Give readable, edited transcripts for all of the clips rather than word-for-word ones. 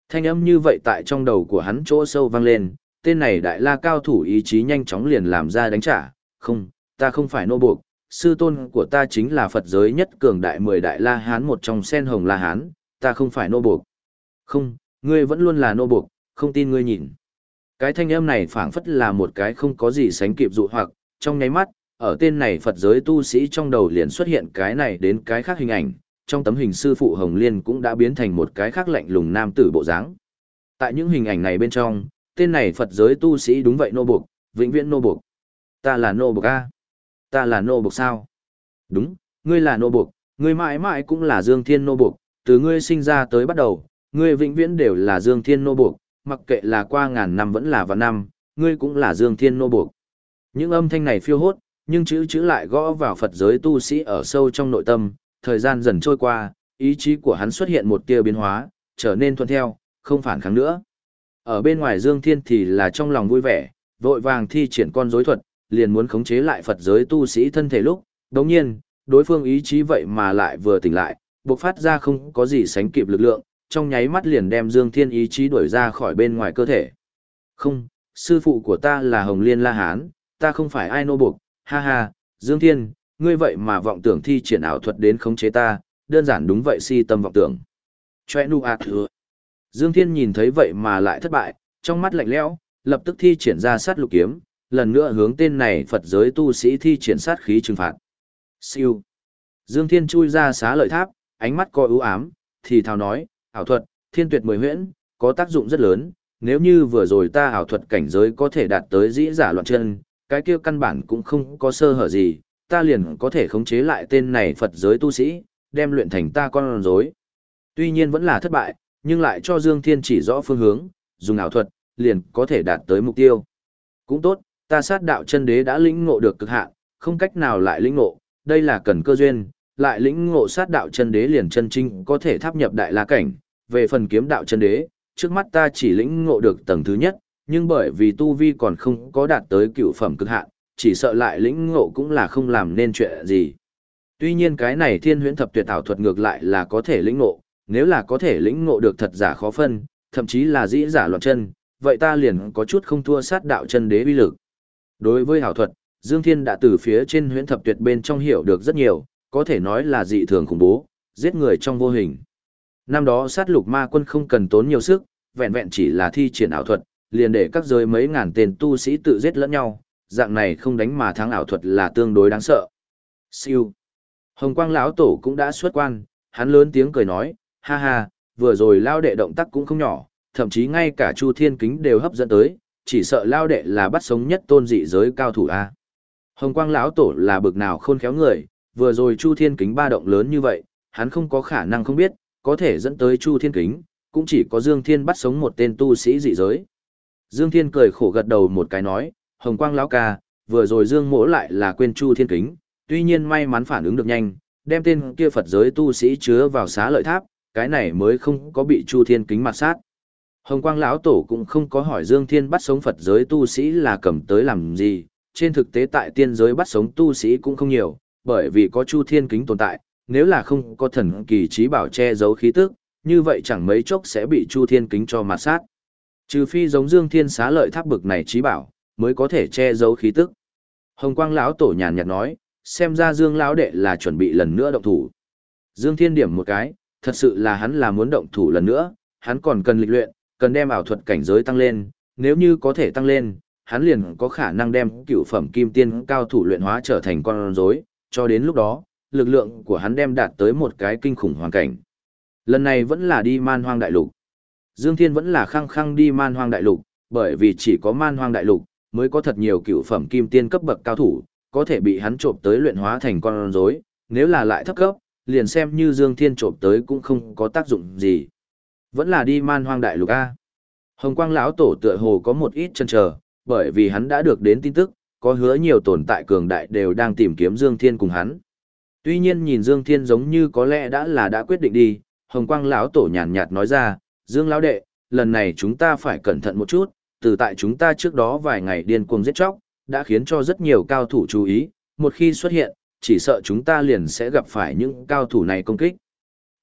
Thanh âm như vậy tại trong đầu của hắn chỗ sâu vang lên, tên này đại la cao thủ ý chí nhanh chóng liền làm ra đánh trả, không, ta không phải nô buộc, sư tôn của ta chính là Phật giới nhất cường đại 10 đại la hán một trong sen hồng la hán, ta không phải nô buộc. Không, ngươi vẫn luôn là nô buộc, không tin ngươi nhìn. Cái thanh âm này phảng phất là một cái không có gì sánh kịp dụ hoặc, trong nháy mắt, ở tên này Phật giới tu sĩ trong đầu liền xuất hiện cái này đến cái khác hình ảnh, trong tấm hình sư phụ Hồng Liên cũng đã biến thành một cái khác lạnh lùng nam tử bộ dáng. Tại những hình ảnh này bên trong, tên này Phật giới tu sĩ đúng vậy nô buộc, vĩnh viễn nô buộc. Ta là nô buộc a? Ta là nô buộc sao? Đúng, ngươi là nô buộc, ngươi mãi mãi cũng là Dương Thiên nô buộc, từ ngươi sinh ra tới bắt đầu, ngươi vĩnh viễn đều là Dương Thiên nô buộc, mặc kệ là qua ngàn năm vẫn là vạn năm, ngươi cũng là Dương Thiên nô buộc. Những âm thanh này phiêu hốt, nhưng chữ lại gõ vào Phật giới tu sĩ ở sâu trong nội tâm, thời gian dần trôi qua, ý chí của hắn xuất hiện một tia biến hóa, trở nên thuận theo, không phản kháng nữa. Ở bên ngoài Dương Thiên thì là trong lòng vui vẻ, vội vàng thi triển con rối thuật, liền muốn khống chế lại Phật giới tu sĩ thân thể lúc, đồng nhiên, đối phương ý chí vậy mà lại vừa tỉnh lại, bộc phát ra không có gì sánh kịp lực lượng, trong nháy mắt liền đem Dương Thiên ý chí đuổi ra khỏi bên ngoài cơ thể. Không, sư phụ của ta là Hồng Liên La Hán, ta không phải ai nô buộc, ha ha, Dương Thiên, ngươi vậy mà vọng tưởng thi triển ảo thuật đến khống chế ta, đơn giản đúng vậy si tâm vọng tưởng. Choe nu a thừa. Dương Thiên nhìn thấy vậy mà lại thất bại, trong mắt lạnh lẽo, lập tức thi triển ra sát lục kiếm, lần nữa hướng tên này Phật giới tu sĩ thi triển sát khí trừng phạt. Siêu. Dương Thiên chui ra xá lợi tháp, ánh mắt coi ưu ám, thì thào nói, ảo thuật, thiên tuyệt mười huyễn, có tác dụng rất lớn, nếu như vừa rồi ta ảo thuật cảnh giới có thể đạt tới dĩ giả loạn chân, cái kia căn bản cũng không có sơ hở gì, ta liền có thể khống chế lại tên này Phật giới tu sĩ, đem luyện thành ta con rối. Tuy nhiên vẫn là thất bại, nhưng lại cho Dương Thiên chỉ rõ phương hướng, dùng ảo thuật, liền có thể đạt tới mục tiêu. Cũng tốt, ta sát đạo chân đế đã lĩnh ngộ được cực hạn, không cách nào lại lĩnh ngộ, đây là cần cơ duyên, lại lĩnh ngộ sát đạo chân đế liền chân chính có thể tháp nhập đại la cảnh. Về phần kiếm đạo chân đế, trước mắt ta chỉ lĩnh ngộ được tầng thứ nhất, nhưng bởi vì tu vi còn không có đạt tới cựu phẩm cực hạn, chỉ sợ lại lĩnh ngộ cũng là không làm nên chuyện gì. Tuy nhiên cái này thiên huyễn thập tuyệt ảo thuật ngược lại là có thể lĩnh ngộ, nếu là có thể lĩnh ngộ được thật giả khó phân, thậm chí là dĩ giả loạn chân, vậy ta liền có chút không thua sát đạo chân đế uy lực. Đối với ảo thuật, Dương Thiên đã từ phía trên huyễn thập tuyệt bên trong hiểu được rất nhiều, có thể nói là dị thường khủng bố, giết người trong vô hình. Năm đó sát lục ma quân không cần tốn nhiều sức, vẹn vẹn chỉ là thi triển ảo thuật, liền để các giới mấy ngàn tên tu sĩ tự giết lẫn nhau, dạng này không đánh mà thắng ảo thuật là tương đối đáng sợ. Siêu. Hồng Quang lão tổ cũng đã xuất quan, hắn lớn tiếng cười nói, ha ha, vừa rồi lao đệ động tác cũng không nhỏ, thậm chí ngay cả Chu Thiên Kính đều hấp dẫn tới, chỉ sợ lao đệ là bắt sống nhất tôn dị giới cao thủ a. Hồng Quang lão tổ là bực nào khôn khéo người, vừa rồi Chu Thiên Kính ba động lớn như vậy, hắn không có khả năng không biết, có thể dẫn tới Chu Thiên Kính, cũng chỉ có Dương Thiên bắt sống một tên tu sĩ dị giới. Dương Thiên cười khổ gật đầu một cái nói, Hồng Quang lão ca, vừa rồi Dương Mỗ lại là quên Chu Thiên Kính, tuy nhiên may mắn phản ứng được nhanh, đem tên kia Phật giới tu sĩ chứa vào xá lợi tháp, cái này mới không có bị Chu Thiên Kính mặt sát. Hồng Quang lão tổ cũng không có hỏi Dương Thiên bắt sống Phật giới tu sĩ là cầm tới làm gì, trên thực tế tại tiên giới bắt sống tu sĩ cũng không nhiều, bởi vì có Chu Thiên Kính tồn tại, nếu là không có thần kỳ trí bảo che giấu khí tức, như vậy chẳng mấy chốc sẽ bị Chu Thiên Kính cho mặt sát. Trừ phi giống Dương Thiên xá lợi tháp bực này trí bảo, mới có thể che giấu khí tức. Hồng Quang lão tổ nhàn nhạt nói, xem ra Dương lão đệ là chuẩn bị lần nữa động thủ. Dương Thiên điểm một cái, thật sự là hắn là muốn động thủ lần nữa, hắn còn cần lịch luyện, cần đem ảo thuật cảnh giới tăng lên, nếu như có thể tăng lên, hắn liền có khả năng đem cựu phẩm kim tiên cao thủ luyện hóa trở thành con rối, cho đến lúc đó, lực lượng của hắn đem đạt tới một cái kinh khủng hoàn cảnh. Lần này vẫn là đi Man Hoang Đại Lục. Dương Thiên vẫn là khăng khăng đi Man Hoang Đại Lục, bởi vì chỉ có Man Hoang Đại Lục mới có thật nhiều cựu phẩm kim tiên cấp bậc cao thủ, có thể bị hắn trộm tới luyện hóa thành con rối, nếu là lại thấp cấp, liền xem như Dương Thiên trộm tới cũng không có tác dụng gì. Vẫn là đi Man Hoang Đại Lục a. Hồng Quang lão tổ tựa hồ có một ít chần chờ, bởi vì hắn đã được đến tin tức, có hứa nhiều tồn tại cường đại đều đang tìm kiếm Dương Thiên cùng hắn. Tuy nhiên nhìn Dương Thiên giống như có lẽ đã quyết định đi, Hồng Quang lão tổ nhàn nhạt nói ra, Dương lão đệ, lần này chúng ta phải cẩn thận một chút, từ tại chúng ta trước đó vài ngày điên cuồng giết chóc, đã khiến cho rất nhiều cao thủ chú ý, một khi xuất hiện, chỉ sợ chúng ta liền sẽ gặp phải những cao thủ này công kích.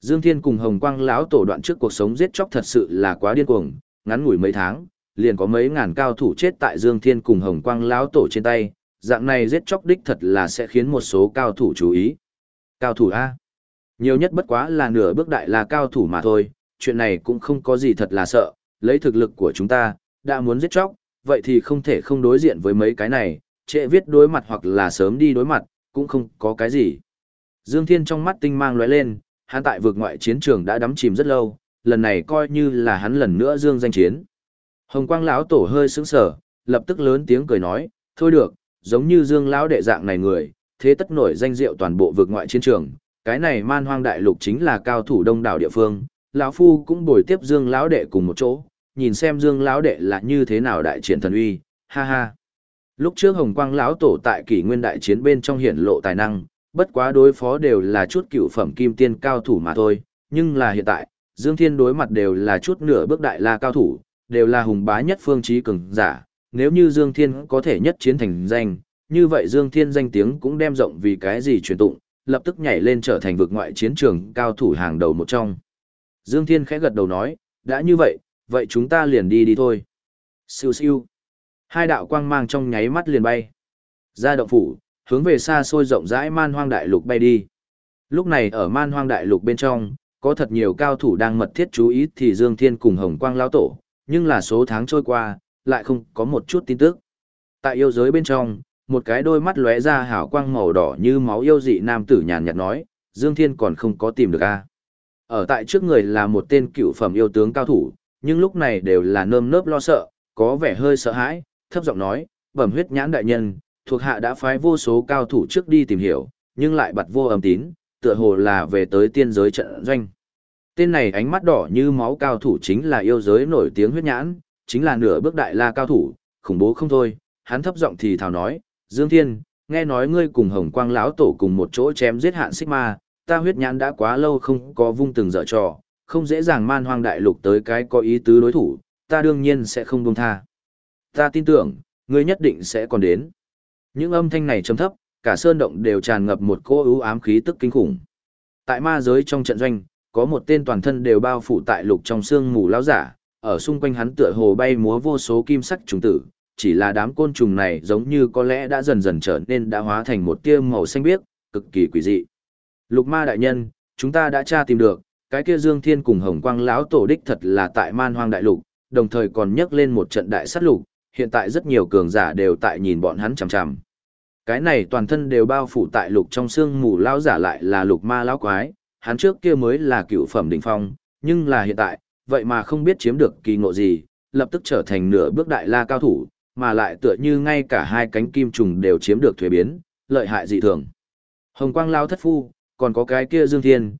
Dương Thiên cùng Hồng Quang lão tổ đoạn trước cuộc sống giết chóc thật sự là quá điên cuồng, ngắn ngủi mấy tháng, liền có mấy ngàn cao thủ chết tại Dương Thiên cùng Hồng Quang lão tổ trên tay, dạng này giết chóc đích thật là sẽ khiến một số cao thủ chú ý. Cao thủ A. Nhiều nhất bất quá là nửa bước đại la cao thủ mà thôi, chuyện này cũng không có gì thật là sợ, lấy thực lực của chúng ta, đã muốn giết chóc, vậy thì không thể không đối diện với mấy cái này, trễ viết đối mặt hoặc là sớm đi đối mặt, cũng không có cái gì. Dương Thiên trong mắt tinh mang lóe lên, hắn tại vực ngoại chiến trường đã đắm chìm rất lâu, lần này coi như là hắn lần nữa dương danh chiến. Hồng Quang lão tổ hơi sững sờ, lập tức lớn tiếng cười nói, thôi được, giống như Dương lão đệ dạng này người, thế tất nổi danh diệu toàn bộ vực ngoại chiến trường, cái này Man Hoang đại lục chính là cao thủ đông đảo địa phương, lão phu cũng bồi tiếp Dương lão đệ cùng một chỗ, nhìn xem Dương lão đệ là như thế nào đại triển thần uy, ha ha. Lúc trước Hồng Quang lão tổ tại Kỷ Nguyên đại chiến bên trong hiển lộ tài năng, bất quá đối phó đều là chút cựu phẩm kim tiên cao thủ mà thôi, nhưng là hiện tại, Dương Thiên đối mặt đều là chút nửa bước đại la cao thủ, đều là hùng bá nhất phương chí cường giả, nếu như Dương Thiên có thể nhất chiến thành danh, như vậy Dương Thiên danh tiếng cũng đem rộng vì cái gì truyền tụng, lập tức nhảy lên trở thành vực ngoại chiến trường cao thủ hàng đầu một trong. Dương Thiên khẽ gật đầu nói, đã như vậy, vậy chúng ta liền đi thôi. Siêu siêu. Hai đạo quang mang trong nháy mắt liền bay ra động phủ, hướng về xa xôi rộng rãi Man Hoang đại lục bay đi. Lúc này ở Man Hoang đại lục bên trong, có thật nhiều cao thủ đang mật thiết chú ý thì Dương Thiên cùng Hồng Quang lão tổ, nhưng là số tháng trôi qua, lại không có một chút tin tức. Tại yêu giới bên trong, một cái đôi mắt lóe ra hào quang màu đỏ như máu yêu dị nam tử nhàn nhạt nói, Dương Thiên còn không có tìm được a. Ở tại trước người là một tên cựu phẩm yêu tướng cao thủ, nhưng lúc này đều là nơm nớp lo sợ, có vẻ hơi sợ hãi, thấp giọng nói, bẩm huyết nhãn đại nhân, thuộc hạ đã phái vô số cao thủ trước đi tìm hiểu, nhưng lại bặt vô âm tín, tựa hồ là về tới tiên giới trận doanh. Tên này ánh mắt đỏ như máu cao thủ chính là yêu giới nổi tiếng huyết nhãn, chính là nửa bước đại la cao thủ, khủng bố không thôi. Hắn thấp giọng thì thào nói, Dương Thiên, nghe nói ngươi cùng Hồng Quang lão tổ cùng một chỗ chém giết hạn xích ma, ta huyết nhãn đã quá lâu không có vung từng dở trò, không dễ dàng Man Hoang đại lục tới cái có ý tứ đối thủ, ta đương nhiên sẽ không buông tha. Ta tin tưởng, ngươi nhất định sẽ còn đến. Những âm thanh này trầm thấp, cả sơn động đều tràn ngập một cỗ ưu ám khí tức kinh khủng. Tại ma giới trong trận doanh, có một tên toàn thân đều bao phủ tại lục trong xương mù lão giả, ở xung quanh hắn tựa hồ bay múa vô số kim sắc trùng tử, chỉ là đám côn trùng này giống như có lẽ đã dần dần trở nên đã hóa thành một tia màu xanh biếc, cực kỳ quỷ dị. Lục ma đại nhân, chúng ta đã tra tìm được, cái kia Dương Thiên cùng Hồng Quang lão tổ đích thật là tại Man Hoang đại lục, đồng thời còn nhấc lên một trận đại sát lục, hiện tại rất nhiều cường giả đều tại nhìn bọn hắn chằm chằm. Cái này toàn thân đều bao phủ tại lục trong xương mù lão giả lại là lục ma lão quái, hắn trước kia mới là cựu phẩm đỉnh phong, nhưng là hiện tại, vậy mà không biết chiếm được kỳ ngộ gì, lập tức trở thành nửa bước đại la cao thủ, mà lại tựa như ngay cả hai cánh kim trùng đều chiếm được thuế biến, lợi hại dị thường. Hồng Quang lão thất phu, còn có cái kia Dương Thiên,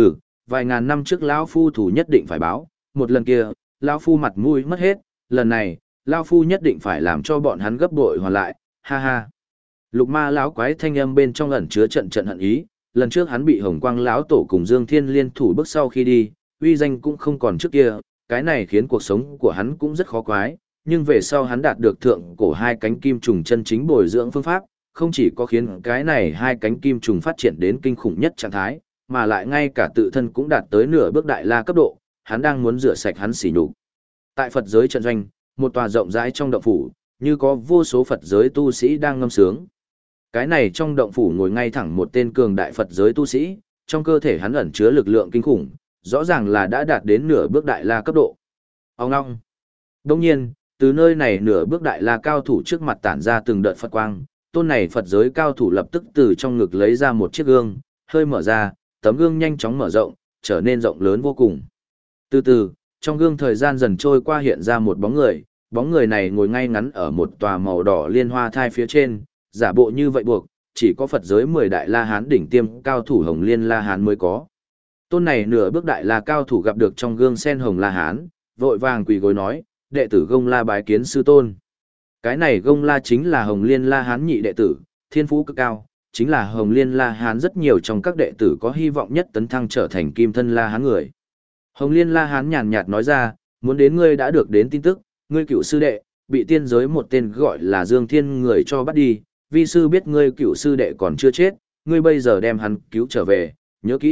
vài ngàn năm trước lão phu thủ nhất định phải báo, một lần kia, lão phu mặt mũi mất hết, lần này, lão phu nhất định phải làm cho bọn hắn gấp bội hoàn lại, ha ha. Lục ma lão quái thanh âm bên trong ẩn chứa trận trận hận ý, lần trước hắn bị Hồng Quang lão tổ cùng Dương Thiên liên thủ bước sau khi đi, uy danh cũng không còn trước kia, cái này khiến cuộc sống của hắn cũng rất khó quái, nhưng về sau hắn đạt được thượng cổ hai cánh kim trùng chân chính bồi dưỡng phương pháp, không chỉ có khiến cái này hai cánh kim trùng phát triển đến kinh khủng nhất trạng thái, mà lại ngay cả tự thân cũng đạt tới nửa bước đại la cấp độ, hắn đang muốn rửa sạch hắn sỉ nhục. Tại Phật giới trận doanh, một tòa rộng rãi trong động phủ, như có vô số Phật giới tu sĩ đang ngâm sướng. Cái này trong động phủ ngồi ngay thẳng một tên cường đại Phật giới tu sĩ, trong cơ thể hắn ẩn chứa lực lượng kinh khủng, rõ ràng là đã đạt đến nửa bước đại la cấp độ. Ông ngong. Đồng nhiên, từ nơi này nửa bước đại la cao thủ trước mặt tản ra từng đợt Phật quang, tôn này Phật giới cao thủ lập tức từ trong ngực lấy ra một chiếc gương, hơi mở ra, tấm gương nhanh chóng mở rộng, trở nên rộng lớn vô cùng. Từ từ, trong gương thời gian dần trôi qua hiện ra một bóng người này ngồi ngay ngắn ở một tòa màu đỏ liên hoa thai phía trên, giả bộ như vậy buộc, chỉ có Phật giới 10 đại la hán đỉnh tiêm cao thủ Hồng Liên La Hán mới có. Tôn này nửa bước đại la cao thủ gặp được trong gương sen Hồng La Hán, vội vàng quỳ gối nói, đệ tử Gông La bái kiến sư tôn. Cái này Gông La chính là Hồng Liên La Hán nhị đệ tử, thiên phú cực cao, chính là Hồng Liên La Hán rất nhiều trong các đệ tử có hy vọng nhất tấn thăng trở thành kim thân La Hán người. Hồng Liên La Hán nhàn nhạt nói ra, muốn đến ngươi đã được đến tin tức, ngươi cựu sư đệ, bị tiên giới một tên gọi là Dương Thiên người cho bắt đi, vi sư biết ngươi cựu sư đệ còn chưa chết, ngươi bây giờ đem hắn cứu trở về, nhớ kỹ,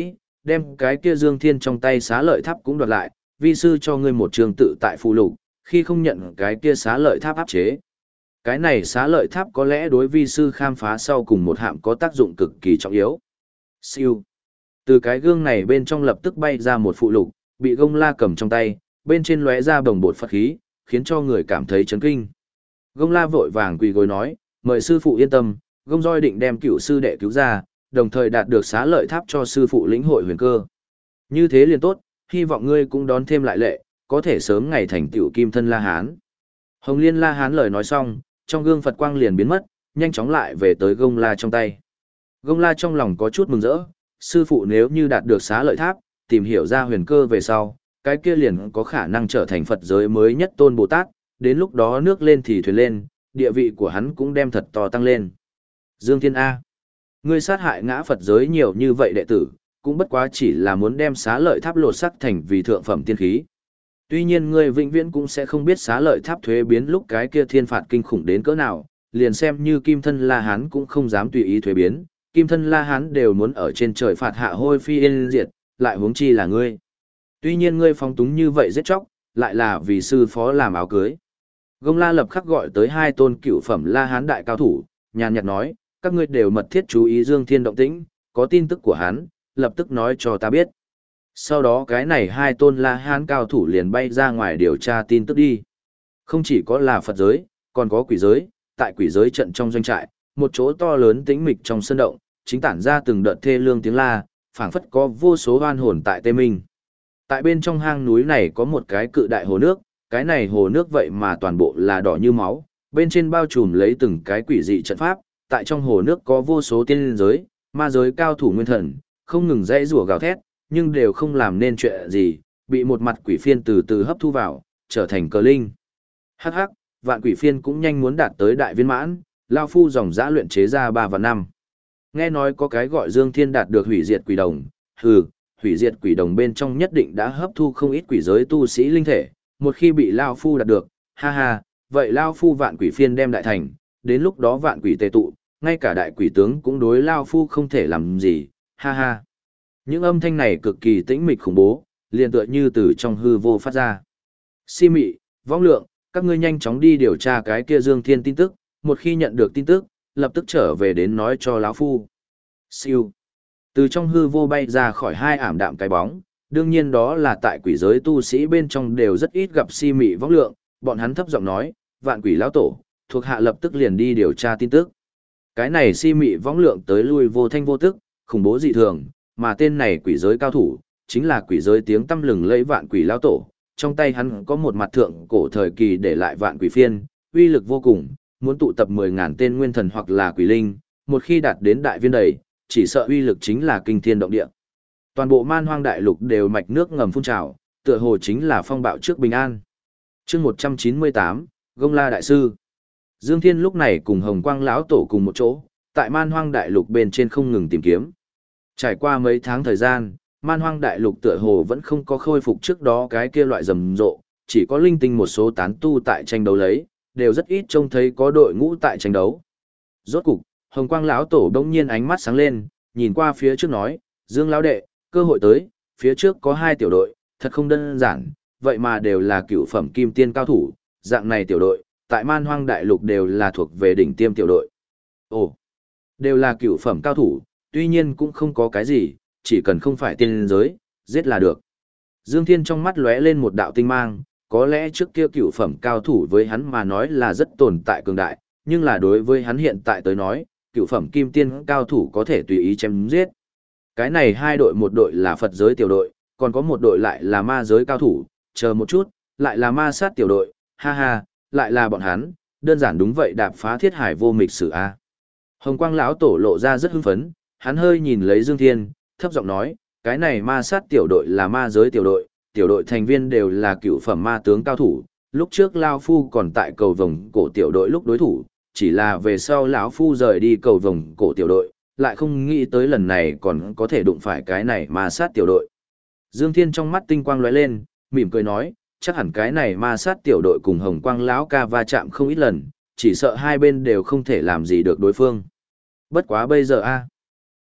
đem cái kia Dương Thiên trong tay xá lợi tháp cũng đoạt lại, vi sư cho ngươi một trường tự tại phụ lục, khi không nhận cái kia xá lợi tháp áp chế. Cái này xá lợi tháp có lẽ đối vi sư khám phá sau cùng một hạng có tác dụng cực kỳ trọng yếu. Siêu. Từ cái gương này bên trong lập tức bay ra một phụ lục, bị Gông La cầm trong tay, bên trên lóe ra bồng bột Phật khí, khiến cho người cảm thấy chấn kinh. Gông La vội vàng quỳ gối nói, mời sư phụ yên tâm, Gông Doi định đem cựu sư đệ cứu ra, đồng thời đạt được xá lợi tháp cho sư phụ lĩnh hội huyền cơ. Như thế liền tốt, hy vọng ngươi cũng đón thêm lại lệ, có thể sớm ngày thành tựu kim thân La Hán. Hồng Liên La Hán lời nói xong, trong gương Phật quang liền biến mất, nhanh chóng lại về tới Gông La trong tay. Gông La trong lòng có chút mừng rỡ, sư phụ nếu như đạt được xá lợi tháp, tìm hiểu ra huyền cơ về sau, cái kia liền có khả năng trở thành Phật giới mới nhất tôn Bồ Tát, đến lúc đó nước lên thì thuyền lên, địa vị của hắn cũng đem thật to tăng lên. Dương Thiên A. Ngươi sát hại ngã Phật giới nhiều như vậy đệ tử, cũng bất quá chỉ là muốn đem xá lợi tháp lột sắc thành vì thượng phẩm tiên khí. Tuy nhiên ngươi vĩnh viễn cũng sẽ không biết xá lợi tháp thuế biến lúc cái kia thiên phạt kinh khủng đến cỡ nào, liền xem như kim thân La Hán cũng không dám tùy ý thuế biến, kim thân La Hán đều muốn ở trên trời phạt hạ hôi phi yên diệt, lại huống chi là ngươi. Tuy nhiên ngươi phóng túng như vậy giết chóc, lại là vì sư phó làm áo cưới. Gông La lập khắc gọi tới hai tôn cựu phẩm La Hán đại cao thủ, nhàn nhạt nói, các ngươi đều mật thiết chú ý Dương Thiên động tĩnh, có tin tức của hắn, lập tức nói cho ta biết. Sau đó cái này hai tôn La Hán cao thủ liền bay ra ngoài điều tra tin tức đi. Không chỉ có là Phật giới, còn có quỷ giới, tại quỷ giới trận trong doanh trại, một chỗ to lớn tĩnh mịch trong sân động, chính tản ra từng đợt thê lương tiếng la, phảng phất có vô số oan hồn tại Tê Minh. Tại bên trong hang núi này có một cái cự đại hồ nước, cái này hồ nước vậy mà toàn bộ là đỏ như máu, bên trên bao trùm lấy từng cái quỷ dị trận pháp, tại trong hồ nước có vô số tiên giới, ma giới cao thủ nguyên thần, không ngừng dãy rủa gào thét, nhưng đều không làm nên chuyện gì, bị một mặt quỷ phiên từ từ hấp thu vào, trở thành cờ linh. Hắc hắc, vạn quỷ phiên cũng nhanh muốn đạt tới đại viên mãn, lao phu dòng dã luyện chế ra 3 và 5. Nghe nói có cái gọi Dương Thiên đạt được hủy diệt quỷ đồng, hừ, hủy diệt quỷ đồng bên trong nhất định đã hấp thu không ít quỷ giới tu sĩ linh thể, một khi bị lao phu đạt được, ha ha, vậy lao phu vạn quỷ phiên đem đại thành, đến lúc đó vạn quỷ tề tụ, ngay cả đại quỷ tướng cũng đối lao phu không thể làm gì, ha ha. Những âm thanh này cực kỳ tĩnh mịch khủng bố, liền tựa như từ trong hư vô phát ra. Si mị, vong lượng, các ngươi nhanh chóng đi điều tra cái kia Dương Thiên tin tức, một khi nhận được tin tức, lập tức trở về đến nói cho lão phu. Siêu. Từ trong hư vô bay ra khỏi hai ảm đạm cái bóng, đương nhiên đó là tại quỷ giới tu sĩ bên trong đều rất ít gặp si mị vong lượng, bọn hắn thấp giọng nói, vạn quỷ lão tổ, thuộc hạ lập tức liền đi điều tra tin tức. Cái này si mị vong lượng tới lui vô thanh vô tức, khủng bố dị thường, mà tên này quỷ giới cao thủ, chính là quỷ giới tiếng tăm lừng lẫy vạn quỷ lão tổ, trong tay hắn có một mặt thượng cổ thời kỳ để lại vạn quỷ phiên, uy lực vô cùng, muốn tụ tập 10.000 tên nguyên thần hoặc là quỷ linh, một khi đạt đến đại viên đầy, chỉ sợ uy lực chính là kinh thiên động địa. Toàn bộ man hoang đại lục đều mạch nước ngầm phun trào, tựa hồ chính là phong bạo trước bình an. Chương 198, Gông La đại sư. Dương Thiên lúc này cùng Hồng Quang lão tổ cùng một chỗ, tại man hoang đại lục bên trên không ngừng tìm kiếm. Trải qua mấy tháng thời gian, man hoang đại lục tựa hồ vẫn không có khôi phục trước đó cái kia loại rầm rộ, chỉ có linh tinh một số tán tu tại tranh đấu lấy, đều rất ít trông thấy có đội ngũ tại tranh đấu. Rốt cục, Hồng Quang lão tổ đống nhiên ánh mắt sáng lên, nhìn qua phía trước nói, Dương lão đệ, cơ hội tới, phía trước có 2 tiểu đội, thật không đơn giản, vậy mà đều là cựu phẩm kim tiên cao thủ, dạng này tiểu đội, tại man hoang đại lục đều là thuộc về đỉnh tiêm tiểu đội. Ồ, đều là cựu phẩm cao thủ, tuy nhiên cũng không có cái gì, chỉ cần không phải tiên giới, giết là được. Dương Thiên trong mắt lóe lên một đạo tinh mang, có lẽ trước kia cựu phẩm cao thủ với hắn mà nói là rất tồn tại cường đại, nhưng là đối với hắn hiện tại tới nói, cựu phẩm kim tiên cao thủ có thể tùy ý chém giết. Cái này 2 đội, một đội là Phật giới tiểu đội, còn có một đội lại là ma giới cao thủ, chờ một chút, lại là ma sát tiểu đội, ha ha, lại là bọn hắn, đơn giản đúng vậy đạp phá thiết hải vô mịch sử a. Hồng Quang lão tổ lộ ra rất hưng phấn, hắn hơi nhìn lấy Dương Thiên, thấp giọng nói, cái này ma sát tiểu đội là ma giới tiểu đội thành viên đều là cựu phẩm ma tướng cao thủ, lúc trước Lao Phu còn tại cầu vồng cổ tiểu đội lúc đối thủ, chỉ là về sau lão Phu rời đi cầu vồng cổ tiểu đội, lại không nghĩ tới lần này còn có thể đụng phải cái này ma sát tiểu đội. Dương Thiên trong mắt tinh quang lóe lên, mỉm cười nói, chắc hẳn cái này ma sát tiểu đội cùng Hồng Quang lão ca va chạm không ít lần, chỉ sợ hai bên đều không thể làm gì được đối phương. Bất quá bây giờ a.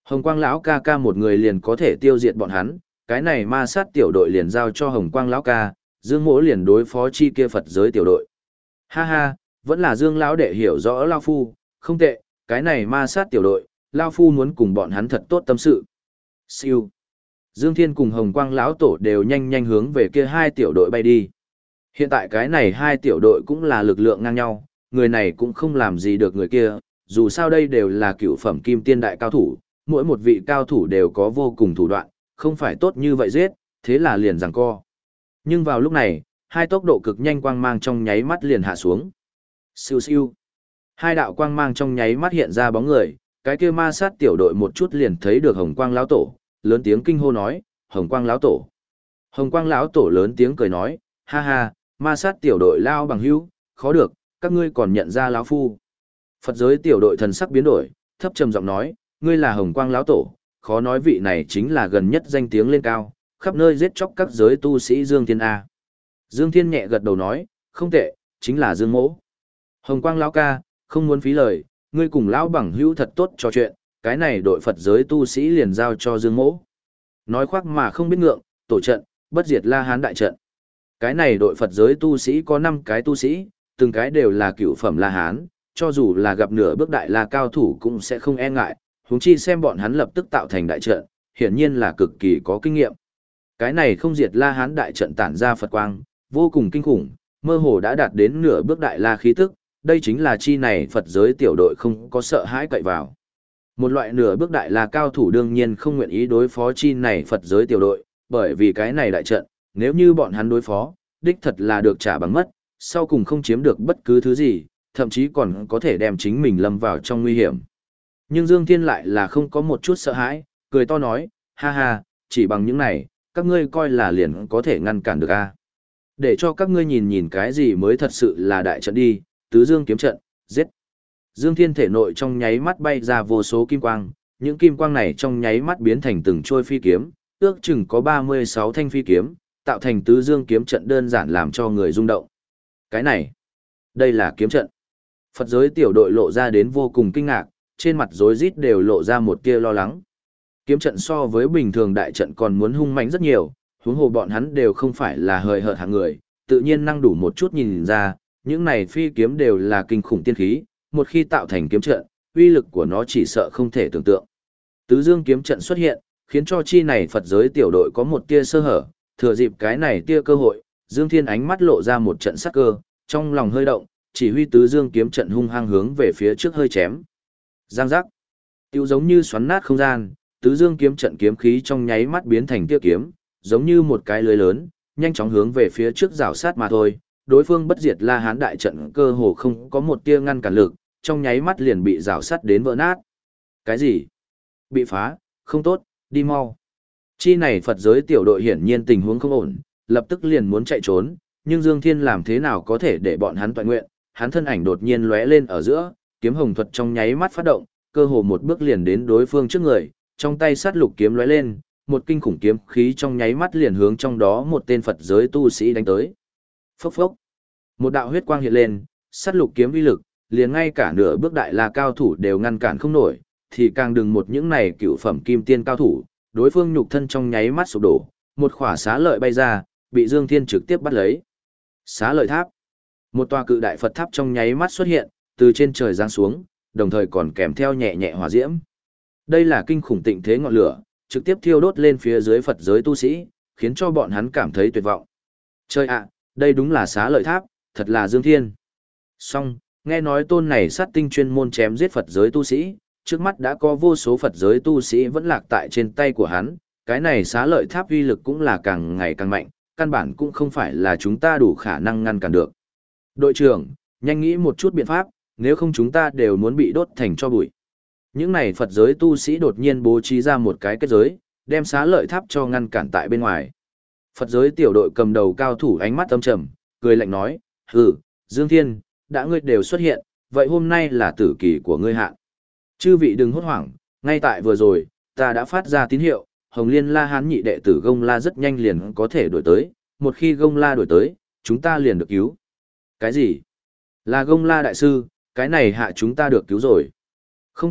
Hồng Quang lão ca ca một người liền có thể tiêu diệt bọn hắn, cái này ma sát tiểu đội liền giao cho Hồng Quang lão ca, Dương Mỗ liền đối phó chi kia Phật giới tiểu đội. Ha ha, vẫn là Dương lão đệ hiểu rõ lão phu, không tệ, cái này ma sát tiểu đội, lão phu muốn cùng bọn hắn thật tốt tâm sự. Siêu. Dương Thiên cùng Hồng Quang lão tổ đều nhanh nhanh hướng về kia hai tiểu đội bay đi. Hiện tại cái này hai tiểu đội cũng là lực lượng ngang nhau, người này cũng không làm gì được người kia, dù sao đây đều là cựu phẩm kim tiên đại cao thủ, mỗi một vị cao thủ đều có vô cùng thủ đoạn, không phải tốt như vậy giết, thế là liền giằng co. Nhưng vào lúc này, hai tốc độ cực nhanh quang mang trong nháy mắt liền hạ xuống. Siêu siêu. Hai đạo quang mang trong nháy mắt hiện ra bóng người, cái kia ma sát tiểu đội một chút liền thấy được Hồng Quang lão tổ, lớn tiếng kinh hô nói, Hồng Quang lão tổ. Hồng Quang lão tổ lớn tiếng cười nói, ha ha, ma sát tiểu đội lao bằng hữu, khó được, các ngươi còn nhận ra lão phu. Phật giới tiểu đội thần sắc biến đổi, thấp trầm giọng nói, ngươi là Hồng Quang lão tổ, khó nói vị này chính là gần nhất danh tiếng lên cao, khắp nơi giết chóc các giới tu sĩ Dương Thiên A. Dương Thiên nhẹ gật đầu nói, không tệ, chính là Dương Mỗ. Hồng Quang lão ca, không muốn phí lời, ngươi cùng lão bằng hữu thật tốt trò chuyện, cái này đội Phật giới tu sĩ liền giao cho Dương Mỗ. Nói khoác mà không biết ngượng, tổ trận, bất diệt La Hán đại trận. Cái này đội Phật giới tu sĩ có 5 cái tu sĩ, từng cái đều là cựu phẩm La Hán, cho dù là gặp nửa bước đại La cao thủ cũng sẽ không e ngại, huống chi xem bọn hắn lập tức tạo thành đại trận, hiển nhiên là cực kỳ có kinh nghiệm. Cái này không diệt La Hán đại trận tản ra Phật quang, vô cùng kinh khủng, mơ hồ đã đạt đến nửa bước đại La khí tức, đây chính là chi này Phật giới tiểu đội không có sợ hãi cậy vào. Một loại nửa bước đại La cao thủ đương nhiên không nguyện ý đối phó chi này Phật giới tiểu đội, bởi vì cái này đại trận, nếu như bọn hắn đối phó, đích thật là được trả bằng mất, sau cùng không chiếm được bất cứ thứ gì, thậm chí còn có thể đem chính mình lâm vào trong nguy hiểm. Nhưng Dương Thiên lại là không có một chút sợ hãi, cười to nói, ha ha, chỉ bằng những này, các ngươi coi là liền có thể ngăn cản được a? Để cho các ngươi nhìn nhìn cái gì mới thật sự là đại trận đi, tứ dương kiếm trận, giết. Dương Thiên thể nội trong nháy mắt bay ra vô số kim quang, những kim quang này trong nháy mắt biến thành từng trôi phi kiếm, ước chừng có 36 thanh phi kiếm, tạo thành tứ dương kiếm trận đơn giản làm cho người rung động. Cái này, đây là kiếm trận. Phật giới tiểu đội lộ ra đến vô cùng kinh ngạc, trên mặt rối rít đều lộ ra một tia lo lắng. Kiếm trận so với bình thường đại trận còn muốn hung mãnh rất nhiều, huống hồ bọn hắn đều không phải là hời hợt hạng người, tự nhiên năng đủ một chút nhìn ra, những này phi kiếm đều là kinh khủng tiên khí, một khi tạo thành kiếm trận, uy lực của nó chỉ sợ không thể tưởng tượng. Tứ dương kiếm trận xuất hiện, khiến cho chi này Phật giới tiểu đội có một tia sơ hở, thừa dịp cái này tia cơ hội, Dương Thiên ánh mắt lộ ra một trận sắc cơ, trong lòng hơi động, chỉ huy tứ dương kiếm trận hung hăng hướng về phía trước hơi chém. Giang giác. Tiêu giống như xoắn nát không gian, tứ dương kiếm trận kiếm khí trong nháy mắt biến thành tia kiếm, giống như một cái lưới lớn, nhanh chóng hướng về phía trước rào sát mà thôi. Đối phương bất diệt La Hán đại trận cơ hồ không có một tia ngăn cản lực, trong nháy mắt liền bị rào sát đến vỡ nát. Cái gì? Bị phá, không tốt, đi mau. Chi này Phật giới tiểu đội hiển nhiên tình huống không ổn, lập tức liền muốn chạy trốn, nhưng Dương Thiên làm thế nào có thể để bọn hắn toàn nguyện, hắn thân ảnh đột nhiên lóe lên ở giữa, kiếm hồng thuật trong nháy mắt phát động, cơ hồ một bước liền đến đối phương trước người, trong tay sát lục kiếm lóe lên, một kinh khủng kiếm khí trong nháy mắt liền hướng trong đó một tên Phật giới tu sĩ đánh tới. Phốc phốc. Một đạo huyết quang hiện lên, sát lục kiếm uy lực, liền ngay cả nửa bước đại La cao thủ đều ngăn cản không nổi, thì càng đừng một những này cựu phẩm kim tiên cao thủ, đối phương nhục thân trong nháy mắt sụp đổ, một khỏa xá lợi bay ra, bị Dương Thiên trực tiếp bắt lấy. Xá lợi tháp. Một tòa cự đại Phật tháp trong nháy mắt xuất hiện, từ trên trời giáng xuống, đồng thời còn kèm theo nhẹ nhẹ hỏa diễm. Đây là kinh khủng tịnh thế ngọn lửa, trực tiếp thiêu đốt lên phía dưới Phật giới tu sĩ, khiến cho bọn hắn cảm thấy tuyệt vọng. Trời ạ, đây đúng là xá lợi tháp, thật là Dương Thiên. Song, nghe nói tôn này sát tinh chuyên môn chém giết Phật giới tu sĩ, trước mắt đã có vô số Phật giới tu sĩ vẫn lạc tại trên tay của hắn, cái này xá lợi tháp uy lực cũng là càng ngày càng mạnh, căn bản cũng không phải là chúng ta đủ khả năng ngăn cản được. Đội trưởng, nhanh nghĩ một chút biện pháp, nếu không chúng ta đều muốn bị đốt thành tro bụi. Những này Phật giới tu sĩ đột nhiên bố trí ra một cái kết giới, đem xá lợi tháp cho ngăn cản tại bên ngoài. Phật giới tiểu đội cầm đầu cao thủ ánh mắt âm trầm, cười lạnh nói, hừ, Dương Thiên, đã ngươi đều xuất hiện, vậy hôm nay là tử kỳ của ngươi hạn. Chư vị đừng hốt hoảng, ngay tại vừa rồi, ta đã phát ra tín hiệu, Hồng Liên La Hán nhị đệ tử Gông La rất nhanh liền có thể đuổi tới, một khi Gông La đuổi tới, chúng ta liền được cứu. Cái gì? Là Gông La đại sư, cái này hạ chúng ta được cứu rồi. Không tệ,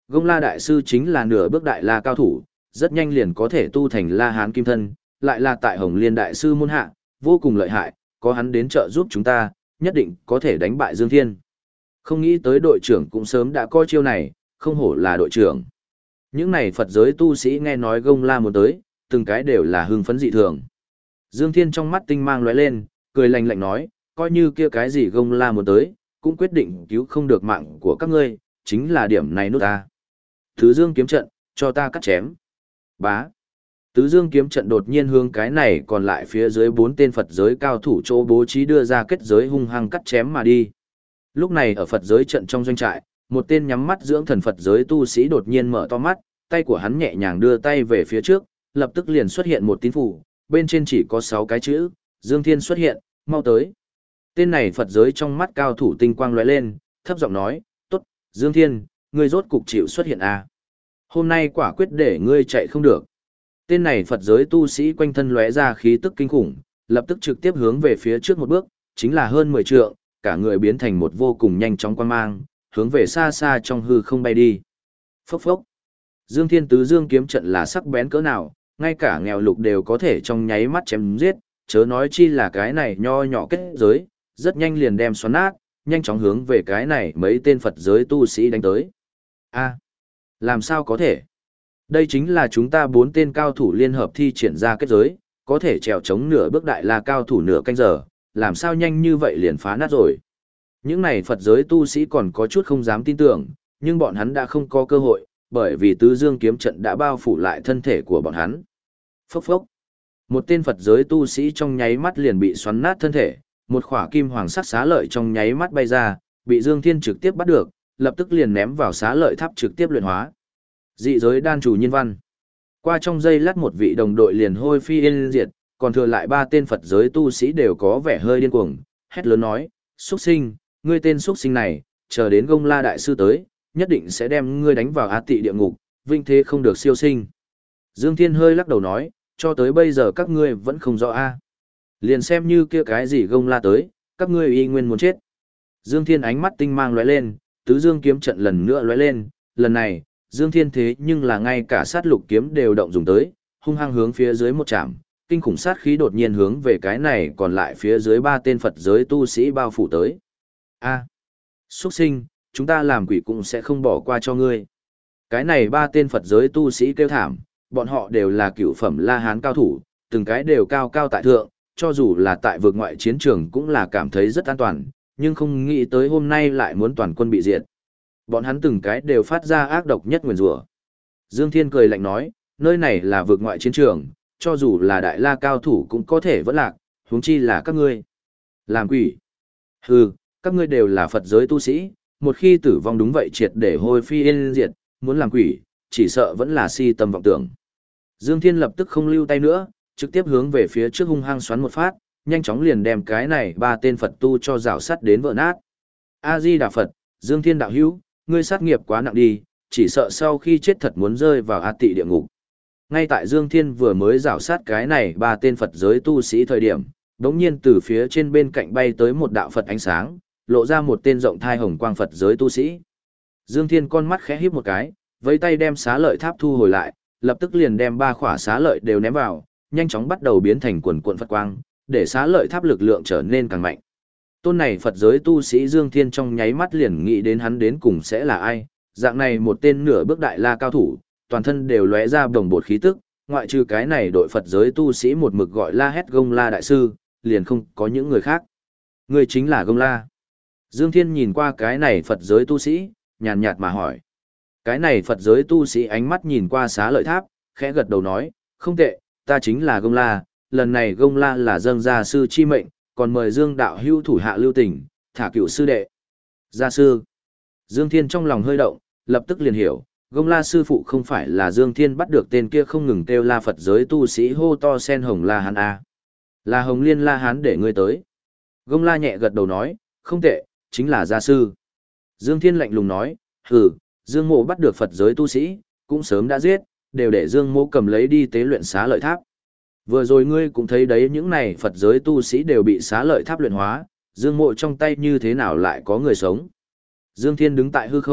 Gông La Đại Sư chính là nửa bước Đại La cao thủ, rất nhanh liền có thể tu thành La Hán Kim Thân, lại là tại Hồng Liên Đại Sư môn hạ, vô cùng lợi hại, có hắn đến trợ giúp chúng ta, nhất định có thể đánh bại Dương Thiên. Không nghĩ tới đội trưởng cũng sớm đã coi chiêu này, không hổ là đội trưởng. Những này Phật giới tu sĩ nghe nói Gông La muốn tới, từng cái đều là hưng phấn dị thường. Dương Thiên trong mắt tinh mang lóe lên, cười lạnh lạnh nói, coi như kia cái gì Gông La muốn tới, cũng quyết định cứu không được mạng của các ngươi, chính là điểm này nút ta. Tứ Dương kiếm trận, cho ta cắt chém. Bá. Tứ Dương kiếm trận đột nhiên hướng cái này còn lại phía dưới 4 tên Phật giới cao thủ chỗ bố trí đưa ra kết giới hung hăng cắt chém mà đi. Lúc này ở Phật giới trận trong doanh trại, một tên nhắm mắt dưỡng thần Phật giới tu sĩ đột nhiên mở to mắt, tay của hắn nhẹ nhàng đưa tay về phía trước, lập tức liền xuất hiện một tín phủ, bên trên chỉ có 6 cái chữ, Dương Thiên xuất hiện, mau tới. Tên này Phật giới trong mắt cao thủ tinh quang lóe lên, thấp giọng nói, tốt, Dương Thiên, ngươi rốt cục chịu xuất hiện à. Hôm nay quả quyết để ngươi chạy không được. Tên này Phật giới tu sĩ quanh thân lóe ra khí tức kinh khủng, lập tức trực tiếp hướng về phía trước một bước, chính là hơn 10 trượng, cả người biến thành một vô cùng nhanh chóng quang mang, hướng về xa xa trong hư không bay đi. Phốc phốc. Dương Thiên Tứ Dương kiếm trận là sắc bén cỡ nào, ngay cả nghèo lục đều có thể trong nháy mắt chém giết, chớ nói chi là cái này nho nhỏ kết giới, rất nhanh liền đem xoắn nát, nhanh chóng hướng về cái này mấy tên Phật giới tu sĩ đánh tới. A, làm sao có thể? Đây chính là chúng ta 4 tên cao thủ liên hợp thi triển ra kết giới, có thể trèo chống nửa bước Đại La cao thủ nửa canh giờ, làm sao nhanh như vậy liền phá nát rồi. Những này Phật giới tu sĩ còn có chút không dám tin tưởng, nhưng bọn hắn đã không có cơ hội, bởi vì Tứ Dương kiếm trận đã bao phủ lại thân thể của bọn hắn. Phốc phốc. Một tên Phật giới tu sĩ trong nháy mắt liền bị xoắn nát thân thể, một khỏa kim hoàng sắc xá lợi trong nháy mắt bay ra, bị Dương Thiên trực tiếp bắt được, lập tức liền ném vào xá lợi tháp trực tiếp luyện hóa. Dị giới đan chủ nhân văn. Qua trong giây lát một vị đồng đội liền hôi phi yên diệt, còn thừa lại 3 tên Phật giới tu sĩ đều có vẻ hơi điên cuồng, hét lớn nói, xuất sinh, ngươi tên xuất sinh này, chờ đến Gông La Đại Sư tới, nhất định sẽ đem ngươi đánh vào Á Tị địa ngục, vinh thế không được siêu sinh. Dương Thiên hơi lắc đầu nói, cho tới bây giờ các ngươi vẫn không rõ a. Liền xem như kia cái gì Gông La tới, các ngươi y nguyên muốn chết. Dương Thiên ánh mắt tinh mang lóe lên, Tứ Dương kiếm trận lần nữa lóe lên, lần này, Dương Thiên thế nhưng là ngay cả sát lục kiếm đều động dùng tới, hung hăng hướng phía dưới một chạm, kinh khủng sát khí đột nhiên hướng về cái này còn lại phía dưới 3 tên Phật giới tu sĩ bao phủ tới. A, xuất sinh, chúng ta làm quỷ cũng sẽ không bỏ qua cho ngươi. Cái này 3 tên Phật giới tu sĩ kêu thảm, bọn họ đều là cửu phẩm La Hán cao thủ, từng cái đều cao cao tại thượng, cho dù là tại vực ngoại chiến trường cũng là cảm thấy rất an toàn, nhưng không nghĩ tới hôm nay lại muốn toàn quân bị diệt. Bọn hắn từng cái đều phát ra ác độc nhất nguyền rủa. Dương Thiên cười lạnh nói, nơi này là vực ngoại chiến trường, cho dù là Đại La cao thủ cũng có thể vẫn lạc, huống chi là các ngươi. Làm quỷ. Hừ, các ngươi đều là Phật giới tu sĩ, một khi tử vong đúng vậy triệt để hôi phi yên diệt, muốn làm quỷ, chỉ sợ vẫn là si tâm vọng tưởng. Dương Thiên lập tức không lưu tay nữa, trực tiếp hướng về phía trước hung hăng xoắn một phát, nhanh chóng liền đem cái này 3 tên Phật tu cho rào sắt đến vỡ nát. A Di Đà Phật, Dương Thiên đạo hữu, ngươi sát nghiệp quá nặng đi, chỉ sợ sau khi chết thật muốn rơi vào A Tị địa ngục. Ngay tại Dương Thiên vừa mới rào sát cái này 3 tên Phật giới tu sĩ thời điểm, đống nhiên từ phía trên bên cạnh bay tới một đạo Phật ánh sáng, lộ ra một tên rộng thai hồng quang Phật giới tu sĩ. Dương Thiên con mắt khẽ híp một cái, với tay đem xá lợi tháp thu hồi lại, lập tức liền đem 3 khỏa xá lợi đều ném vào, nhanh chóng bắt đầu biến thành quần cuộn Phật quang, để xá lợi tháp lực lượng trở nên càng mạnh. Tôn này Phật giới tu sĩ Dương Thiên trong nháy mắt liền nghĩ đến hắn đến cùng sẽ là ai, dạng này một tên nửa bước Đại La cao thủ, toàn thân đều lóe ra đồng bột khí tức, ngoại trừ cái này đội Phật giới tu sĩ một mực gọi la hét Gông La Đại Sư, liền không có những người khác. Người chính là Gông La. Dương Thiên nhìn qua cái này Phật giới tu sĩ, nhàn nhạt mà hỏi. Cái này Phật giới tu sĩ ánh mắt nhìn qua xá lợi tháp, khẽ gật đầu nói, không tệ, ta chính là Gông La, lần này Gông La là dâng gia sư chi mệnh, còn mời Dương đạo hữu thủ hạ lưu tình, thả cựu sư đệ. Gia sư. Dương Thiên trong lòng hơi động, lập tức liền hiểu, Gông La sư phụ không phải là Dương Thiên bắt được tên kia không ngừng kêu la Phật giới tu sĩ hô to sen hồng La Hán A. Là Hồng Liên La Hán để ngươi tới. Gông La nhẹ gật đầu nói, không tệ, chính là gia sư. Dương Thiên lạnh lùng nói, hừ, Dương Mộ bắt được Phật giới tu sĩ, cũng sớm đã giết, đều để Dương Mộ cầm lấy đi tế luyện xá lợi tháp. Vừa rồi ngươi cũng thấy đấy, những này Phật giới tu sĩ đều bị xá lợi tháp luyện hóa, Dương Mộ trong tay như thế nào lại có người sống. Dương Thiên đứng tại hư không,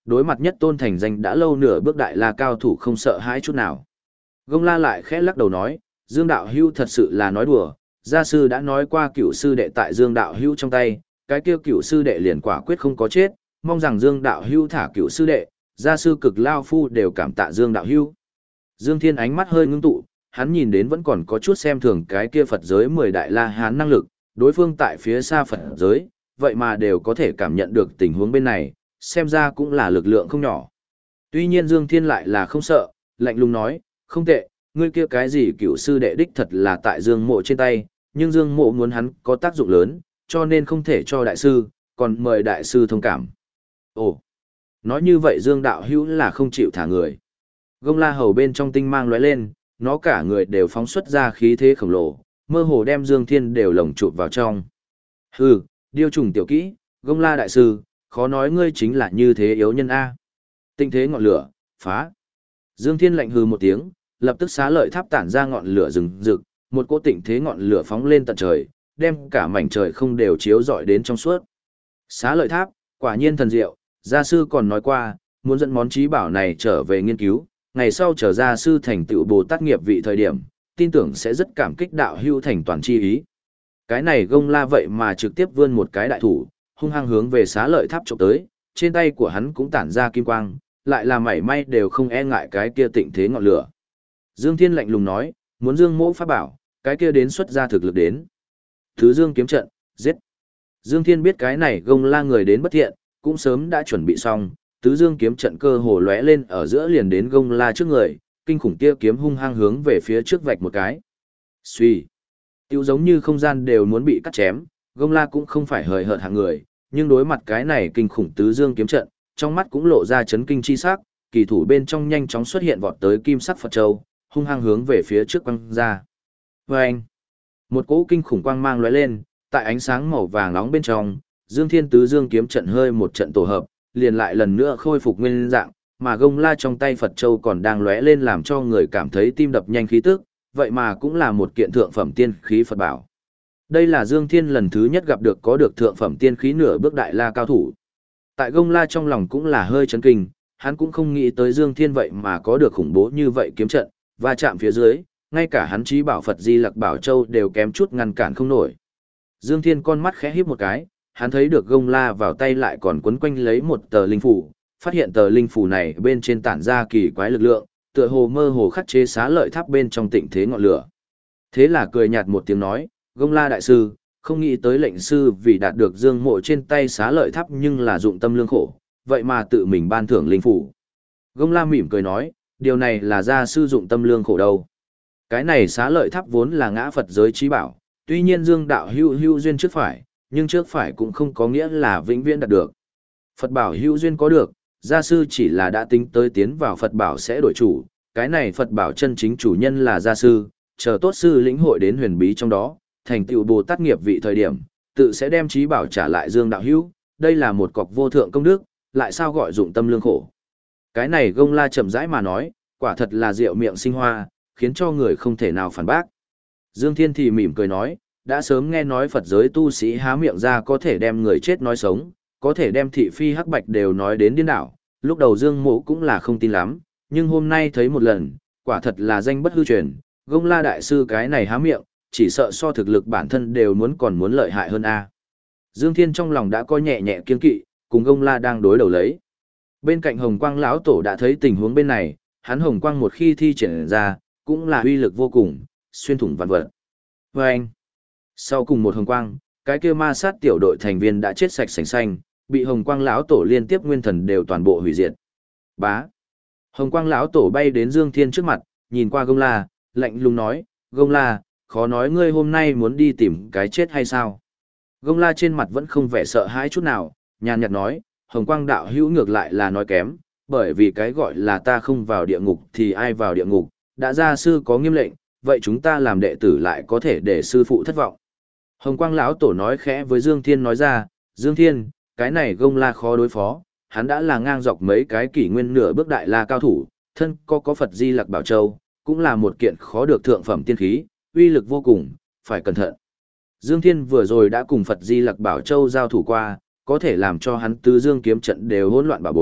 đối mặt nhất tôn thành danh đã lâu nửa bước đại la cao thủ không sợ hãi chút nào. Gông La lại khẽ lắc đầu nói, Dương đạo hữu thật sự là nói đùa, gia sư đã nói qua cửu sư đệ tại Dương đạo hữu trong tay, cái kia cửu sư đệ liền quả quyết không có chết, mong rằng Dương đạo hữu thả cửu sư đệ, gia sư cực lao phu đều cảm tạ Dương đạo hữu. Dương Thiên ánh mắt hơi ngưng tụ, hắn nhìn đến vẫn còn có chút xem thường cái kia Phật giới 10 đại la hán năng lực, đối phương tại phía xa Phật giới, vậy mà đều có thể cảm nhận được tình huống bên này, xem ra cũng là lực lượng không nhỏ. Tuy nhiên Dương Thiên lại là không sợ, lạnh lùng nói, không tệ, ngươi kia cái gì cửu sư đệ đích thật là tại Dương Mộ trên tay, nhưng Dương Mộ muốn hắn có tác dụng lớn, cho nên không thể cho đại sư, còn mời đại sư thông cảm. Ồ, nói như vậy Dương đạo hữu là không chịu thả người. Gông La hầu bên trong tinh mang lóe lên, nó cả người đều phóng xuất ra khí thế khổng lồ, mơ hồ đem Dương Thiên đều lồng chụp vào trong. Hừ, điêu trùng tiểu kỹ, Gông La đại sư, khó nói ngươi chính là như thế yếu nhân A. Tinh thế ngọn lửa, phá. Dương Thiên lạnh hừ một tiếng, lập tức xá lợi tháp tản ra ngọn lửa rừng rực, một cỗ tịnh thế ngọn lửa phóng lên tận trời, đem cả mảnh trời không đều chiếu rọi đến trong suốt. Xá lợi tháp, quả nhiên thần diệu, gia sư còn nói qua, muốn dẫn món trí bảo này trở về nghiên cứu, ngày sau trở gia sư thành tựu Bồ Tát nghiệp vị thời điểm, tin tưởng sẽ rất cảm kích đạo hữu thành toàn chi ý. Cái này Gông La vậy mà trực tiếp vươn một cái đại thủ, hung hăng hướng về xá lợi tháp chụp tới, trên tay của hắn cũng tản ra kim quang, lại là mảy may đều không e ngại cái kia tịnh thế ngọn lửa. Dương Thiên lạnh lùng nói, muốn Dương Mỗ pháp bảo, cái kia đến xuất ra thực lực đến. Thứ Dương kiếm trận, giết. Dương Thiên biết cái này Gông La người đến bất thiện, cũng sớm đã chuẩn bị xong, tứ Dương kiếm trận cơ hồ lóe lên ở giữa liền đến Gông La trước người, kinh khủng tia kiếm hung hăng hướng về phía trước vạch một cái. Xuy. Tiêu giống như không gian đều muốn bị cắt chém, Gông La cũng không phải hời hợt hạng người, nhưng đối mặt cái này kinh khủng tứ Dương kiếm trận, trong mắt cũng lộ ra chấn kinh chi sắc, kỳ thủ bên trong nhanh chóng xuất hiện vọt tới kim sắc Phật châu, hung hăng hướng về phía trước quăng ra. Vâng! Một cỗ kinh khủng quang mang lóe lên, tại ánh sáng màu vàng nóng bên trong, Dương Thiên tứ Dương kiếm trận hơi một trận tổ hợp, liền lại lần nữa khôi phục nguyên dạng, mà Gông La trong tay Phật châu còn đang lóe lên làm cho người cảm thấy tim đập nhanh khí tức, vậy mà cũng là một kiện thượng phẩm tiên khí Phật bảo. Đây là Dương Thiên lần thứ nhất gặp được có được thượng phẩm tiên khí nửa bước đại la cao thủ. Tại Gông La trong lòng cũng là hơi chấn kinh, hắn cũng không nghĩ tới Dương Thiên vậy mà có được khủng bố như vậy kiếm trận, và chạm phía dưới, ngay cả hắn trí bảo Phật Di Lặc Bảo Châu đều kém chút ngăn cản không nổi. Dương Thiên con mắt khẽ híp một cái, hắn thấy được Gông La vào tay lại còn quấn quanh lấy một tờ linh phủ, phát hiện tờ linh phủ này bên trên tản ra kỳ quái lực lượng, tựa hồ mơ hồ khắc chế xá lợi tháp bên trong tịnh thế ngọn lửa. Thế là cười nhạt một tiếng nói, Gông La đại sư, không nghĩ tới lệnh sư vì đạt được Dương Mộ trên tay xá lợi tháp nhưng là dụng tâm lương khổ, vậy mà tự mình ban thưởng linh phủ. Gông La mỉm cười nói, điều này là gia sư dụng tâm lương khổ đâu. Cái này xá lợi tháp vốn là ngã Phật giới trí bảo, tuy nhiên Dương đạo hữu hữu duyên trước phải, nhưng trước phải cũng không có nghĩa là vĩnh viễn đạt được. Phật bảo hữu duyên có được, gia sư chỉ là đã tính tới tiến vào Phật bảo sẽ đổi chủ, cái này Phật bảo chân chính chủ nhân là gia sư, chờ tốt sư lĩnh hội đến huyền bí trong đó, thành tựu Bồ Tát nghiệp vị thời điểm, tự sẽ đem trí bảo trả lại Dương đạo hữu, đây là một cọc vô thượng công đức, lại sao gọi dụng tâm lương khổ. Cái này Gông La chậm rãi mà nói, quả thật là rượu miệng sinh hoa, khiến cho người không thể nào phản bác. Dương Thiên thì mỉm cười nói, đã sớm nghe nói Phật giới tu sĩ há miệng ra có thể đem người chết nói sống, có thể đem thị phi hắc bạch đều nói đến điên đảo, lúc đầu Dương Mộ cũng là không tin lắm, nhưng hôm nay thấy một lần, quả thật là danh bất hư truyền, Gông La đại sư cái này há miệng, chỉ sợ so thực lực bản thân đều còn muốn lợi hại hơn a. Dương Thiên trong lòng đã có nhẹ nhẹ kiên kỵ, cùng Gông La đang đối đầu lấy. Bên cạnh Hồng Quang lão tổ đã thấy tình huống bên này, hắn Hồng Quang một khi thi triển ra, cũng là uy lực vô cùng, xuyên thủng vạn vật. Vâng! Sau cùng một Hồng Quang, cái kia ma sát tiểu đội thành viên đã chết sạch sành xanh, bị Hồng Quang lão tổ liên tiếp nguyên thần đều toàn bộ hủy diệt. Bá! Hồng Quang lão tổ bay đến Dương Thiên trước mặt, nhìn qua Gông La, lạnh lùng nói, Gông La, khó nói ngươi hôm nay muốn đi tìm cái chết hay sao? Gông La trên mặt vẫn không vẻ sợ hãi chút nào, nhàn nhạt nói, Hồng Quang đạo hữu ngược lại là nói kém, bởi vì cái gọi là ta không vào địa ngục thì ai vào địa ngục, đã gia sư có nghiêm lệnh, vậy chúng ta làm đệ tử lại có thể để sư phụ thất vọng. Hồng Quang lão tổ nói khẽ với Dương Thiên nói ra, Dương Thiên, cái này Gông La khó đối phó, hắn đã là ngang dọc mấy cái kỷ nguyên nửa bước đại la cao thủ, thân có Phật Di Lặc Bảo Châu, cũng là một kiện khó được thượng phẩm tiên khí, uy lực vô cùng, phải cẩn thận. Dương Thiên vừa rồi đã cùng Phật Di Lặc Bảo Châu giao thủ qua, có thể làm cho hắn tứ dương kiếm trận đều hỗn loạn bảo bối,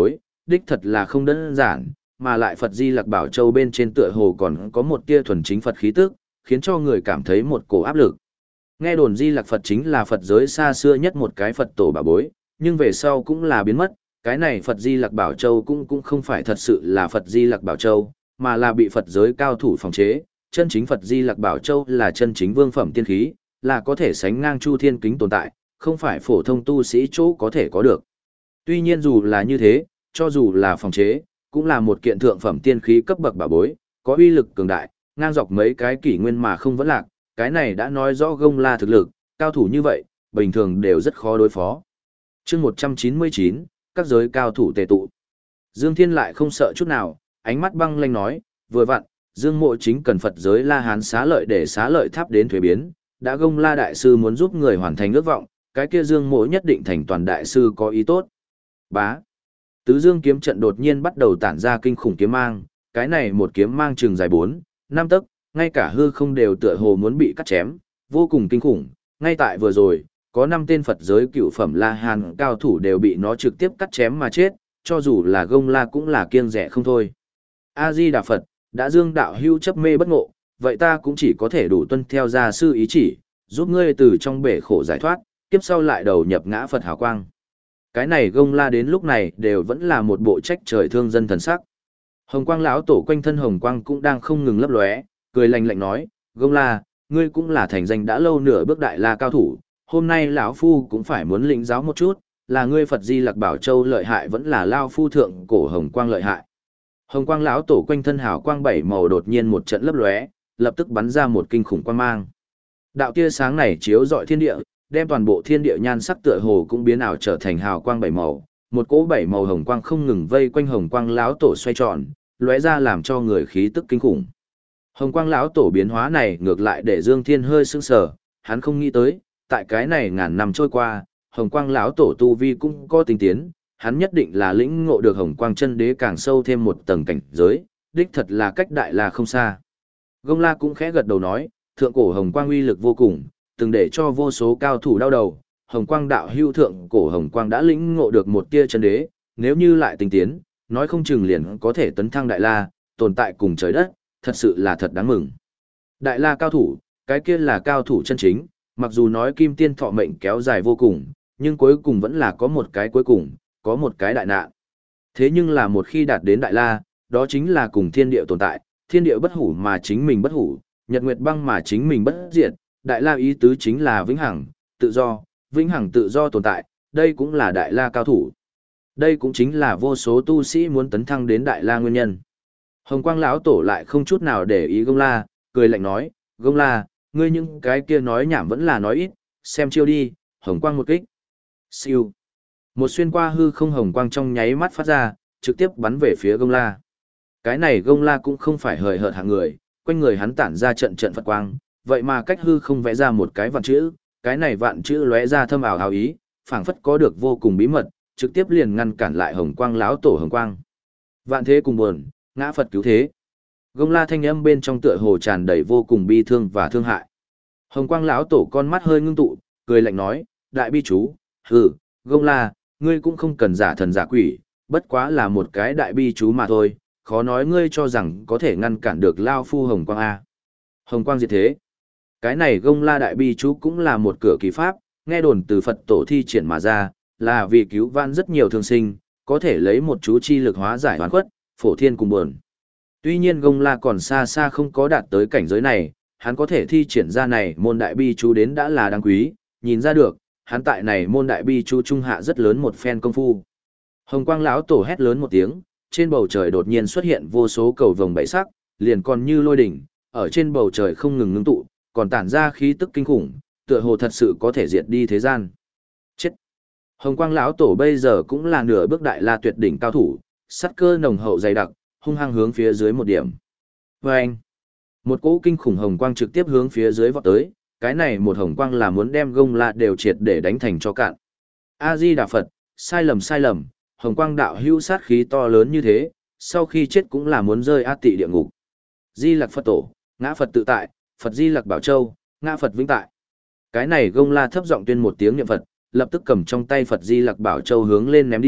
đích thật là không đơn giản, mà lại Phật Di Lặc Bảo Châu bên trên tựa hồ còn có một tia thuần chính Phật khí tức, khiến cho người cảm thấy một cổ áp lực. Nghe đồn Di Lặc Phật chính là Phật giới xa xưa nhất một cái Phật tổ bảo bối, nhưng về sau cũng là biến mất, cái này Phật Di Lặc Bảo Châu cũng không phải thật sự là Phật Di Lặc Bảo Châu, mà là bị Phật giới cao thủ phòng chế, chân chính Phật Di Lặc Bảo Châu là chân chính vương phẩm tiên khí, là có thể sánh ngang Chu Thiên Kính tồn tại, không phải phổ thông tu sĩ chỗ có thể có được. Tuy nhiên dù là như thế, cho dù là phòng chế, cũng là một kiện thượng phẩm tiên khí cấp bậc bảo bối, có uy lực cường đại, ngang dọc mấy cái kỷ nguyên mà không vẫn lạc, cái này đã nói rõ Gông La thực lực, cao thủ như vậy, bình thường đều rất khó đối phó. Chương 199, các giới cao thủ tề tụ. Dương Thiên lại không sợ chút nào, ánh mắt băng lanh nói, vừa vặn, Dương Mộ chính cần Phật giới La Hán xá lợi để xá lợi tháp đến thuế biến, đã Gông La đại sư muốn giúp người hoàn thành ước vọng, cái kia Dương Mộ nhất định thành toàn đại sư có ý tốt. Bá. Tứ Dương kiếm trận đột nhiên bắt đầu tản ra kinh khủng kiếm mang, cái này một kiếm mang chừng dài 4, 5 tấc, ngay cả hư không đều tựa hồ muốn bị cắt chém, vô cùng kinh khủng. Ngay tại vừa rồi, có 5 tên Phật giới cựu phẩm La Hán cao thủ đều bị nó trực tiếp cắt chém mà chết, cho dù là Gông La cũng là kiêng dè không thôi. A Di Đà Phật, đã Dương đạo hưu chấp mê bất ngộ, vậy ta cũng chỉ có thể đủ tuân theo gia sư ý chỉ, giúp ngươi từ trong bể khổ giải thoát, kiếp sau lại đầu nhập ngã Phật hào quang. Cái này Gông La đến lúc này đều vẫn là một bộ trách trời thương dân thần sắc. Hồng Quang lão tổ quanh thân hồng quang cũng đang không ngừng lấp lóe, cười lạnh lạnh nói, Gông La, ngươi cũng là thành danh đã lâu nửa bước đại la cao thủ, hôm nay lão phu cũng phải muốn lĩnh giáo một chút, là ngươi Phật Di Lặc Bảo Châu lợi hại vẫn là lao phu thượng cổ hồng quang lợi hại. Hồng Quang lão tổ quanh thân hào quang 7 màu đột nhiên một trận lấp lóe, lập tức bắn ra một kinh khủng quang mang. Đạo tia sáng này chiếu rọi thiên địa, đem toàn bộ thiên địa nhan sắc tựa hồ cũng biến ảo trở thành hào quang 7 màu, một cỗ 7 màu hồng quang không ngừng vây quanh Hồng Quang lão tổ xoay tròn, lóe ra làm cho người khí tức kinh khủng. Hồng Quang lão tổ biến hóa này ngược lại để Dương Thiên hơi sững sờ, hắn không nghĩ tới, tại cái này ngàn năm trôi qua, Hồng Quang lão tổ tu vi cũng có tinh tiến, hắn nhất định là lĩnh ngộ được Hồng Quang chân đế càng sâu thêm một tầng cảnh giới, đích thật là cách đại la không xa. Gông La cũng khẽ gật đầu nói, thượng cổ Hồng Quang uy lực vô cùng, từng để cho vô số cao thủ đau đầu, Hồng Quang đạo hưu thượng cổ Hồng Quang đã lĩnh ngộ được một tia chân đế, nếu như lại tinh tiến, nói không chừng liền có thể tấn thăng đại la, tồn tại cùng trời đất, thật sự là thật đáng mừng. Đại la cao thủ, cái kia là cao thủ chân chính, mặc dù nói kim tiên thọ mệnh kéo dài vô cùng, nhưng cuối cùng vẫn là có một cái cuối cùng, có một cái đại nạn. Thế nhưng là một khi đạt đến đại la, đó chính là cùng thiên địa tồn tại, thiên địa bất hủ mà chính mình bất hủ, nhật nguyệt băng mà chính mình bất diệt, đại la ý tứ chính là vĩnh hằng, tự do, vĩnh hằng tự do tồn tại, đây cũng là đại la cao thủ. Đây cũng chính là vô số tu sĩ muốn tấn thăng đến đại la nguyên nhân. Hồng Quang lão tổ lại không chút nào để ý Gông La, cười lạnh nói, Gông La, ngươi những cái kia nói nhảm vẫn là nói ít, xem chiêu đi, Hồng Quang một kích. Siêu. Một xuyên qua hư không hồng quang trong nháy mắt phát ra, trực tiếp bắn về phía Gông La. Cái này Gông La cũng không phải hời hợt hạng người, quanh người hắn tản ra trận trận Phật quang, vậy mà cách hư không vẽ ra một cái vạn chữ, cái này vạn chữ lóe ra thâm ảo hào ý, phảng phất có được vô cùng bí mật, trực tiếp liền ngăn cản lại Hồng Quang lão tổ hồng quang. Vạn thế cùng buồn, ngã Phật cứu thế. Gông La thanh âm bên trong tựa hồ tràn đầy vô cùng bi thương và thương hại. Hồng Quang lão tổ con mắt hơi ngưng tụ, cười lạnh nói, đại bi chú, hừ, Gông La, ngươi cũng không cần giả thần giả quỷ, bất quá là một cái đại bi chú mà thôi, khó nói ngươi cho rằng có thể ngăn cản được lao phu Hồng Quang A. Hồng Quang diệt thế. Cái này Gông La đại bi chú cũng là một cửa kỳ pháp, nghe đồn từ Phật tổ thi triển mà ra, là vì cứu vãn rất nhiều thương sinh, có thể lấy một chú chi lực hóa giải oán khuất, phổ thiên cùng buồn. Tuy nhiên Gông La còn xa xa không có đạt tới cảnh giới này, hắn có thể thi triển ra này môn đại bi chú đến đã là đáng quý, nhìn ra được, hắn tại này môn đại bi chú trung hạ rất lớn một phen công phu. Hồng Quang lão tổ hét lớn một tiếng, trên bầu trời đột nhiên xuất hiện vô số cầu vồng bảy sắc, liền còn như lôi đỉnh, ở trên bầu trời không ngừng ngưng tụ, còn tản ra khí tức kinh khủng, tựa hồ thật sự có thể diệt đi thế gian. Chết. Hồng Quang lão tổ bây giờ cũng là nửa bước đại la tuyệt đỉnh cao thủ, sát cơ nồng hậu dày đặc, hung hăng hướng phía dưới một điểm. Oeng. Một cỗ kinh khủng hồng quang trực tiếp hướng phía dưới vọt tới, cái này một hồng quang là muốn đem Gông La đều triệt để đánh thành cho cạn. A Di Đà Phật, sai lầm, hồng quang đạo hữu sát khí to lớn như thế, sau khi chết cũng là muốn rơi ác tị địa ngục. Di Lặc Phật tổ, ngã Phật tự tại, Phật Di Lặc Bảo Châu, ngã Phật vĩnh tại. Cái này Gông La thấp giọng tuyên một tiếng niệm Phật, lập tức cầm trong tay Phật Di Lặc Bảo Châu hướng lên ném đi,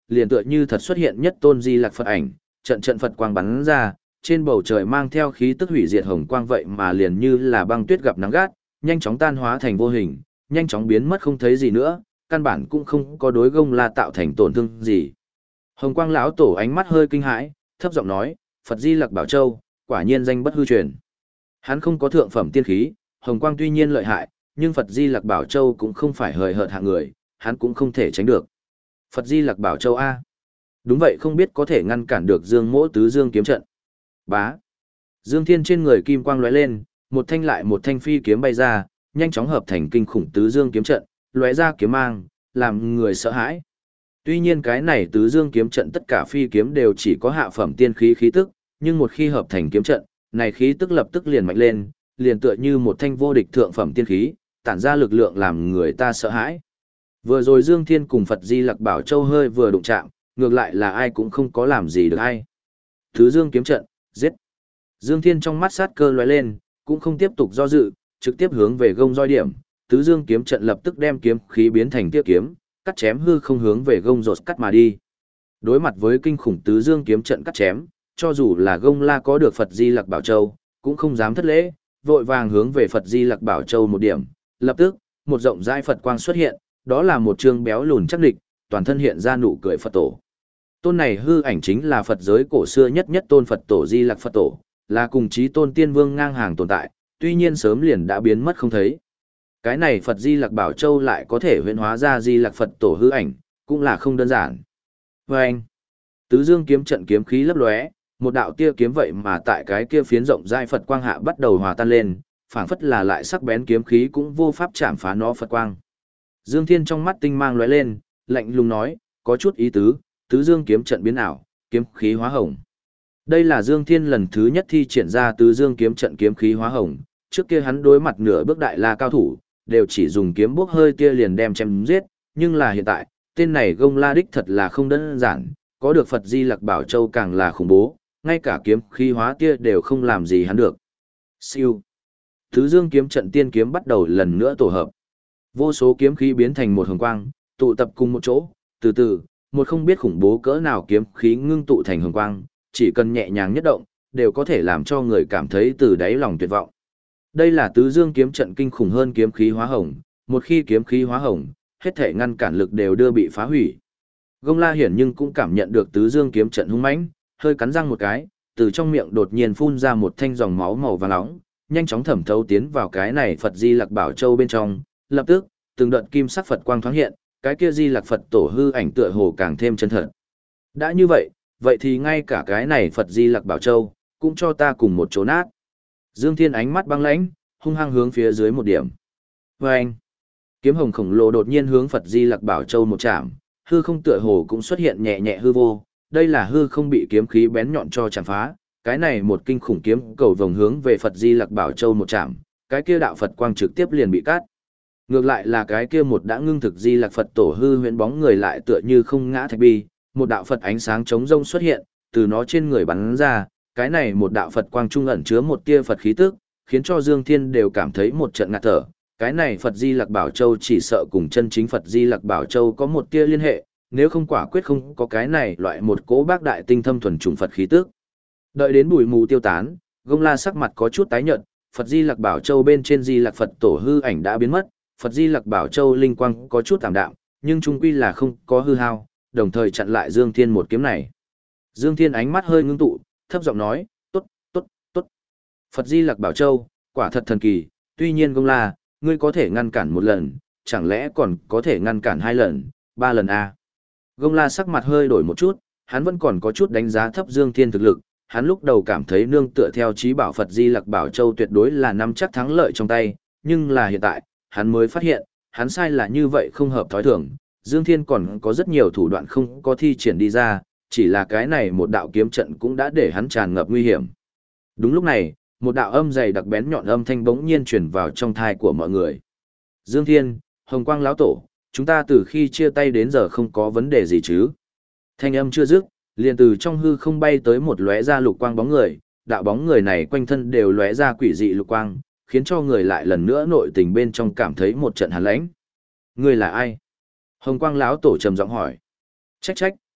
liền tựa như thật xuất hiện nhất tôn Di Lặc Phật ảnh, trận trận Phật quang bắn ra, trên bầu trời mang theo khí tức hủy diệt hồng quang vậy mà liền như là băng tuyết gặp nắng gắt, nhanh chóng tan hóa thành vô hình, nhanh chóng biến mất không thấy gì nữa, căn bản cũng không có đối Gông La tạo thành tổn thương gì. Hồng Quang lão tổ ánh mắt hơi kinh hãi, thấp giọng nói, Phật Di Lặc Bảo Châu, quả nhiên danh bất hư truyền. Hắn không có thượng phẩm tiên khí, Hồng Quang tuy nhiên lợi hại, nhưng Phật Di Lặc Bảo Châu cũng không phải hời hợt hạng người, hắn cũng không thể tránh được. Phật Di Lặc Bảo Châu A. Đúng vậy, không biết có thể ngăn cản được Dương Mỗ tứ dương kiếm trận. Bá. Dương Thiên trên người kim quang lóe lên, một thanh lại một thanh phi kiếm bay ra, nhanh chóng hợp thành kinh khủng tứ dương kiếm trận, lóe ra kiếm mang, làm người sợ hãi. Tuy nhiên cái này tứ dương kiếm trận tất cả phi kiếm đều chỉ có hạ phẩm tiên khí khí tức, nhưng một khi hợp thành kiếm trận, này khí tức lập tức liền mạnh lên, liền tựa như một thanh vô địch thượng phẩm tiên khí, tản ra lực lượng làm người ta sợ hãi. Vừa rồi Dương Thiên cùng Phật Di Lặc Bảo Châu hơi vừa đụng chạm, ngược lại là ai cũng không có làm gì được ai. Tứ dương kiếm trận, giết. Dương Thiên trong mắt sát cơ lóe lên, cũng không tiếp tục do dự, trực tiếp hướng về Gông Roi điểm, tứ dương kiếm trận lập tức đem kiếm khí biến thành tia kiếm, cắt chém hư không hướng về Gông rột cắt mà đi. Đối mặt với kinh khủng tứ dương kiếm trận cắt chém, cho dù là Gông La có được Phật Di Lặc Bảo Châu, cũng không dám thất lễ, vội vàng hướng về Phật Di Lặc Bảo Châu một điểm, lập tức, một rộng rãi Phật quang xuất hiện, đó là một trương béo lùn chắc địch, toàn thân hiện ra nụ cười Phật tổ. Tôn này hư ảnh chính là Phật giới cổ xưa nhất nhất tôn Phật tổ Di Lặc Phật tổ, là cùng chí tôn tiên vương ngang hàng tồn tại, tuy nhiên sớm liền đã biến mất không thấy. Cái này Phật Di Lặc Bảo Châu lại có thể huyễn hóa ra Di Lặc Phật tổ hư ảnh, cũng là không đơn giản. Và anh, tứ dương kiếm trận kiếm khí lấp lóe, một đạo tia kiếm vậy mà tại cái kia phiến rộng rãi Phật quang hạ bắt đầu hòa tan lên, phảng phất là lại sắc bén kiếm khí cũng vô pháp chạm phá nó Phật quang. Dương Thiên trong mắt tinh mang lóe lên, lạnh lùng nói, có chút ý tứ, tứ dương kiếm trận biến ảo, kiếm khí hóa hồng. Đây là Dương Thiên lần thứ nhất thi triển ra tứ dương kiếm trận kiếm khí hóa hồng, trước kia hắn đối mặt nửa bước đại la cao thủ, đều chỉ dùng kiếm bốc hơi tia liền đem chém giết, nhưng là hiện tại, tên này Gông La đích thật là không đơn giản, có được Phật Di Lặc Bảo Châu càng là khủng bố, ngay cả kiếm khí hóa tia đều không làm gì hắn được. Siêu. Tứ dương kiếm trận tiên kiếm bắt đầu lần nữa tổ hợp. Vô số kiếm khí biến thành một hồng quang, tụ tập cùng một chỗ, từ từ, một không biết khủng bố cỡ nào kiếm khí ngưng tụ thành hồng quang, chỉ cần nhẹ nhàng nhất động, đều có thể làm cho người cảm thấy từ đáy lòng tuyệt vọng. Đây là tứ dương kiếm trận kinh khủng hơn kiếm khí hóa hồng, một khi kiếm khí hóa hồng, hết thể ngăn cản lực đều đưa bị phá hủy. Gông La Hiển nhưng cũng cảm nhận được tứ dương kiếm trận hung mãnh, hơi cắn răng một cái, từ trong miệng đột nhiên phun ra một thanh dòng máu màu vàng nóng, nhanh chóng thẩm thấu tiến vào cái này Phật Di Lặc Bảo Châu bên trong, lập tức, từng đợt kim sắc Phật quang thoáng hiện, cái kia Di Lặc Phật tổ hư ảnh tựa hồ càng thêm chân thật. Đã như vậy, vậy thì ngay cả cái này Phật Di Lặc Bảo Châu, cũng cho ta cùng một chỗ nát. Dương Thiên ánh mắt băng lãnh, hung hăng hướng phía dưới một điểm. Và anh, kiếm hồng khổng lồ đột nhiên hướng Phật Di Lặc Bảo Châu một chạm, hư không tựa hồ cũng xuất hiện nhẹ nhẹ hư vô, đây là hư không bị kiếm khí bén nhọn cho chạm phá, cái này một kinh khủng kiếm cầu vồng hướng về Phật Di Lặc Bảo Châu một chạm, cái kia đạo Phật quang trực tiếp liền bị cắt. Ngược lại là cái kia một đã ngưng thực Di Lặc Phật tổ hư huyễn bóng người lại tựa như không ngã thạch bi, một đạo Phật ánh sáng chống rông xuất hiện, từ nó trên người bắn ra, cái này một đạo Phật quang trung ẩn chứa một tia Phật khí tức, khiến cho Dương Thiên đều cảm thấy một trận ngạt thở. Cái này Phật Di Lặc Bảo Châu chỉ sợ cùng chân chính Phật Di Lặc Bảo Châu có một tia liên hệ, nếu không quả quyết không có cái này loại một cỗ bác đại tinh thâm thuần trùng Phật khí tức. Đợi đến bụi mù tiêu tán, Gông La sắc mặt có chút tái nhợt, Phật Di Lặc Bảo Châu bên trên Di Lặc Phật tổ hư ảnh đã biến mất, Phật Di Lặc Bảo Châu linh quang có chút tạm đạm, nhưng chung quy là không có hư hao, đồng thời chặn lại Dương Thiên một kiếm này. Dương Thiên ánh mắt hơi ngưng tụ, thấp giọng nói, tốt, tốt, tốt. Phật Di Lặc Bảo Châu, quả thật thần kỳ, tuy nhiên Gông La, ngươi có thể ngăn cản một lần, chẳng lẽ còn có thể ngăn cản 2 lần, 3 lần à? Gông La sắc mặt hơi đổi một chút, hắn vẫn còn có chút đánh giá thấp Dương Thiên thực lực, hắn lúc đầu cảm thấy nương tựa theo chí bảo Phật Di Lặc Bảo Châu tuyệt đối là nắm chắc thắng lợi trong tay, nhưng là hiện tại, hắn mới phát hiện, hắn sai là như vậy không hợp thói thường, Dương Thiên còn có rất nhiều thủ đoạn không có thi triển đi ra, chỉ là cái này một đạo kiếm trận cũng đã để hắn tràn ngập nguy hiểm. Đúng lúc này, một đạo âm dày đặc bén nhọn âm thanh bỗng nhiên truyền vào trong thai của mọi người. Dương Thiên, Hồng Quang lão tổ, chúng ta từ khi chia tay đến giờ không có vấn đề gì chứ? Thanh âm chưa dứt, liền từ trong hư không bay tới một lóe ra lục quang bóng người, đạo bóng người này quanh thân đều lóe ra quỷ dị lục quang, khiến cho người lại lần nữa nội tình bên trong cảm thấy một trận hàn lãnh. Người là ai? Hồng Quang lão tổ trầm giọng hỏi. Trách,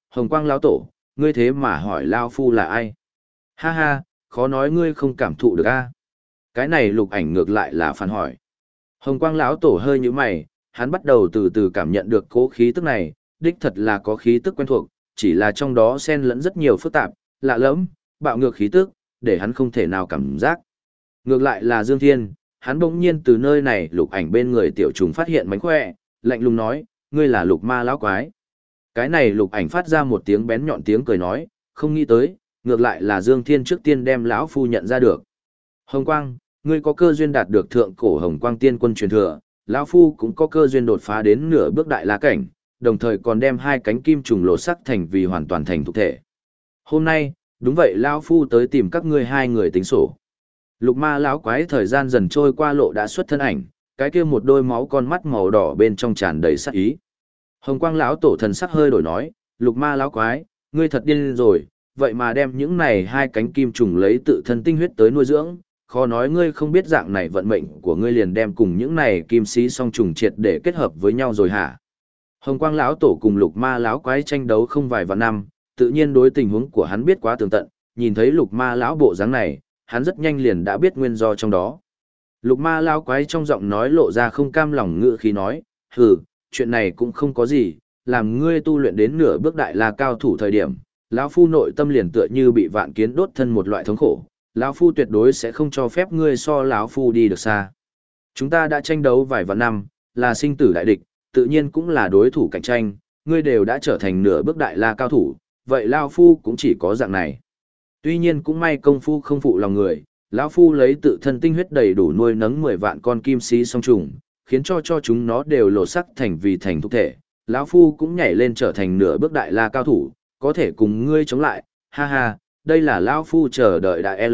Hồng Quang lão tổ, ngươi thế mà hỏi lão phu là ai? Ha ha, khó nói ngươi không cảm thụ được a. Cái này Lục Ảnh ngược lại là phản hỏi. Hồng Quang lão tổ hơi nhíu mày, hắn bắt đầu từ từ cảm nhận được cố khí tức này, đích thật là có khí tức quen thuộc, chỉ là trong đó xen lẫn rất nhiều phức tạp, lạ lẫm, bạo ngược khí tức, để hắn không thể nào cảm giác. Ngược lại là Dương Thiên, hắn bỗng nhiên từ nơi này Lục Ảnh bên người tiểu trùng phát hiện mánh khỏe, lạnh lùng nói, ngươi là Lục Ma lão quái. Cái này Lục Ảnh phát ra một tiếng bén nhọn tiếng cười nói, không nghĩ tới, ngược lại là Dương Thiên trước tiên đem lão phu nhận ra được. Hồng Quang, ngươi có cơ duyên đạt được thượng cổ Hồng Quang tiên quân truyền thừa, lão phu cũng có cơ duyên đột phá đến nửa bước đại la cảnh, đồng thời còn đem hai cánh kim trùng lột sắc thành vì hoàn toàn thành thục thể. Hôm nay, đúng vậy lão phu tới tìm các ngươi hai người tính sổ. Lục Ma lão quái thời gian dần trôi qua lộ đã xuất thân ảnh, cái kia một đôi máu con mắt màu đỏ bên trong tràn đầy sát ý. Hồng Quang lão tổ thần sắc hơi đổi nói, Lục Ma lão quái, ngươi thật điên rồi, vậy mà đem những này hai cánh kim trùng lấy tự thân tinh huyết tới nuôi dưỡng, khó nói ngươi không biết dạng này vận mệnh của ngươi liền đem cùng những này kim sĩ song trùng triệt để kết hợp với nhau rồi hả? Hồng Quang lão tổ cùng Lục Ma lão quái tranh đấu không vài vạn năm, tự nhiên đối tình huống của hắn biết quá tường tận, nhìn thấy Lục Ma lão bộ dáng này, hắn rất nhanh liền đã biết nguyên do trong đó. Lục Ma lão quái trong giọng nói lộ ra không cam lòng ngữ khí nói, hừ, chuyện này cũng không có gì, làm ngươi tu luyện đến nửa bước đại la cao thủ thời điểm, lão phu nội tâm liền tựa như bị vạn kiến đốt thân một loại thống khổ, lão phu tuyệt đối sẽ không cho phép ngươi so lão phu đi được xa. Chúng ta đã tranh đấu vài vạn năm, là sinh tử đại địch, tự nhiên cũng là đối thủ cạnh tranh, ngươi đều đã trở thành nửa bước đại la cao thủ, vậy lão phu cũng chỉ có dạng này. Tuy nhiên cũng may công phu không phụ lòng người, lão phu lấy tự thân tinh huyết đầy đủ nuôi nấng 10 vạn con kim sĩ song trùng, khiến cho chúng nó đều lột sắc thành vì thành thục thể. Lão phu cũng nhảy lên trở thành nửa bước đại la cao thủ, có thể cùng ngươi chống lại, ha ha, đây là lão phu chờ đợi đại L.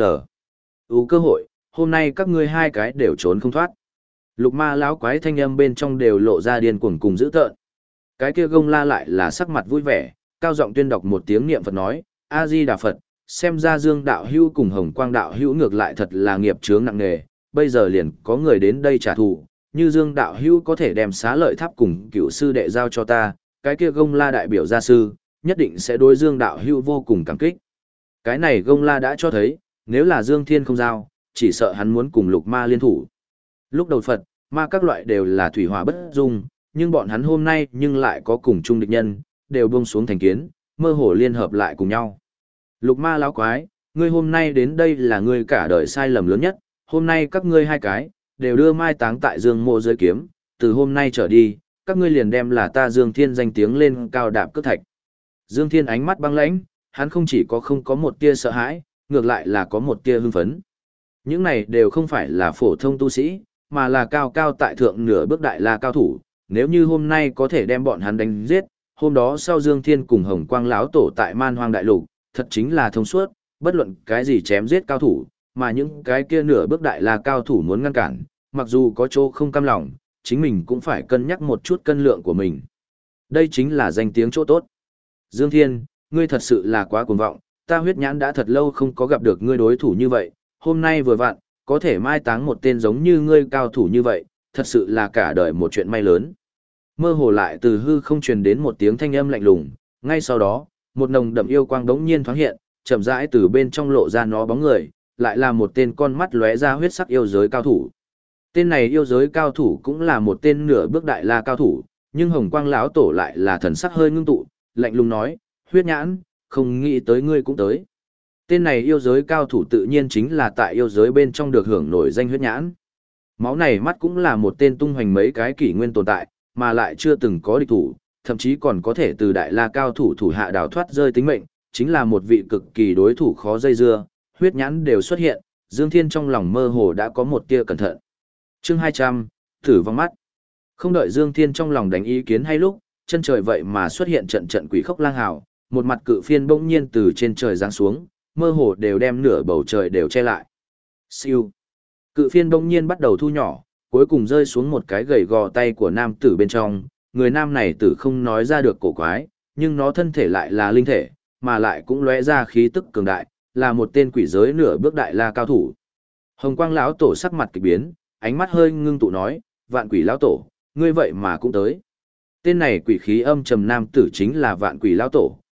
Cơ hội, hôm nay các ngươi hai cái đều trốn không thoát. Lục Ma lão quái thanh âm bên trong đều lộ ra điên cuồng cùng dữ tợn. Cái kia Gông La lại là sắc mặt vui vẻ, cao giọng tuyên đọc một tiếng niệm Phật nói, A Di Đà Phật, xem ra Dương đạo hữu cùng Hồng Quang đạo hữu ngược lại thật là nghiệp chướng nặng nề, bây giờ liền có người đến đây trả thù, như Dương đạo hữu có thể đem Xá Lợi Tháp cùng Cửu sư đệ giao cho ta, cái kia Gông La đại biểu gia sư, nhất định sẽ đối Dương đạo hữu vô cùng cảm kích. Cái này Gông La đã cho thấy, nếu là Dương Thiên không giao, chỉ sợ hắn muốn cùng Lục Ma liên thủ. Lúc đầu Phật, ma các loại đều là thủy hỏa bất dung, nhưng bọn hắn hôm nay nhưng lại có cùng chung địch nhân, đều buông xuống thành kiến, mơ hồ liên hợp lại cùng nhau. Lục Ma lão quái, ngươi hôm nay đến đây là ngươi cả đời sai lầm lớn nhất, hôm nay các ngươi hai cái, đều đưa mai táng tại Dương mộ dưới kiếm, từ hôm nay trở đi, các ngươi liền đem là ta Dương Thiên danh tiếng lên cao đạp cước thạch. Dương Thiên ánh mắt băng lãnh, hắn không chỉ có không có một tia sợ hãi, ngược lại là có một tia hưng phấn. Những này đều không phải là phổ thông tu sĩ, mà là cao cao tại thượng nửa bước đại la cao thủ, nếu như hôm nay có thể đem bọn hắn đánh giết, hôm đó sau Dương Thiên cùng Hồng Quang lão tổ tại Man Hoang đại lục, thật chính là thông suốt, bất luận cái gì chém giết cao thủ, mà những cái kia nửa bước đại la cao thủ muốn ngăn cản, mặc dù có chỗ không cam lòng, chính mình cũng phải cân nhắc một chút cân lượng của mình. Đây chính là danh tiếng chỗ tốt. Dương Thiên, ngươi thật sự là quá cuồng vọng, ta huyết nhãn đã thật lâu không có gặp được ngươi đối thủ như vậy, hôm nay vừa vặn, có thể mai táng một tên giống như ngươi cao thủ như vậy, thật sự là cả đời một chuyện may lớn. Mơ hồ lại từ hư không truyền đến một tiếng thanh âm lạnh lùng, ngay sau đó, một nồng đậm yêu quang đống nhiên thoáng hiện, chậm rãi từ bên trong lộ ra nó bóng người, lại là một tên con mắt lóe ra huyết sắc yêu giới cao thủ. Tên này yêu giới cao thủ cũng là một tên nửa bước đại la cao thủ, nhưng Hồng Quang lão tổ lại là thần sắc hơi ngưng tụ, lạnh lùng nói, huyết nhãn, không nghĩ tới ngươi cũng tới. Tên này yêu giới cao thủ tự nhiên chính là tại yêu giới bên trong được hưởng nổi danh huyết nhãn. Máu này mắt cũng là một tên tung hoành mấy cái kỷ nguyên tồn tại, mà lại chưa từng có địch thủ, thậm chí còn có thể từ đại la cao thủ thủ hạ đào thoát rơi tính mệnh, chính là một vị cực kỳ đối thủ khó dây dưa, huyết nhãn đều xuất hiện, Dương Thiên trong lòng mơ hồ đã có một tia cẩn thận. Chương 200, thử vong mắt. Không đợi Dương Thiên trong lòng đánh ý kiến hay lúc, chân trời vậy mà xuất hiện trận trận quỷ khốc lang hào, một mặt cự phiên bỗng nhiên từ trên trời giáng xuống, mơ hồ đều đem nửa bầu trời đều che lại. Siêu. Cự phiên bỗng nhiên bắt đầu thu nhỏ, cuối cùng rơi xuống một cái gầy gò tay của nam tử bên trong, người nam này tử không nói ra được cổ quái, nhưng nó thân thể lại là linh thể, mà lại cũng lóe ra khí tức cường đại, là một tên quỷ giới nửa bước đại la cao thủ. Hồng Quang lão tổ sắc mặt kỳ biến, ánh mắt hơi ngưng tụ nói, Vạn Quỷ lão tổ, ngươi vậy mà cũng tới. Tên này quỷ khí âm trầm nam tử chính là Vạn Quỷ lão tổ,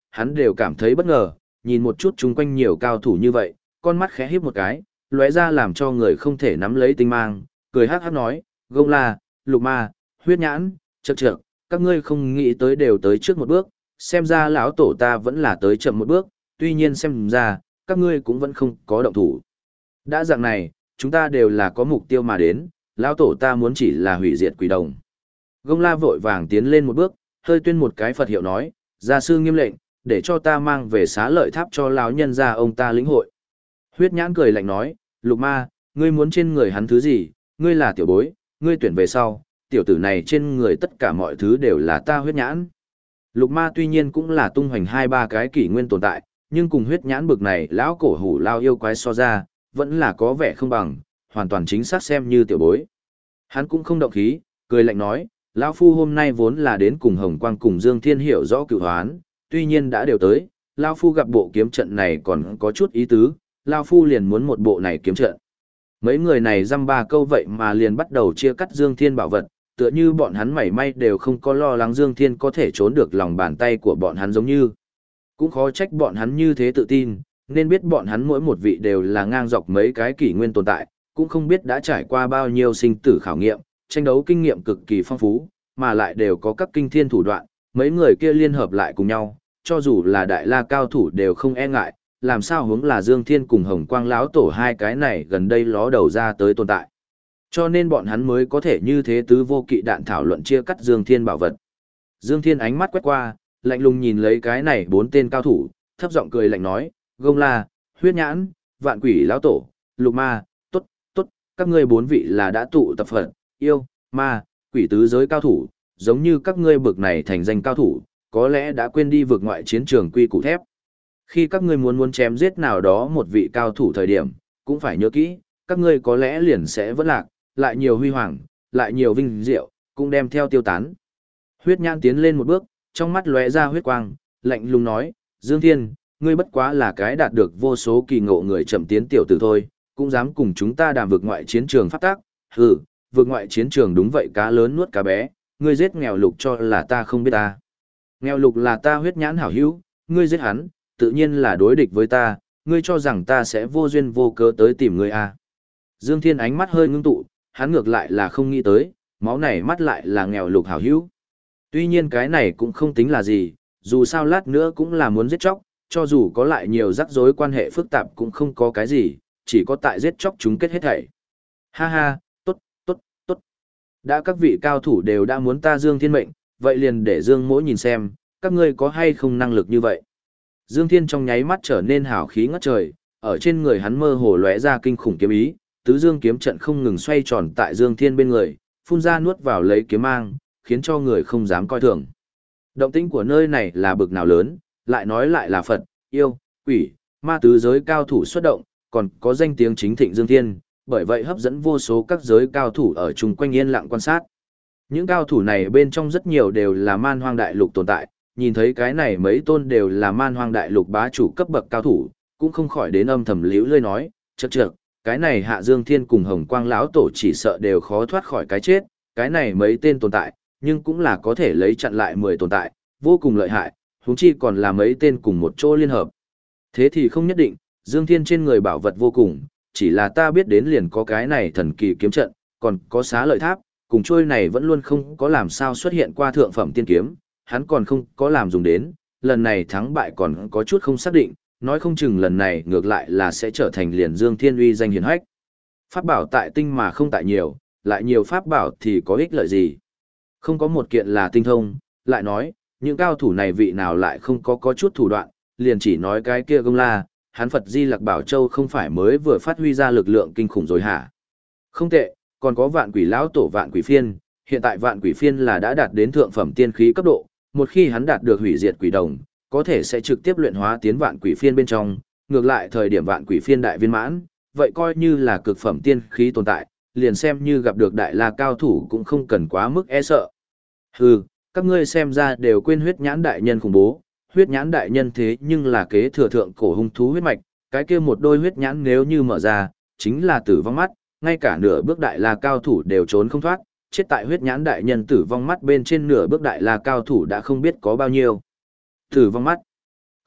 hắn đều cảm thấy bất ngờ, nhìn một chút chung quanh nhiều cao thủ như vậy, con mắt khẽ híp một cái, lóe ra làm cho người không thể nắm lấy tinh mang, cười hắc hắc nói, Gông La, Lục Ma, Huyết Nhãn, chậc chậc, các ngươi không nghĩ tới đều tới trước một bước, xem ra lão tổ ta vẫn là tới chậm một bước, tuy nhiên xem ra, các ngươi cũng vẫn không có động thủ. Đã dạng này, chúng ta đều là có mục tiêu mà đến, lão tổ ta muốn chỉ là hủy diệt quỷ đồng. Gông La vội vàng tiến lên một bước, hơi tuyên một cái Phật hiệu nói, gia sư nghiêm lệnh, để cho ta mang về xá lợi tháp cho lão nhân gia ông ta lĩnh hội. Huyết Nhãn cười lạnh nói, Lục Ma, ngươi muốn trên người hắn thứ gì, ngươi là tiểu bối, ngươi tuyển về sau, tiểu tử này trên người tất cả mọi thứ đều là ta Huyết Nhãn. Lục Ma tuy nhiên cũng là tung hoành 2-3 cái kỷ nguyên tồn tại, nhưng cùng Huyết Nhãn bực này lão cổ hủ lao yêu quái so ra, vẫn là có vẻ không bằng, hoàn toàn chính xác xem như tiểu bối. Hắn cũng không động khí, cười lạnh nói, lão phu hôm nay vốn là đến cùng Hồng Quang cùng Dương Thiên hiểu rõ cựu hoán, tuy nhiên đã đều tới, lão phu gặp bộ kiếm trận này còn có chút ý tứ, lão phu liền muốn một bộ này kiếm trận. Mấy người này dăm ba câu vậy mà liền bắt đầu chia cắt Dương Thiên bảo vật, tựa như bọn hắn mảy may đều không có lo lắng Dương Thiên có thể trốn được lòng bàn tay của bọn hắn giống như. Cũng khó trách bọn hắn như thế tự tin, nên biết bọn hắn mỗi một vị đều là ngang dọc mấy cái kỷ nguyên tồn tại, cũng không biết đã trải qua bao nhiêu sinh tử khảo nghiệm, tranh đấu kinh nghiệm cực kỳ phong phú, mà lại đều có các kinh thiên thủ đoạn, mấy người kia liên hợp lại cùng nhau, cho dù là đại la cao thủ đều không e ngại, làm sao hướng là Dương Thiên cùng Hồng Quang lão tổ hai cái này gần đây ló đầu ra tới tồn tại. Cho nên bọn hắn mới có thể như thế tứ vô kỵ đạn thảo luận chia cắt Dương Thiên bảo vật. Dương Thiên ánh mắt quét qua, lạnh lùng nhìn lấy cái này 4 tên cao thủ, thấp giọng cười lạnh nói, Gông La, Huyết Nhãn, Vạn Quỷ lão tổ, Lục Ma, tốt, tốt, các ngươi 4 vị là đã tụ tập Phật, yêu, ma, quỷ tứ giới cao thủ, giống như các ngươi bực này thành danh cao thủ, có lẽ đã quên đi vượt ngoại chiến trường quy củ thép. Khi các ngươi muốn chém giết nào đó một vị cao thủ thời điểm, cũng phải nhớ kỹ, các ngươi có lẽ liền sẽ vẫn lạc, lại nhiều huy hoàng, lại nhiều vinh diệu, cũng đem theo tiêu tán. Huyết Nhãn tiến lên một bước, trong mắt lóe ra huyết quang, lạnh lùng nói, Dương Thiên, ngươi bất quá là cái đạt được vô số kỳ ngộ người chậm tiến tiểu tử thôi, cũng dám cùng chúng ta đàm vượt ngoại chiến trường phát tác, hừ, vượt ngoại chiến trường đúng vậy cá lớn nuốt cá bé, ngươi giết nghèo lục cho là ta không biết ta. Nghèo lục là ta Huyết Nhãn hảo hữu, ngươi giết hắn, tự nhiên là đối địch với ta, ngươi cho rằng ta sẽ vô duyên vô cớ tới tìm ngươi à. Dương Thiên ánh mắt hơi ngưng tụ, hắn ngược lại là không nghĩ tới, máu này mắt lại là nghèo lục hảo hữu. Tuy nhiên cái này cũng không tính là gì, dù sao lát nữa cũng là muốn giết chóc, cho dù có lại nhiều rắc rối quan hệ phức tạp cũng không có cái gì, chỉ có tại giết chóc chúng kết hết thảy. Ha ha, tốt, tốt, tốt. Đã các vị cao thủ đều đã muốn ta Dương Thiên mệnh, vậy liền để Dương Mỗ nhìn xem, các ngươi có hay không năng lực như vậy. Dương Thiên trong nháy mắt trở nên hào khí ngất trời, ở trên người hắn mơ hồ lóe ra kinh khủng kiếm ý, tứ dương kiếm trận không ngừng xoay tròn tại Dương Thiên bên người, phun ra nuốt vào lấy kiếm mang, khiến cho người không dám coi thường. Động tĩnh của nơi này là bực nào lớn, lại nói lại là Phật, yêu, quỷ, ma tứ giới cao thủ xuất động, còn có danh tiếng chính thịnh Dương Thiên, bởi vậy hấp dẫn vô số các giới cao thủ ở chung quanh yên lặng quan sát. Những cao thủ này bên trong rất nhiều đều là man hoang đại lục tồn tại, nhìn thấy cái này mấy tôn đều là man hoang đại lục bá chủ cấp bậc cao thủ, cũng không khỏi đến âm thầm liễu lơi nói, chậc chậc, cái này Hạ Dương Thiên cùng Hồng Quang lão tổ chỉ sợ đều khó thoát khỏi cái chết, cái này mấy tên tồn tại, nhưng cũng là có thể lấy chặn lại 10 tồn tại, vô cùng lợi hại, huống chi còn là mấy tên cùng một chỗ liên hợp. Thế thì không nhất định, Dương Thiên trên người bảo vật vô cùng, chỉ là ta biết đến liền có cái này thần kỳ kiếm trận, còn có xá lợi tháp, cùng trôi này vẫn luôn không có làm sao xuất hiện qua thượng phẩm tiên kiếm, hắn còn không có làm dùng đến, lần này thắng bại còn có chút không xác định, nói không chừng lần này ngược lại là sẽ trở thành liền Dương Thiên uy danh hiển hách. Pháp bảo tại tinh mà không tại nhiều, lại nhiều pháp bảo thì có ích lợi gì? Không có một kiện là tinh thông, lại nói, những cao thủ này vị nào lại không có chút thủ đoạn, liền chỉ nói cái kia Gông La, hắn Phật Di Lặc Bảo Châu không phải mới vừa phát huy ra lực lượng kinh khủng rồi hả? Không tệ, còn có Vạn Quỷ lão tổ Vạn Quỷ Phiên, hiện tại Vạn Quỷ Phiên là đã đạt đến thượng phẩm tiên khí cấp độ, một khi hắn đạt được hủy diệt quỷ đồng, có thể sẽ trực tiếp luyện hóa tiến Vạn Quỷ Phiên bên trong, ngược lại thời điểm Vạn Quỷ Phiên đại viên mãn, vậy coi như là cực phẩm tiên khí tồn tại, liền xem như gặp được đại la cao thủ cũng không cần quá mức e sợ. Hừ, các ngươi xem ra đều quên Huyết Nhãn đại nhân khủng bố, Huyết Nhãn đại nhân thế nhưng là kế thừa thượng cổ hung thú huyết mạch, cái kia một đôi huyết nhãn nếu như mở ra, chính là tử vong mắt, ngay cả nửa bước đại la cao thủ đều trốn không thoát, chết tại Huyết Nhãn đại nhân tử vong mắt bên trên nửa bước đại la cao thủ đã không biết có bao nhiêu. Tử vong mắt.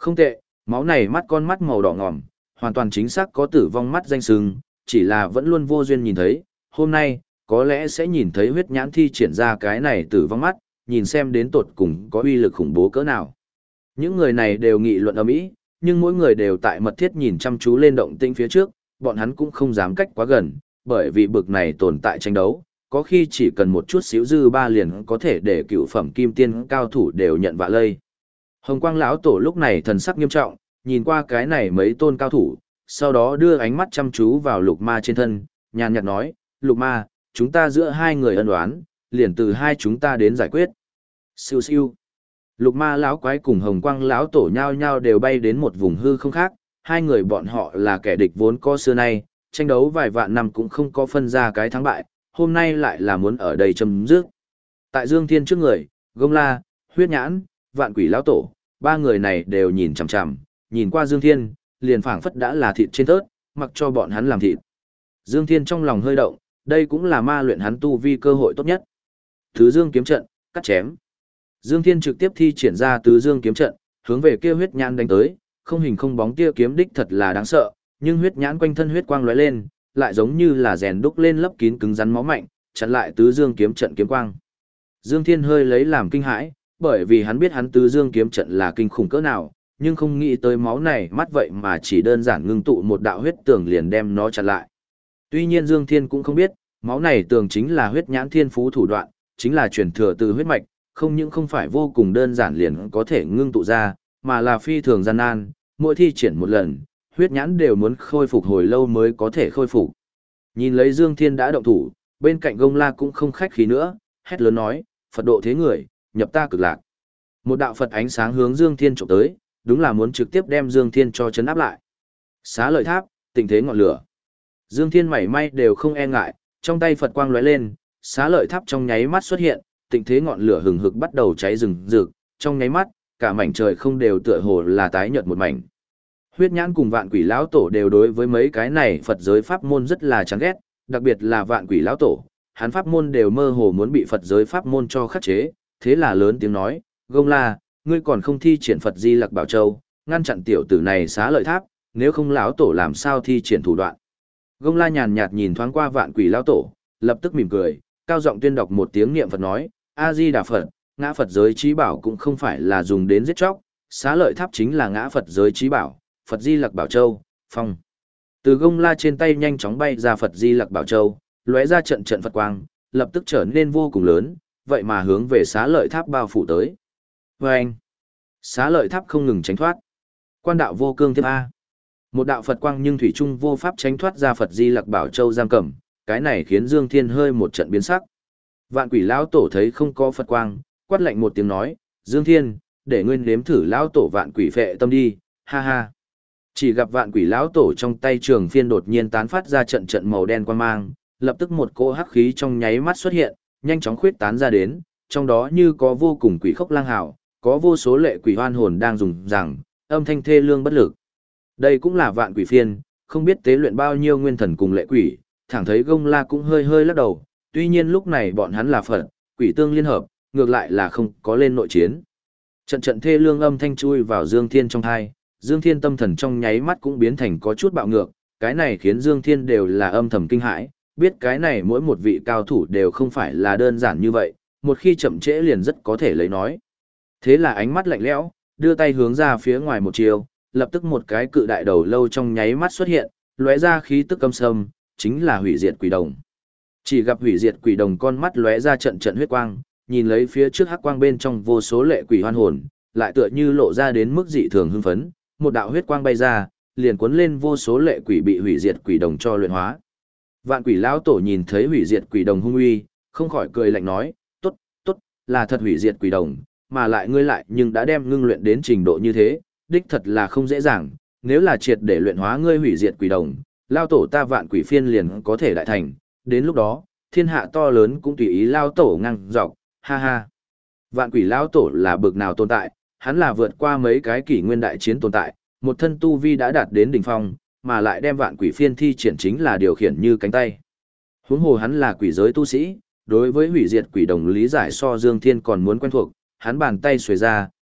Không tệ, máu này mắt con mắt màu đỏ ngòm, hoàn toàn chính xác có tử vong mắt danh sừng, chỉ là vẫn luôn vô duyên nhìn thấy, hôm nay, có lẽ sẽ nhìn thấy huyết nhãn thi triển ra cái này tử vong mắt, nhìn xem đến tột cùng có uy lực khủng bố cỡ nào. Những người này đều nghị luận ầm ĩ, nhưng mỗi người đều tại mật thiết nhìn chăm chú lên động tĩnh phía trước, bọn hắn cũng không dám cách quá gần, bởi vì bực này tồn tại tranh đấu, có khi chỉ cần một chút xíu dư ba liền có thể để cựu phẩm kim tiên cao thủ đều nhận vạ lây. Hồng Quang lão tổ lúc này thần sắc nghiêm trọng, nhìn qua cái này mấy tôn cao thủ, sau đó đưa ánh mắt chăm chú vào Lục Ma trên thân, nhàn nhạt nói, Lục Ma, chúng ta giữa hai người ân oán, liền từ hai chúng ta đến giải quyết. Siêu siêu. Lục Ma lão quái cùng Hồng Quang lão tổ nhao nhao đều bay đến một vùng hư không khác, hai người bọn họ là kẻ địch vốn có xưa nay, tranh đấu vài vạn năm cũng không có phân ra cái thắng bại, hôm nay lại là muốn ở đây chấm dứt. Tại Dương Thiên trước người, Gông La, Huyết Nhãn, Vạn Quỷ lão tổ, ba người này đều nhìn chằm chằm, nhìn qua Dương Thiên, liền phảng phất đã là thịt trên tớt, mặc cho bọn hắn làm thịt. Dương Thiên trong lòng hơi động, đây cũng là ma luyện hắn tu vi cơ hội tốt nhất. Tứ Dương kiếm trận, cắt chém. Dương Thiên trực tiếp thi triển ra Tứ Dương kiếm trận, hướng về kia Huyết Nhãn đánh tới, không hình không bóng tia kiếm đích thật là đáng sợ, nhưng Huyết Nhãn quanh thân huyết quang lóe lên, lại giống như là rèn đúc lên lấp kín cứng rắn máu mạnh, chặn lại Tứ Dương kiếm trận kiếm quang. Dương Thiên hơi lấy làm kinh hãi, bởi vì hắn biết hắn Tứ Dương kiếm trận là kinh khủng cỡ nào, nhưng không nghĩ tới máu này mắt vậy mà chỉ đơn giản ngưng tụ một đạo huyết tường liền đem nó chặn lại. Tuy nhiên Dương Thiên cũng không biết, máu này tường chính là Huyết Nhãn thiên phú thủ đoạn, chính là truyền thừa từ huyết mạch, không những không phải vô cùng đơn giản liền có thể ngưng tụ ra, mà là phi thường gian nan, mỗi thi triển một lần, Huyết Nhãn đều muốn khôi phục hồi lâu mới có thể khôi phục. Nhìn lấy Dương Thiên đã động thủ, bên cạnh Gông La cũng không khách khí nữa, hét lớn nói, Phật độ thế người, nhập ta cực lạc. Một đạo Phật ánh sáng hướng Dương Thiên chụp tới, đúng là muốn trực tiếp đem Dương Thiên cho chấn áp lại. Xá lợi tháp, tình thế ngọn lửa. Dương Thiên mảy may đều không e ngại, trong tay Phật quang lóe lên, xá lợi tháp trong nháy mắt xuất hiện, tình thế ngọn lửa hừng hực bắt đầu cháy rừng rực, trong nháy mắt, cả mảnh trời không đều tựa hồ là tái nhợt một mảnh. Huyết Nhãn cùng Vạn Quỷ lão tổ đều đối với mấy cái này Phật giới pháp môn rất là chán ghét, đặc biệt là Vạn Quỷ lão tổ, hắn pháp môn đều mơ hồ muốn bị Phật giới pháp môn cho khắc chế, thế là lớn tiếng nói, Gông La, ngươi còn không thi triển Phật Di Lặc Bảo Châu, ngăn chặn tiểu tử này xá lợi tháp, nếu không lão tổ làm sao thi triển thủ đoạn. Gông La nhàn nhạt nhìn thoáng qua Vạn Quỷ lão tổ, lập tức mỉm cười, cao giọng tuyên đọc một tiếng niệm Phật nói, A Di Đà Phật, ngã Phật giới trí bảo cũng không phải là dùng đến giết chóc, xá lợi tháp chính là ngã Phật giới trí bảo, Phật Di Lặc Bảo Châu, phong. Từ Gông La trên tay nhanh chóng bay ra Phật Di Lặc Bảo Châu, lóe ra trận trận Phật quang, lập tức trở nên vô cùng lớn, vậy mà hướng về xá lợi tháp bao phủ tới. Vâng! Xá lợi tháp không ngừng tránh thoát. Quan đạo vô cương tiếp A. Một đạo Phật quang nhưng thủy trung vô pháp tránh thoát ra Phật Di Lặc Bảo Châu giam cầm, cái này khiến Dương Thiên hơi một trận biến sắc. Vạn Quỷ lão tổ thấy không có Phật quang, quát lạnh một tiếng nói, Dương Thiên, để ngươi nếm thử lão tổ Vạn Quỷ phệ tâm đi, ha ha. Chỉ gặp Vạn Quỷ lão tổ trong tay trường phiên đột nhiên tán phát ra trận trận màu đen quang mang, lập tức một cỗ hắc khí trong nháy mắt xuất hiện, nhanh chóng khuyết tán ra đến, trong đó như có vô cùng quỷ khốc lang hào, có vô số lệ quỷ hoan hồn đang dùng rằng, âm thanh thê lương bất lực. Đây cũng là Vạn Quỷ phiên, không biết tế luyện bao nhiêu nguyên thần cùng lệ quỷ, thẳng thấy Gông La cũng hơi hơi lắc đầu, tuy nhiên lúc này bọn hắn là Phật, quỷ tương liên hợp, ngược lại là không có lên nội chiến. Trận trận thê lương âm thanh chui vào Dương Thiên trong thai, Dương Thiên tâm thần trong nháy mắt cũng biến thành có chút bạo ngược, cái này khiến Dương Thiên đều là âm thầm kinh hãi, biết cái này mỗi một vị cao thủ đều không phải là đơn giản như vậy, một khi chậm trễ liền rất có thể lấy nói. Thế là ánh mắt lạnh lẽo, đưa tay hướng ra phía ngoài một chiều, lập tức một cái cự đại đầu lâu trong nháy mắt xuất hiện, lóe ra khí tức âm sâm, chính là hủy diệt quỷ đồng. Chỉ gặp hủy diệt quỷ đồng con mắt lóe ra trận trận huyết quang, nhìn lấy phía trước hắc quang bên trong vô số lệ quỷ hoan hồn, lại tựa như lộ ra đến mức dị thường hưng phấn, một đạo huyết quang bay ra, liền cuốn lên vô số lệ quỷ bị hủy diệt quỷ đồng cho luyện hóa. Vạn Quỷ lão tổ nhìn thấy hủy diệt quỷ đồng hung uy, không khỏi cười lạnh nói, tốt, tốt, là thật hủy diệt quỷ đồng, mà lại ngươi lại nhưng đã đem ngưng luyện đến trình độ như thế, đích thật là không dễ dàng, nếu là triệt để luyện hóa ngươi hủy diệt quỷ đồng, lao tổ ta Vạn Quỷ phiên liền có thể đại thành, đến lúc đó, thiên hạ to lớn cũng tùy ý lao tổ ngang dọc, ha ha. Vạn Quỷ lão tổ là bực nào tồn tại, hắn là vượt qua mấy cái kỷ nguyên đại chiến tồn tại, một thân tu vi đã đạt đến đỉnh phong, mà lại đem Vạn Quỷ phiên thi triển chính là điều khiển như cánh tay. Huống hồ hắn là quỷ giới tu sĩ, đối với hủy diệt quỷ đồng lý giải so Dương Thiên còn muốn quen thuộc, hắn bàn tay xuề ra,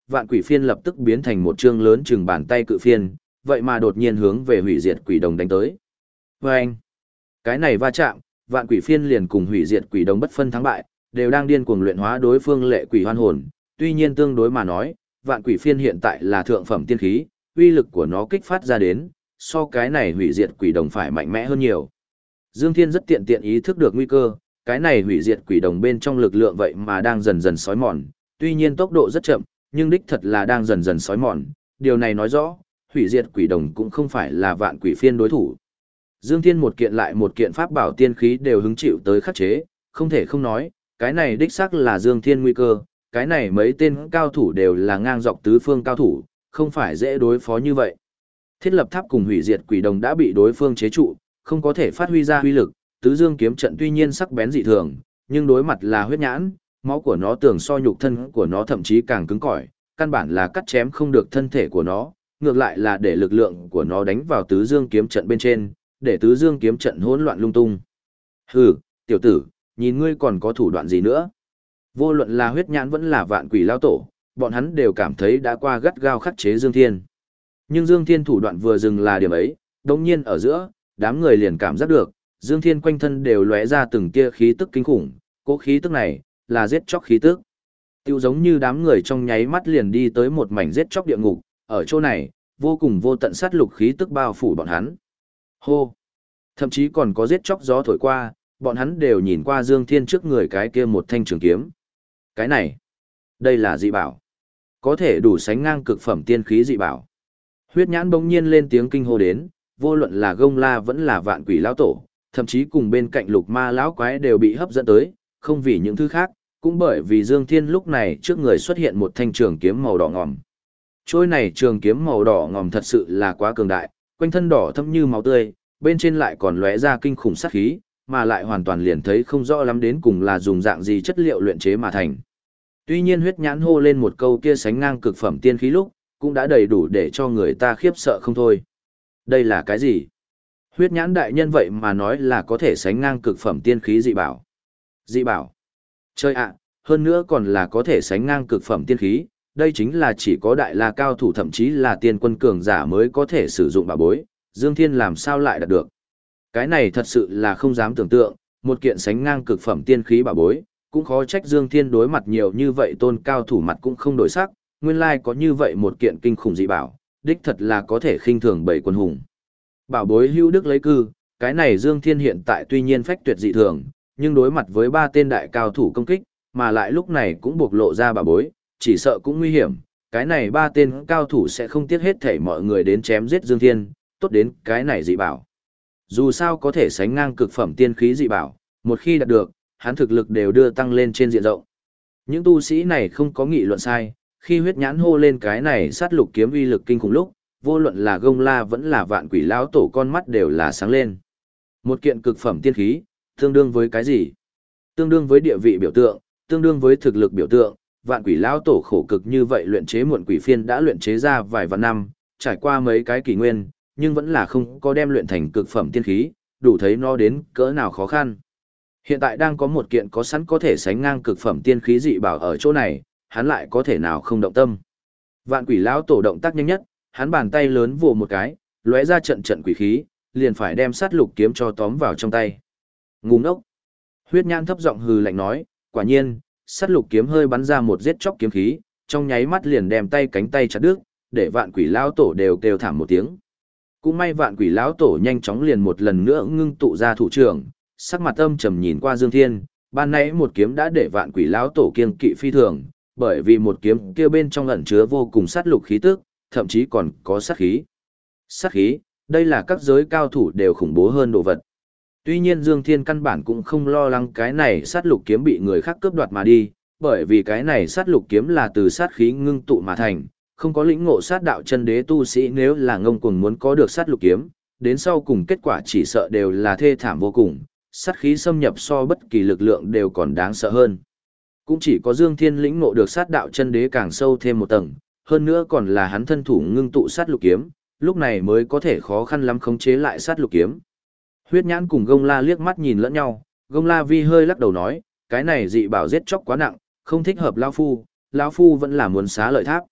vạn quỷ phiên lập tức biến thành một chương lớn chừng bàn tay cự phiên, vậy mà đột nhiên hướng về hủy diệt quỷ đồng đánh tới. Vâng! Cái này va chạm, vạn quỷ phiên liền cùng hủy diệt quỷ đồng bất phân thắng bại, đều đang điên cuồng luyện hóa đối phương lệ quỷ hoan hồn. Tuy nhiên tương đối mà nói, vạn quỷ phiên hiện tại là thượng phẩm tiên khí, uy lực của nó kích phát ra đến, so cái này hủy diệt quỷ đồng phải mạnh mẽ hơn nhiều. Dương Thiên rất tiện ý thức được nguy cơ, cái này hủy diệt quỷ đồng bên trong lực lượng vậy mà đang dần dần sói mòn, tuy nhiên tốc độ rất chậm, nhưng đích thật là đang dần dần sói mòn, điều này nói rõ, hủy diệt quỷ đồng cũng không phải là vạn quỷ phiên đối thủ. Dương Thiên một kiện lại một kiện pháp bảo tiên khí đều hứng chịu tới khắc chế, không thể không nói, cái này đích xác là Dương Thiên nguy cơ, cái này mấy tên cao thủ đều là ngang dọc tứ phương cao thủ, không phải dễ đối phó như vậy. Thiết lập tháp cùng hủy diệt quỷ đồng đã bị đối phương chế trụ, không có thể phát huy ra uy lực, tứ dương kiếm trận tuy nhiên sắc bén dị thường, nhưng đối mặt là huyết nhãn, máu của nó tưởng so nhục thân của nó thậm chí càng cứng cỏi, căn bản là cắt chém không được thân thể của nó, ngược lại là để lực lượng của nó đánh vào tứ dương kiếm trận bên trên, để tứ dương kiếm trận hỗn loạn lung tung. Hừ, tiểu tử, nhìn ngươi còn có thủ đoạn gì nữa? Vô luận là huyết nhãn vẫn là vạn quỷ lao tổ, bọn hắn đều cảm thấy đã qua gắt gao khắc chế Dương Thiên. Nhưng Dương Thiên thủ đoạn vừa dừng là điểm ấy, đồng nhiên ở giữa, đám người liền cảm giác được, Dương Thiên quanh thân đều lóe ra từng tia khí tức kinh khủng, cỗ khí tức này, là giết chóc khí tức. Tiêu giống như đám người trong nháy mắt liền đi tới một mảnh giết chóc địa ngục, ở chỗ này, vô cùng vô tận sát lục khí tức bao phủ bọn hắn. Hô! Thậm chí còn có giết chóc gió thổi qua, bọn hắn đều nhìn qua Dương Thiên trước người cái kia một thanh trường kiếm. Cái này, đây là dị bảo. Có thể đủ sánh ngang cực phẩm tiên khí dị bảo. Huyết nhãn bỗng nhiên lên tiếng kinh hô đến, vô luận là Gông La vẫn là vạn quỷ lão tổ, thậm chí cùng bên cạnh lục ma lão quái đều bị hấp dẫn tới, không vì những thứ khác, cũng bởi vì Dương Thiên lúc này trước người xuất hiện một thanh trường kiếm màu đỏ ngòm. Trôi này trường kiếm màu đỏ ngòm thật sự là quá cường đại, quanh thân đỏ thẫm như máu tươi, bên trên lại còn lóe ra kinh khủng sát khí, mà lại hoàn toàn liền thấy không rõ lắm đến cùng là dùng dạng gì chất liệu luyện chế mà thành. Tuy nhiên huyết nhãn hô lên một câu kia sánh ngang cực phẩm tiên khí lúc, cũng đã đầy đủ để cho người ta khiếp sợ không thôi. Đây là cái gì? Huyết nhãn đại nhân vậy mà nói là có thể sánh ngang cực phẩm tiên khí dị bảo. Dị bảo? Chơi ạ, hơn nữa còn là có thể sánh ngang cực phẩm tiên khí, đây chính là chỉ có đại la cao thủ thậm chí là tiên quân cường giả mới có thể sử dụng bảo bối, Dương Thiên làm sao lại đạt được. Cái này thật sự là không dám tưởng tượng, một kiện sánh ngang cực phẩm tiên khí bảo bối, cũng khó trách Dương Thiên đối mặt nhiều như vậy tôn cao thủ mặt cũng không đổi sắc, nguyên lai có như vậy một kiện kinh khủng dị bảo, đích thật là có thể khinh thường bảy quân hùng. Bảo bối hữu đức lấy cư, cái này Dương Thiên hiện tại tuy nhiên phách tuyệt dị thường, nhưng đối mặt với ba tên đại cao thủ công kích, mà lại lúc này cũng bộc lộ ra bảo bối, chỉ sợ cũng nguy hiểm, cái này ba tên cao thủ sẽ không tiếc hết thảy mọi người đến chém giết Dương Thiên, tốt đến cái này dị bảo. Dù sao có thể sánh ngang cực phẩm tiên khí dị bảo, một khi đạt được, hắn thực lực đều đưa tăng lên trên diện rộng. Những tu sĩ này không có nghị luận sai, khi huyết nhãn hô lên cái này sát lục kiếm uy lực kinh khủng lúc, vô luận là Gông La vẫn là vạn quỷ lão tổ con mắt đều là sáng lên. Một kiện cực phẩm tiên khí, tương đương với cái gì? Tương đương với địa vị biểu tượng, tương đương với thực lực biểu tượng, vạn quỷ lão tổ khổ cực như vậy luyện chế muộn quỷ phiên đã luyện chế ra vài vạn năm, trải qua mấy cái kỷ nguyên, nhưng vẫn là không có đem luyện thành cực phẩm tiên khí, đủ thấy nó đến cỡ nào khó khăn. Hiện tại đang có một kiện có sẵn có thể sánh ngang cực phẩm tiên khí dị bảo ở chỗ này, hắn lại có thể nào không động tâm. Vạn quỷ lão tổ động tác nhanh nhất, hắn bàn tay lớn vồ một cái, lóe ra trận trận quỷ khí, liền phải đem sát lục kiếm cho tóm vào trong tay. Ngu ngốc. Huyết nhãn thấp giọng hừ lạnh nói, quả nhiên, sát lục kiếm hơi bắn ra một giết chóc kiếm khí, trong nháy mắt liền đem tay cánh tay chặt đứt, để vạn quỷ lão tổ đều kêu thảm một tiếng. Cũng may vạn quỷ lão tổ nhanh chóng liền một lần nữa ngưng tụ ra thủ trưởng, sắc mặt âm trầm nhìn qua Dương Thiên, ban nãy một kiếm đã để vạn quỷ lão tổ kiêng kỵ phi thường, bởi vì một kiếm kia bên trong ẩn chứa vô cùng sát lục khí tức, thậm chí còn có sát khí. Sát khí, đây là các giới cao thủ đều khủng bố hơn đồ vật. Tuy nhiên Dương Thiên căn bản cũng không lo lắng cái này sát lục kiếm bị người khác cướp đoạt mà đi, bởi vì cái này sát lục kiếm là từ sát khí ngưng tụ mà thành, không có lĩnh ngộ sát đạo chân đế tu sĩ nếu là ngông cuồng muốn có được sát lục kiếm, đến sau cùng kết quả chỉ sợ đều là thê thảm vô cùng, sát khí xâm nhập so bất kỳ lực lượng đều còn đáng sợ hơn. Cũng chỉ có Dương Thiên lĩnh ngộ được sát đạo chân đế càng sâu thêm một tầng, hơn nữa còn là hắn thân thủ ngưng tụ sát lục kiếm, lúc này mới có thể khó khăn lắm khống chế lại sát lục kiếm. Huyết nhãn cùng Gông La liếc mắt nhìn lẫn nhau, Gông La vi hơi lắc đầu nói, cái này dị bảo giết chóc quá nặng, không thích hợp lão phu vẫn là muốn xá lợi tháp.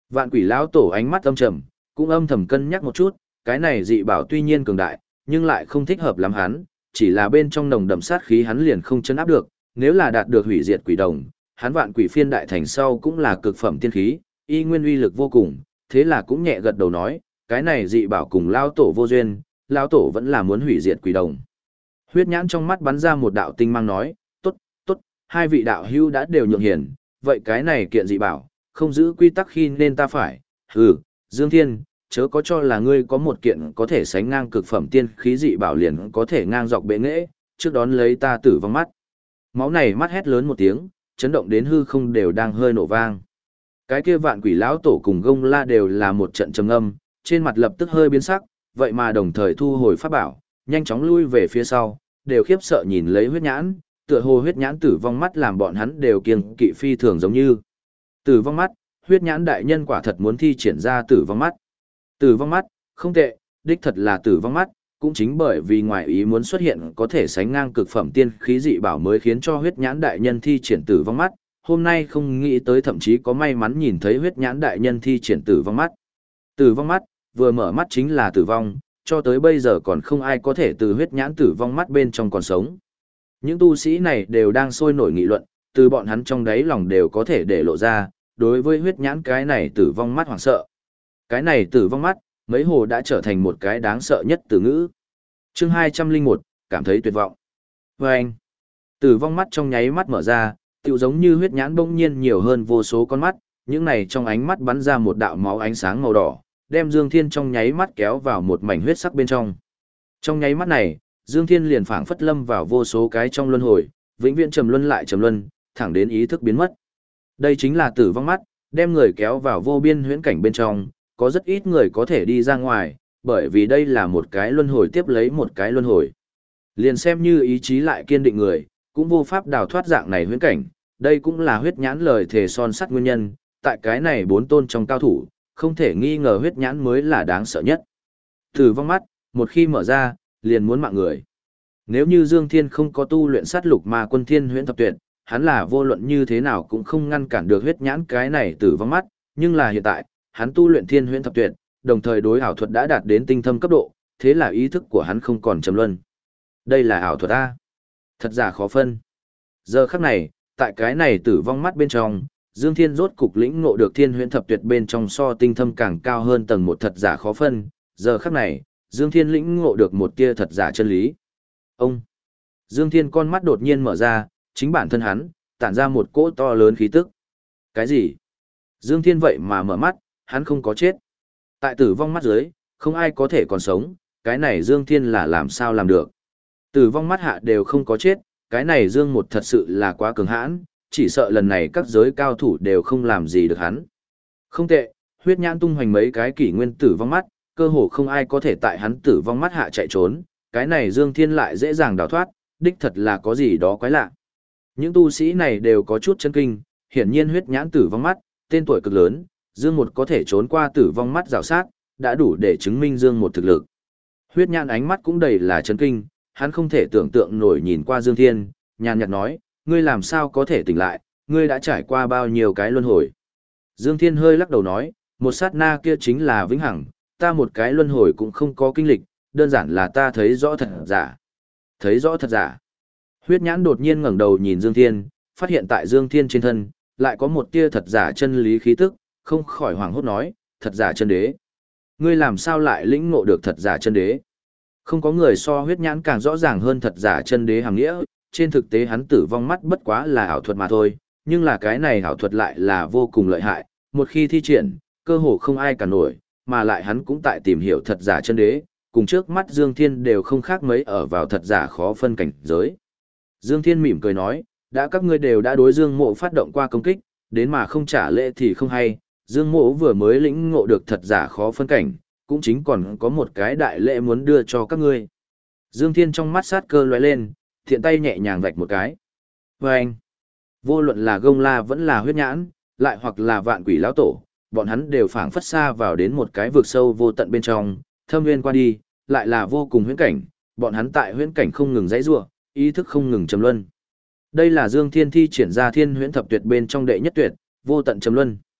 Vạn quỷ lão tổ ánh mắt âm trầm, cũng âm thầm cân nhắc một chút, cái này dị bảo tuy nhiên cường đại, nhưng lại không thích hợp lắm hắn, chỉ là bên trong nồng đậm sát khí hắn liền không chấn áp được, nếu là đạt được hủy diệt quỷ đồng, hắn vạn quỷ phiên đại thành sau cũng là cực phẩm tiên khí, y nguyên uy lực vô cùng, thế là cũng nhẹ gật đầu nói, cái này dị bảo cùng lão tổ vô duyên, lão tổ vẫn là muốn hủy diệt quỷ đồng. Huyết nhãn trong mắt bắn ra một đạo tinh mang nói, tốt, tốt, hai vị đạo hữu đã đều nhượng hiển, vậy cái này kiện dị bảo, không giữ quy tắc khi nên ta phải, Dương Thiên, chớ có cho là ngươi có một kiện có thể sánh ngang cực phẩm tiên khí dị bảo liền có thể ngang dọc bệ nghệ, trước đón lấy ta tử vong mắt. Máu này mắt hét lớn một tiếng, chấn động đến hư không đều đang hơi nổ vang. Cái kia vạn quỷ lão tổ cùng gông la đều là một trận trầm âm, trên mặt lập tức hơi biến sắc, vậy mà đồng thời thu hồi pháp bảo, nhanh chóng lui về phía sau, đều khiếp sợ nhìn lấy huyết nhãn, tựa hồ huyết nhãn tử vong mắt làm bọn hắn đều kiêng kỵ phi thường giống như. Tử vong mắt, huyết nhãn đại nhân quả thật muốn thi triển ra tử vong mắt. Tử vong mắt, không tệ, đích thật là tử vong mắt, cũng chính bởi vì ngoài ý muốn xuất hiện có thể sánh ngang cực phẩm tiên khí dị bảo mới khiến cho huyết nhãn đại nhân thi triển tử vong mắt, hôm nay không nghĩ tới thậm chí có may mắn nhìn thấy huyết nhãn đại nhân thi triển tử vong mắt. Tử vong mắt, vừa mở mắt chính là tử vong, cho tới bây giờ còn không ai có thể từ huyết nhãn tử vong mắt bên trong còn sống. Những tu sĩ này đều đang sôi nổi nghị luận, từ bọn hắn trong đáy lòng đều có thể để lộ ra, đối với huyết nhãn cái này tử vong mắt hoảng sợ. Cái này tử vong mắt, mấy hồ đã trở thành một cái đáng sợ nhất từ ngữ. Chương 201, cảm thấy tuyệt vọng. Và anh, tử vong mắt trong nháy mắt mở ra, tựu giống như huyết nhãn bỗng nhiên nhiều hơn vô số con mắt, những này trong ánh mắt bắn ra một đạo máu ánh sáng màu đỏ, đem Dương Thiên trong nháy mắt kéo vào một mảnh huyết sắc bên trong. Trong nháy mắt này, Dương Thiên liền phảng phất lâm vào vô số cái trong luân hồi, vĩnh viễn trầm luân lại trầm luân, thẳng đến ý thức biến mất. Đây chính là tử vong mắt, đem người kéo vào vô biên huyễn cảnh bên trong, có rất ít người có thể đi ra ngoài, bởi vì đây là một cái luân hồi tiếp lấy một cái luân hồi. Liền xem như ý chí lại kiên định người, cũng vô pháp đào thoát dạng này huyễn cảnh, đây cũng là huyết nhãn lời thề son sắt nguyên nhân, tại cái này bốn tôn trong cao thủ, không thể nghi ngờ huyết nhãn mới là đáng sợ nhất. Tử vong mắt, một khi mở ra, liền muốn mạng người. Nếu như Dương Thiên không có tu luyện sát lục ma quân thiên huyễn thập tuyệt, hắn là vô luận như thế nào cũng không ngăn cản được huyết nhãn cái này tử vong mắt, nhưng là hiện tại, hắn tu luyện thiên huyễn thập tuyệt, đồng thời đối ảo thuật đã đạt đến tinh thâm cấp độ, thế là ý thức của hắn không còn trầm luân. Đây là ảo thuật A. Thật giả khó phân. Giờ khắc này, tại cái này tử vong mắt bên trong, Dương Thiên rốt cục lĩnh ngộ được thiên huyễn thập tuyệt bên trong so tinh thâm càng cao hơn tầng một thật giả khó phân. Giờ khắc này, Dương Thiên lĩnh ngộ được một tia thật giả chân lý. Ông! Dương Thiên con mắt đột nhiên mở ra, chính bản thân hắn, tản ra một cỗ to lớn khí tức. Cái gì? Dương Thiên vậy mà mở mắt, hắn không có chết. Tại tử vong mắt dưới, không ai có thể còn sống, cái này Dương Thiên là làm sao làm được. Tử vong mắt hạ đều không có chết, cái này Dương một thật sự là quá cường hãn, chỉ sợ lần này các giới cao thủ đều không làm gì được hắn. Không tệ, huyết nhãn tung hoành mấy cái kỷ nguyên tử vong mắt, cơ hồ không ai có thể tại hắn tử vong mắt hạ chạy trốn, cái này Dương Thiên lại dễ dàng đào thoát, đích thật là có gì đó quái lạ. Những tu sĩ này đều có chút chấn kinh, hiển nhiên huyết nhãn tử vong mắt, tên tuổi cực lớn, Dương một có thể trốn qua tử vong mắt rào sát, đã đủ để chứng minh Dương một thực lực. Huyết nhãn ánh mắt cũng đầy là chấn kinh, hắn không thể tưởng tượng nổi nhìn qua Dương Thiên, nhàn nhạt nói, ngươi làm sao có thể tỉnh lại, ngươi đã trải qua bao nhiêu cái luân hồi. Dương Thiên hơi lắc đầu nói, một sát na kia chính là vĩnh hằng, ta một cái luân hồi cũng không có kinh lịch, đơn giản là ta thấy rõ thật giả. Thấy rõ thật giả. Huyết nhãn đột nhiên ngẩng đầu nhìn Dương Thiên, phát hiện tại Dương Thiên trên thân, lại có một tia thật giả chân lý khí tức, không khỏi hoảng hốt nói, thật giả chân đế. Ngươi làm sao lại lĩnh ngộ được thật giả chân đế? Không có người so huyết nhãn càng rõ ràng hơn thật giả chân đế hàng nghĩa, trên thực tế hắn tử vong mắt bất quá là ảo thuật mà thôi, nhưng là cái này ảo thuật lại là vô cùng lợi hại, một khi thi triển, cơ hồ không ai cả nổi, mà lại hắn cũng tại tìm hiểu thật giả chân đế, cùng trước mắt Dương Thiên đều không khác mấy ở vào thật giả khó phân cảnh giới. Dương Thiên mỉm cười nói, đã các ngươi đều đã đối Dương Mộ phát động qua công kích, đến mà không trả lễ thì không hay, Dương Mộ vừa mới lĩnh ngộ được thật giả khó phân cảnh, cũng chính còn có một cái đại lễ muốn đưa cho các ngươi. Dương Thiên trong mắt sát cơ lóe lên, thiện tay nhẹ nhàng vạch một cái. Và anh, vô luận là gông la vẫn là huyết nhãn, lại hoặc là vạn quỷ lão tổ, bọn hắn đều phảng phất xa vào đến một cái vực sâu vô tận bên trong, thâm nguyên qua đi, lại là vô cùng huyễn cảnh, bọn hắn tại huyễn cảnh không ngừng giãy giụa, ý thức không ngừng trầm luân. Đây là Dương Thiên thi triển ra thiên huyễn thập tuyệt bên trong đệ nhất tuyệt, vô tận trầm luân.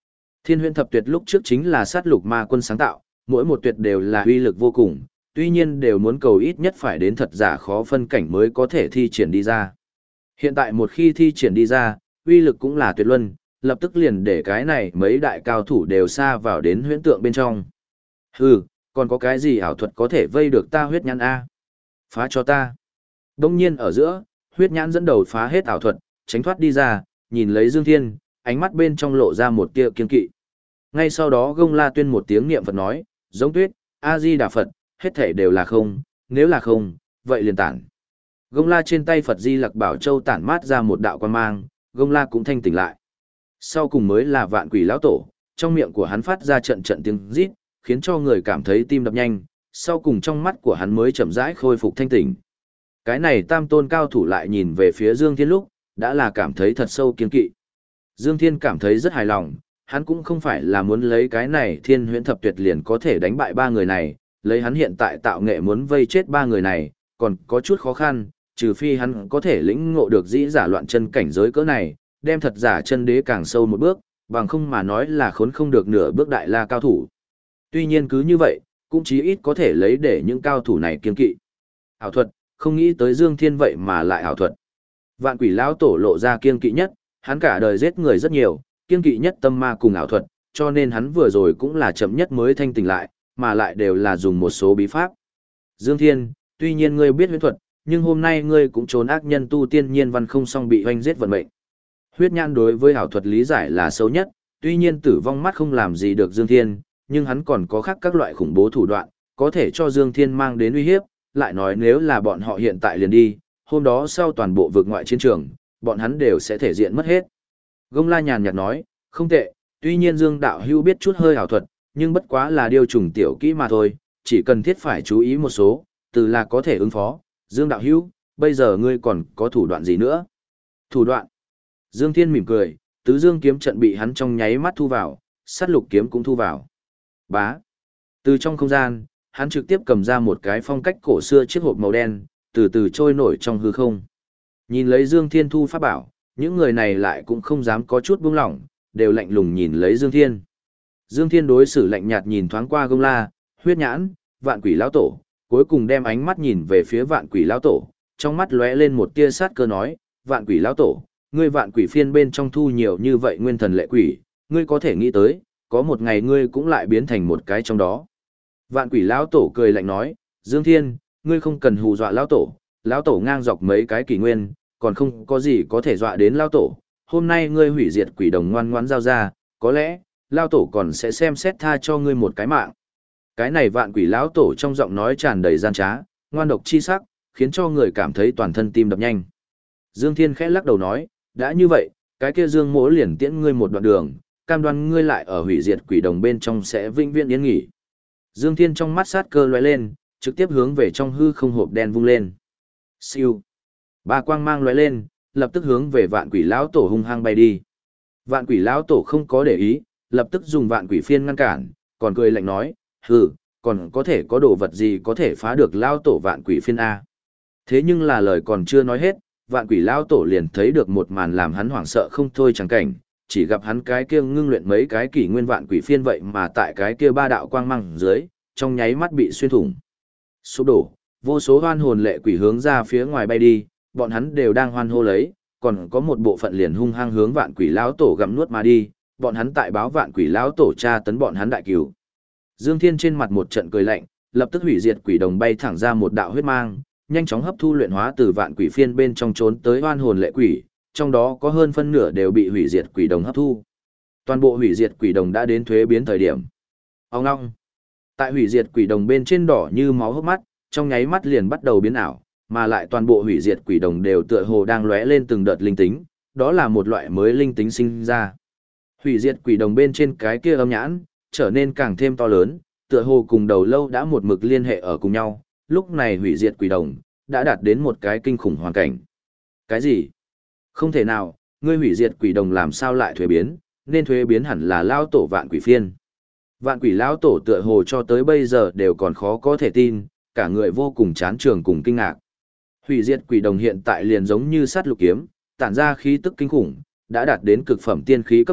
Thiên huyễn thập tuyệt lúc trước chính là sát lục ma quân sáng tạo, mỗi một tuyệt đều là uy lực vô cùng, tuy nhiên đều muốn cầu ít nhất phải đến thật giả khó phân cảnh mới có thể thi triển đi ra. Hiện tại một khi thi triển đi ra, uy lực cũng là tuyệt luân, lập tức liền để cái này mấy đại cao thủ đều xa vào đến huyễn tượng bên trong. Hừ, còn có cái gì ảo thuật có thể vây được ta huyết nhãn A? Phá cho ta. Đông nhiên ở giữa, huyết nhãn dẫn đầu phá hết ảo thuật, tránh thoát đi ra, nhìn lấy Dương Thiên, ánh mắt bên trong lộ ra một tia kiên kỵ. Ngay sau đó Gông La tuyên một tiếng niệm Phật nói, giống tuyết, A-di-đà Phật, hết thể đều là không, nếu là không, vậy liền tản. Gông La trên tay Phật Di Lặc Bảo Châu tản mát ra một đạo quan mang, Gông La cũng thanh tỉnh lại. Sau cùng mới là Vạn Quỷ lão tổ, trong miệng của hắn phát ra trận trận tiếng rít, khiến cho người cảm thấy tim đập nhanh, sau cùng trong mắt của hắn mới chậm rãi khôi phục thanh tỉnh. Cái này tam tôn cao thủ lại nhìn về phía Dương Thiên lúc, đã là cảm thấy thật sâu kiên kỵ. Dương Thiên cảm thấy rất hài lòng, hắn cũng không phải là muốn lấy cái này Thiên Huyễn Thập Tuyệt liền có thể đánh bại ba người này, lấy hắn hiện tại tạo nghệ muốn vây chết ba người này, còn có chút khó khăn, trừ phi hắn có thể lĩnh ngộ được dĩ giả loạn chân cảnh giới cỡ này, đem thật giả chân đế càng sâu một bước, bằng không mà nói là khốn không được nửa bước đại la cao thủ. Tuy nhiên cứ như vậy, cũng chí ít có thể lấy để những cao thủ này kiên kỵ. Ảo thuật, không nghĩ tới Dương Thiên vậy mà lại ảo thuật. Vạn Quỷ lão tổ lộ ra kiên kỵ nhất, hắn cả đời giết người rất nhiều, kiên kỵ nhất tâm ma cùng ảo thuật, cho nên hắn vừa rồi cũng là chậm nhất mới thanh tỉnh lại, mà lại đều là dùng một số bí pháp. Dương Thiên, tuy nhiên ngươi biết huyễn thuật, nhưng hôm nay ngươi cũng trốn ác nhân tu tiên nhiên văn không xong bị hoanh giết vận mệnh. Huyết nhãn đối với ảo thuật lý giải là xấu nhất, tuy nhiên tử vong mắt không làm gì được Dương Thiên, nhưng hắn còn có khác các loại khủng bố thủ đoạn, có thể cho Dương Thiên mang đến uy hiếp, lại nói nếu là bọn họ hiện tại liền đi, hôm đó sau toàn bộ vực ngoại chiến trường, bọn hắn đều sẽ thể diện mất hết. Gông La nhàn nhạt nói, không tệ, tuy nhiên Dương đạo hữu biết chút hơi ảo thuật, nhưng bất quá là điều trùng tiểu kỹ mà thôi, chỉ cần thiết phải chú ý một số, từ là có thể ứng phó. Dương đạo hữu, bây giờ ngươi còn có thủ đoạn gì nữa? Thủ đoạn? Dương Thiên mỉm cười, tứ dương kiếm trận bị hắn trong nháy mắt thu vào, sát lục kiếm cũng thu vào. Bá. Từ trong không gian, hắn trực tiếp cầm ra một cái phong cách cổ xưa chiếc hộp màu đen, từ từ trôi nổi trong hư không. Nhìn lấy Dương Thiên thu pháp bảo, những người này lại cũng không dám có chút buông lỏng, đều lạnh lùng nhìn lấy Dương Thiên. Dương Thiên đối xử lạnh nhạt nhìn thoáng qua Gông La, huyết nhãn, Vạn Quỷ lão tổ, cuối cùng đem ánh mắt nhìn về phía Vạn Quỷ lão tổ, trong mắt lóe lên một tia sát cơ nói, Vạn Quỷ lão tổ, ngươi Vạn Quỷ phiên bên trong thu nhiều như vậy nguyên thần lệ quỷ, ngươi có thể nghĩ tới, có một ngày ngươi cũng lại biến thành một cái trong đó. Vạn Quỷ lão tổ cười lạnh nói, Dương Thiên, ngươi không cần hù dọa lão tổ ngang dọc mấy cái kỷ nguyên, còn không có gì có thể dọa đến lão tổ, hôm nay ngươi hủy diệt quỷ đồng ngoan ngoãn giao ra, có lẽ, lão tổ còn sẽ xem xét tha cho ngươi một cái mạng. Cái này Vạn Quỷ lão tổ trong giọng nói tràn đầy gian trá, ngoan độc chi sắc, khiến cho người cảm thấy toàn thân tim đập nhanh. Dương Thiên khẽ lắc đầu nói, đã như vậy, cái kia Dương Mỗ liền tiễn ngươi một đoạn đường, cam đoan ngươi lại ở hủy diệt quỷ đồng bên trong sẽ vĩnh viễn yên nghỉ. Dương Thiên trong mắt sát cơ lóe lên, trực tiếp hướng về trong hư không hộp đen vung lên. Siêu. Ba quang mang lóe lên, lập tức hướng về Vạn Quỷ lão tổ hung hăng bay đi. Vạn Quỷ lão tổ không có để ý, lập tức dùng Vạn Quỷ phiên ngăn cản, còn cười lạnh nói, hừ, còn có thể có đồ vật gì có thể phá được lão tổ Vạn Quỷ phiên a? Thế nhưng là lời còn chưa nói hết, Vạn Quỷ lão tổ liền thấy được một màn làm hắn hoảng sợ không thôi chẳng cảnh, chỉ gặp hắn cái kia ngưng luyện mấy cái kỷ nguyên Vạn Quỷ phiên vậy mà tại cái kia ba đạo quang mang dưới, trong nháy mắt bị xuyên thủng. Sụp đổ, vô số hoan hồn lệ quỷ hướng ra phía ngoài bay đi, bọn hắn đều đang hoan hô lấy, còn có một bộ phận liền hung hăng hướng Vạn Quỷ lão tổ gặm nuốt mà đi, bọn hắn tại báo Vạn Quỷ lão tổ tra tấn bọn hắn đại cửu. Dương Thiên trên mặt một trận cười lạnh, lập tức hủy diệt quỷ đồng bay thẳng ra một đạo huyết mang, nhanh chóng hấp thu luyện hóa từ Vạn Quỷ phiên bên trong trốn tới hoan hồn lệ quỷ, trong đó có hơn phân nửa đều bị hủy diệt quỷ đồng hấp thu. Toàn bộ hủy diệt quỷ đồng đã đến thuế biến thời điểm. Ông ngoong. Tại hủy diệt quỷ đồng bên trên đỏ như máu hốc mắt, trong nháy mắt liền bắt đầu biến ảo, mà lại toàn bộ hủy diệt quỷ đồng đều tựa hồ đang lóe lên từng đợt linh tính, đó là một loại mới linh tính sinh ra. Hủy diệt quỷ đồng bên trên cái kia âm nhãn, trở nên càng thêm to lớn, tựa hồ cùng đầu lâu đã một mực liên hệ ở cùng nhau, lúc này hủy diệt quỷ đồng đã đạt đến một cái kinh khủng hoàn cảnh. Cái gì? Không thể nào, ngươi hủy diệt quỷ đồng làm sao lại thuế biến, nên thuế biến hẳn là lao tổ Vạn Quỷ phiên. Vạn Quỷ lão tổ tựa hồ cho tới bây giờ đều còn khó có thể tin, cả người vô cùng chán trường cùng kinh ngạc. Hủy diệt quỷ đồng hiện tại liền giống như sát lục kiếm, tản ra khí tức kinh khủng, đã đạt đến cực phẩm tiên khí cấp độ,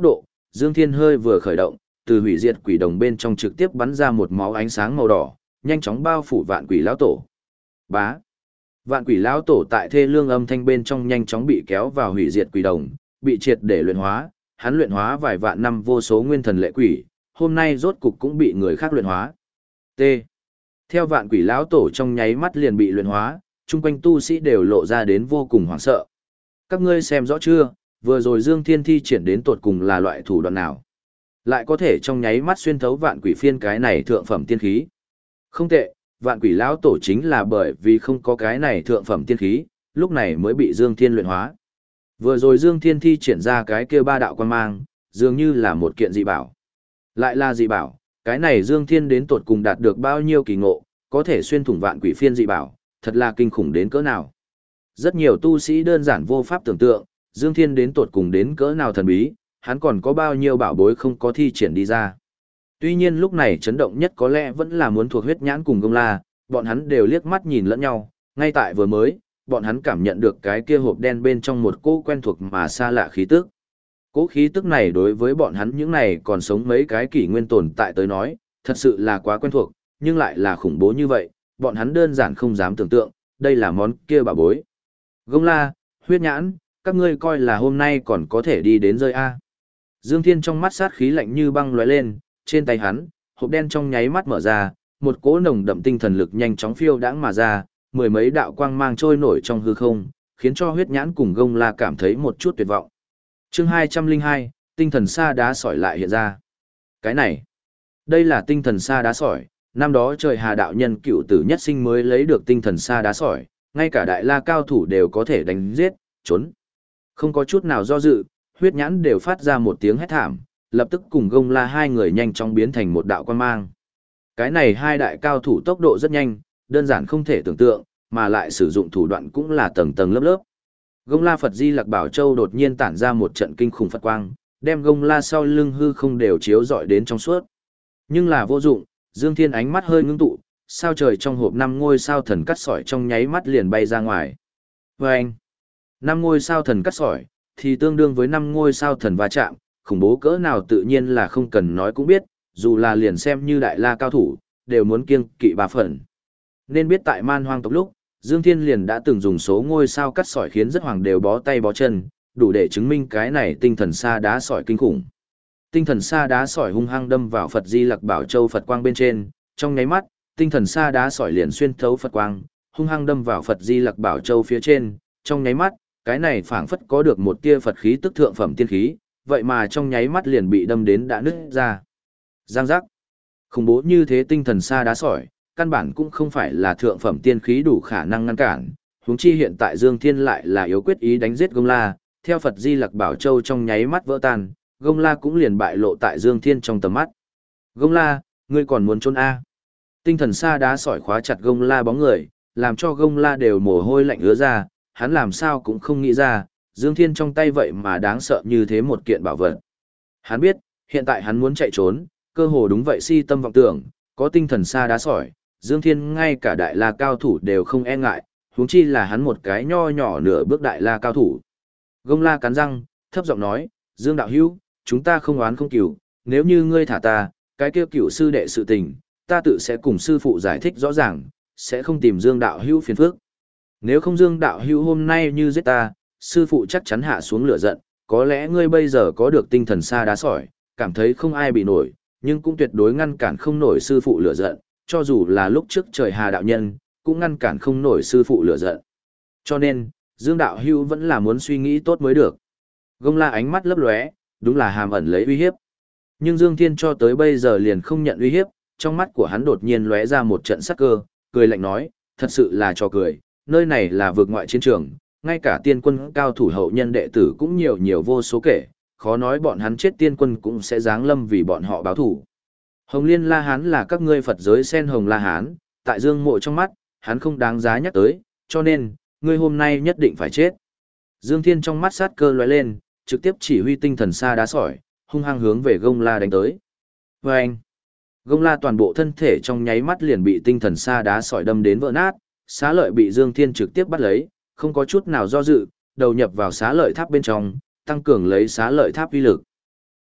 Dương Thiên hơi vừa khởi động, từ hủy diệt quỷ đồng bên trong trực tiếp bắn ra một máu ánh sáng màu đỏ, nhanh chóng bao phủ vạn quỷ lão tổ. Bá. Vạn quỷ lão tổ tại thê lương âm thanh bên trong nhanh chóng bị kéo vào hủy diệt quỷ đồng, bị triệt để luyện hóa, hắn luyện hóa vài vạn năm vô số nguyên thần lệ quỷ, hôm nay rốt cục cũng bị người khác luyện hóa. T. Theo vạn quỷ lão tổ trong nháy mắt liền bị luyện hóa, chung quanh tu sĩ đều lộ ra đến vô cùng hoảng sợ. Các ngươi xem rõ chưa, vừa rồi Dương Thiên thi triển đến tột cùng là loại thủ đoạn nào? Lại có thể trong nháy mắt xuyên thấu vạn quỷ phiên cái này thượng phẩm tiên khí. Không tệ, vạn quỷ lão tổ chính là bởi vì không có cái này thượng phẩm tiên khí, lúc này mới bị Dương Thiên luyện hóa. Vừa rồi Dương Thiên thi triển ra cái kia ba đạo quan mang, dường như là một kiện dị bảo. Lại là dị bảo, cái này Dương Thiên đến tột cùng đạt được bao nhiêu kỳ ngộ, có thể xuyên thủng vạn quỷ phiên dị bảo, thật là kinh khủng đến cỡ nào. Rất nhiều tu sĩ đơn giản vô pháp tưởng tượng, Dương Thiên đến tột cùng đến cỡ nào thần bí, hắn còn có bao nhiêu bảo bối không có thi triển đi ra. Tuy nhiên lúc này chấn động nhất có lẽ vẫn là muốn thuộc huyết nhãn cùng Công La, bọn hắn đều liếc mắt nhìn lẫn nhau, ngay tại vừa mới, bọn hắn cảm nhận được cái kia hộp đen bên trong một cỗ quen thuộc mà xa lạ khí tức. Cỗ khí tức này đối với bọn hắn những này còn sống mấy cái kỷ nguyên tồn tại tới nói, thật sự là quá quen thuộc, nhưng lại là khủng bố như vậy, bọn hắn đơn giản không dám tưởng tượng, đây là món kia bảo bối. Công La, huyết nhãn, các ngươi coi là hôm nay còn có thể đi đến rơi A. Dương Thiên trong mắt sát khí lạnh như băng lóe lên, trên tay hắn, hộp đen trong nháy mắt mở ra, một cỗ nồng đậm tinh thần lực nhanh chóng phiêu đãng mà ra, mười mấy đạo quang mang trôi nổi trong hư không, khiến cho huyết nhãn cùng Gông La cảm thấy một chút tuyệt vọng. Chương 202, tinh thần sa đá sỏi lại hiện ra. Cái này, đây là tinh thần sa đá sỏi, năm đó trời Hà đạo nhân cựu tử nhất sinh mới lấy được tinh thần sa đá sỏi, ngay cả đại la cao thủ đều có thể đánh giết, trốn. Không có chút nào do dự, huyết nhãn đều phát ra một tiếng hét thảm, lập tức cùng Gông La hai người nhanh chóng biến thành một đạo quang mang. Cái này hai đại cao thủ tốc độ rất nhanh, đơn giản không thể tưởng tượng, mà lại sử dụng thủ đoạn cũng là tầng tầng lớp lớp. Gông La Phật Di Lặc Bảo Châu đột nhiên tản ra một trận kinh khủng Phật quang, đem Gông La sau lưng hư không đều chiếu rọi đến trong suốt. Nhưng là vô dụng, Dương Thiên ánh mắt hơi ngưng tụ, sao trời trong hộp năm ngôi sao thần cắt sỏi trong nháy mắt liền bay ra ngoài. Vâng! Năm ngôi sao thần cắt sỏi, thì tương đương với năm ngôi sao thần va chạm, khủng bố cỡ nào tự nhiên là không cần nói cũng biết, dù là liền xem như đại la cao thủ, đều muốn kiêng kỵ ba phần. Nên biết tại man hoang tộc lúc, Dương Thiên liền đã từng dùng số ngôi sao cắt sỏi khiến rất hoàng đều bó tay bó chân, đủ để chứng minh cái này tinh thần sa đá sỏi kinh khủng. Tinh thần sa đá sỏi hung hăng đâm vào Phật Di Lặc Bảo Châu Phật quang bên trên, trong nháy mắt, tinh thần sa đá sỏi liền xuyên thấu Phật quang, hung hăng đâm vào Phật Di Lặc Bảo Châu phía trên, trong nháy mắt, cái này phảng phất có được một tia Phật khí tức thượng phẩm tiên khí, vậy mà trong nháy mắt liền bị đâm đến đã nứt ra. Giang giác. Khủng bố như thế tinh thần sa đá sỏi, căn bản cũng không phải là thượng phẩm tiên khí đủ khả năng ngăn cản, huống chi hiện tại Dương Thiên lại là yếu quyết ý đánh giết Gông La, theo Phật Di Lặc Bảo Châu trong nháy mắt vỡ tan, Gông La cũng liền bại lộ tại Dương Thiên trong tầm mắt. Gông La, ngươi còn muốn trốn a? Tinh thần sa đá sỏi khóa chặt Gông La bóng người, làm cho Gông La đều mồ hôi lạnh ứa ra, hắn làm sao cũng không nghĩ ra, Dương Thiên trong tay vậy mà đáng sợ như thế một kiện bảo vật. Hắn biết, hiện tại hắn muốn chạy trốn, cơ hồ đúng vậy si tâm vọng tưởng, có tinh thần sa đá sỏi, Dương Thiên ngay cả đại la cao thủ đều không e ngại, huống chi là hắn một cái nho nhỏ nửa bước đại la cao thủ. Gông La cắn răng, thấp giọng nói, Dương đạo hữu, chúng ta không oán không cừu, nếu như ngươi thả ta, cái kia cửu sư đệ sự tình, ta tự sẽ cùng sư phụ giải thích rõ ràng, sẽ không tìm Dương đạo hữu phiền phức. Nếu không Dương đạo hữu hôm nay như giết ta, sư phụ chắc chắn hạ xuống lửa giận, có lẽ ngươi bây giờ có được tinh thần sa đá sỏi, cảm thấy không ai bị nổi, nhưng cũng tuyệt đối ngăn cản không nổi sư phụ lửa giận, cho dù là lúc trước trời Hà đạo nhân, cũng ngăn cản không nổi sư phụ lửa giận. Cho nên, Dương đạo hữu vẫn là muốn suy nghĩ tốt mới được. Gông La ánh mắt lấp lóe, đúng là hàm ẩn lấy uy hiếp. Nhưng Dương Thiên cho tới bây giờ liền không nhận uy hiếp, trong mắt của hắn đột nhiên lóe ra một trận sắc cơ, cười lạnh nói, thật sự là trò cười, nơi này là vực ngoại chiến trường, ngay cả tiên quân cao thủ hậu nhân đệ tử cũng nhiều nhiều vô số kể, khó nói bọn hắn chết tiên quân cũng sẽ giáng lâm vì bọn họ báo thủ. Hồng Liên La Hán là các ngươi Phật giới sen Hồng La Hán, tại Dương Mộ trong mắt, hắn không đáng giá nhắc tới, cho nên, ngươi hôm nay nhất định phải chết. Dương Thiên trong mắt sát cơ lóe lên, trực tiếp chỉ huy tinh thần sa đá sỏi, hung hăng hướng về Gông La đánh tới. Và anh, Gông La toàn bộ thân thể trong nháy mắt liền bị tinh thần sa đá sỏi đâm đến vỡ nát, xá lợi bị Dương Thiên trực tiếp bắt lấy, không có chút nào do dự, đầu nhập vào xá lợi tháp bên trong, tăng cường lấy xá lợi tháp uy lực.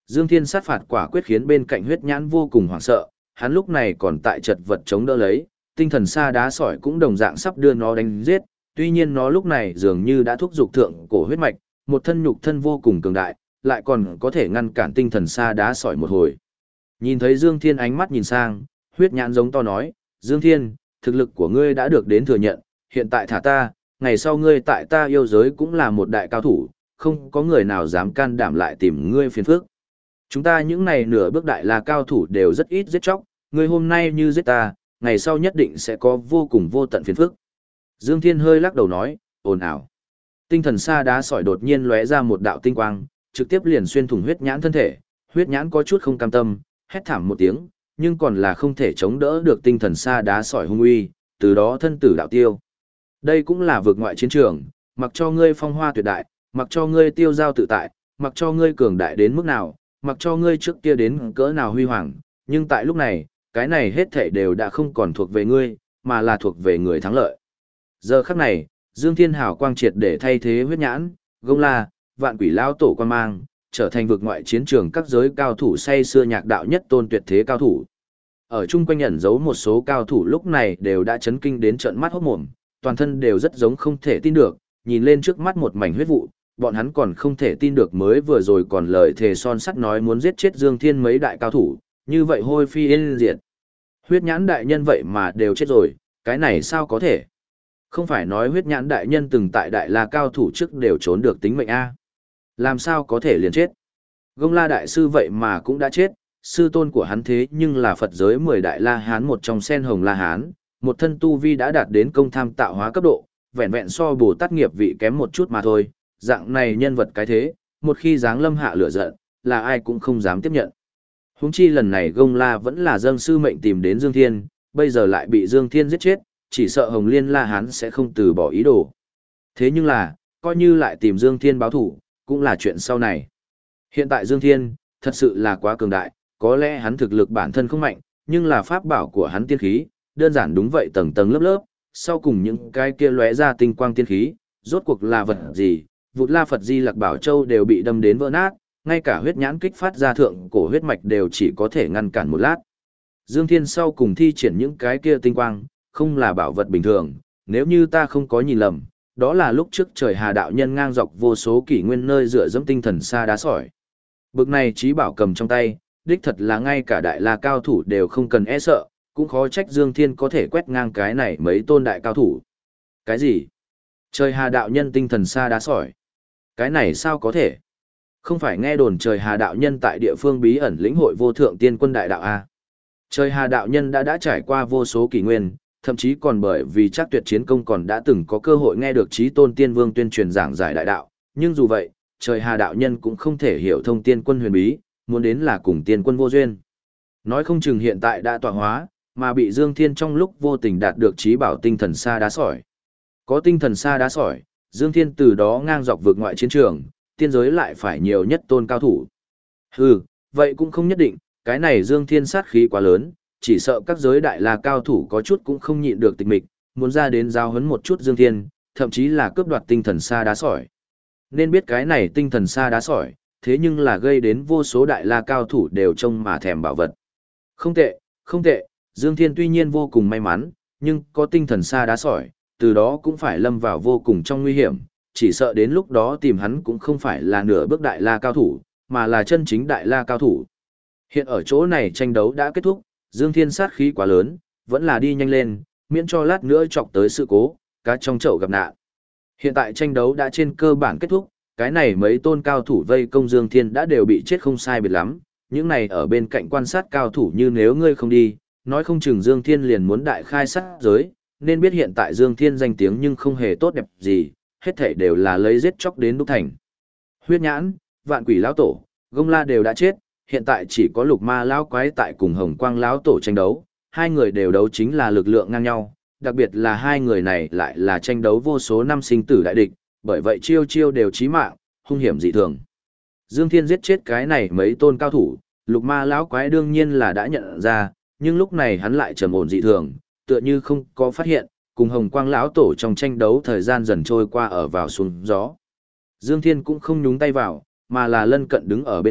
Dương Thiên sát phạt quả quyết khiến bên cạnh huyết nhãn vô cùng hoảng sợ, hắn lúc này còn tại chật vật chống đỡ lấy, tinh thần sa đá sỏi cũng đồng dạng sắp đưa nó đánh giết, tuy nhiên nó lúc này dường như đã thúc giục thượng cổ huyết mạch, một thân nhục thân vô cùng cường đại, lại còn có thể ngăn cản tinh thần sa đá sỏi một hồi. Nhìn thấy Dương Thiên ánh mắt nhìn sang, huyết nhãn giống to nói, Dương Thiên, thực lực của ngươi đã được đến thừa nhận, hiện tại thả ta, ngày sau ngươi tại ta yêu giới cũng là một đại cao thủ, không có người nào dám can đảm lại tìm ngươi phiền phức. Chúng ta những này nửa bước đại là cao thủ đều rất ít giết chóc, ngươi hôm nay như giết ta, ngày sau nhất định sẽ có vô cùng vô tận phiền phức. Dương Thiên hơi lắc đầu nói, ồn ào. Tinh thần sa đá sỏi đột nhiên lóe ra một đạo tinh quang, trực tiếp liền xuyên thủng huyết nhãn thân thể, huyết nhãn có chút không cam tâm, hét thảm một tiếng, nhưng còn là không thể chống đỡ được tinh thần sa đá sỏi hung uy, từ đó thân tử đạo tiêu. Đây cũng là vực ngoại chiến trường, mặc cho ngươi phong hoa tuyệt đại, mặc cho ngươi tiêu giao tự tại, mặc cho ngươi cường đại đến mức nào, mặc cho ngươi trước kia đến cỡ nào huy hoàng, nhưng tại lúc này, cái này hết thảy đều đã không còn thuộc về ngươi, mà là thuộc về người thắng lợi. Giờ khắc này, Dương Thiên hào quang triệt để thay thế huyết nhãn, gông la, vạn quỷ lao tổ quan mang, trở thành vực ngoại chiến trường các giới cao thủ say xưa nhạc đạo nhất tôn tuyệt thế cao thủ. Ở chung quanh ẩn giấu một số cao thủ lúc này đều đã chấn kinh đến trợn mắt hốt mồm, toàn thân đều rất giống không thể tin được, nhìn lên trước mắt một mảnh huyết vụ, bọn hắn còn không thể tin được mới vừa rồi còn lời thề son sắt nói muốn giết chết Dương Thiên mấy đại cao thủ, như vậy hôi phi yên diệt. Huyết nhãn đại nhân vậy mà đều chết rồi, cái này sao có thể? Không phải nói huyết nhãn đại nhân từng tại đại la cao thủ trước đều trốn được tính mệnh a? Làm sao có thể liền chết? Gông La đại sư vậy mà cũng đã chết, sư tôn của hắn thế nhưng là Phật giới 10 đại la hán một trong sen hồng la hán, một thân tu vi đã đạt đến công tham tạo hóa cấp độ, vẹn vẹn so Bồ Tát nghiệp vị kém một chút mà thôi, dạng này nhân vật cái thế, một khi giáng lâm hạ lửa giận, là ai cũng không dám tiếp nhận. Huống chi lần này Gông La vẫn là dâng sư mệnh tìm đến Dương Thiên, bây giờ lại bị Dương Thiên giết chết, chỉ sợ Hồng Liên La Hán sẽ không từ bỏ ý đồ. Thế nhưng là, coi như lại tìm Dương Thiên báo thủ, cũng là chuyện sau này. Hiện tại Dương Thiên, thật sự là quá cường đại, có lẽ hắn thực lực bản thân không mạnh, nhưng là pháp bảo của hắn tiên khí, đơn giản đúng vậy tầng tầng lớp lớp, sau cùng những cái kia lóe ra tinh quang tiên khí, rốt cuộc là vật gì, Vụt La Phật Di Lặc Bảo Châu đều bị đâm đến vỡ nát, ngay cả huyết nhãn kích phát ra thượng cổ huyết mạch đều chỉ có thể ngăn cản một lát. Dương Thiên sau cùng thi triển những cái kia tinh quang, không là bảo vật bình thường, nếu như ta không có nhìn lầm, đó là lúc trước trời Hà đạo nhân ngang dọc vô số kỷ nguyên nơi dựa dẫm tinh thần sa đá sỏi. Bực này trí bảo cầm trong tay, đích thật là ngay cả đại la cao thủ đều không cần e sợ, cũng khó trách Dương Thiên có thể quét ngang cái này mấy tôn đại cao thủ. Cái gì? Trời Hà đạo nhân tinh thần sa đá sỏi? Cái này sao có thể? Không phải nghe đồn trời Hà đạo nhân tại địa phương bí ẩn lĩnh hội vô thượng tiên quân đại đạo a? Trời Hà đạo nhân đã trải qua vô số kỷ nguyên, thậm chí còn bởi vì chắc tuyệt chiến công còn đã từng có cơ hội nghe được chí tôn tiên vương tuyên truyền giảng giải đại đạo, nhưng dù vậy, trời Hà đạo nhân cũng không thể hiểu thông tiên quân huyền bí, muốn đến là cùng tiên quân vô duyên. Nói không chừng hiện tại đã tọa hóa, mà bị Dương Thiên trong lúc vô tình đạt được trí bảo tinh thần sa đá sỏi. Có tinh thần sa đá sỏi, Dương Thiên từ đó ngang dọc vượt ngoại chiến trường, tiên giới lại phải nhiều nhất tôn cao thủ. Hừ, vậy cũng không nhất định, cái này Dương Thiên sát khí quá lớn, chỉ sợ các giới đại la cao thủ có chút cũng không nhịn được tịch mịch, muốn ra đến giao hấn một chút Dương Thiên, thậm chí là cướp đoạt tinh thần sa đá sỏi. Nên biết cái này tinh thần sa đá sỏi, thế nhưng là gây đến vô số đại la cao thủ đều trông mà thèm bảo vật. Không tệ, không tệ, Dương Thiên tuy nhiên vô cùng may mắn, nhưng có tinh thần sa đá sỏi, từ đó cũng phải lâm vào vô cùng trong nguy hiểm, chỉ sợ đến lúc đó tìm hắn cũng không phải là nửa bước đại la cao thủ, mà là chân chính đại la cao thủ. Hiện ở chỗ này tranh đấu đã kết thúc, Dương Thiên sát khí quá lớn, vẫn là đi nhanh lên, miễn cho lát nữa chọc tới sự cố, cá trong chậu gặp nạn. Hiện tại tranh đấu đã trên cơ bản kết thúc, cái này mấy tôn cao thủ vây công Dương Thiên đã đều bị chết không sai biệt lắm, những này ở bên cạnh quan sát cao thủ như nếu ngươi không đi, nói không chừng Dương Thiên liền muốn đại khai sát giới, nên biết hiện tại Dương Thiên danh tiếng nhưng không hề tốt đẹp gì, hết thảy đều là lấy giết chóc đến đúc thành. Huyết nhãn, vạn quỷ lão tổ, Gông La đều đã chết, hiện tại chỉ có Lục Ma lão quái tại cùng Hồng Quang lão tổ tranh đấu, hai người đều đấu chính là lực lượng ngang nhau, đặc biệt là hai người này lại là tranh đấu vô số năm sinh tử đại địch, bởi vậy chiêu chiêu đều chí mạng, hung hiểm dị thường. Dương Thiên giết chết cái này mấy tôn cao thủ, Lục Ma lão quái đương nhiên là đã nhận ra, nhưng lúc này hắn lại trầm ổn dị thường, tựa như không có phát hiện, cùng Hồng Quang lão tổ trong tranh đấu thời gian dần trôi qua ở vào xuống gió. Dương Thiên cũng không nhúng tay vào, mà là lân cận đứng ở bên cạnh,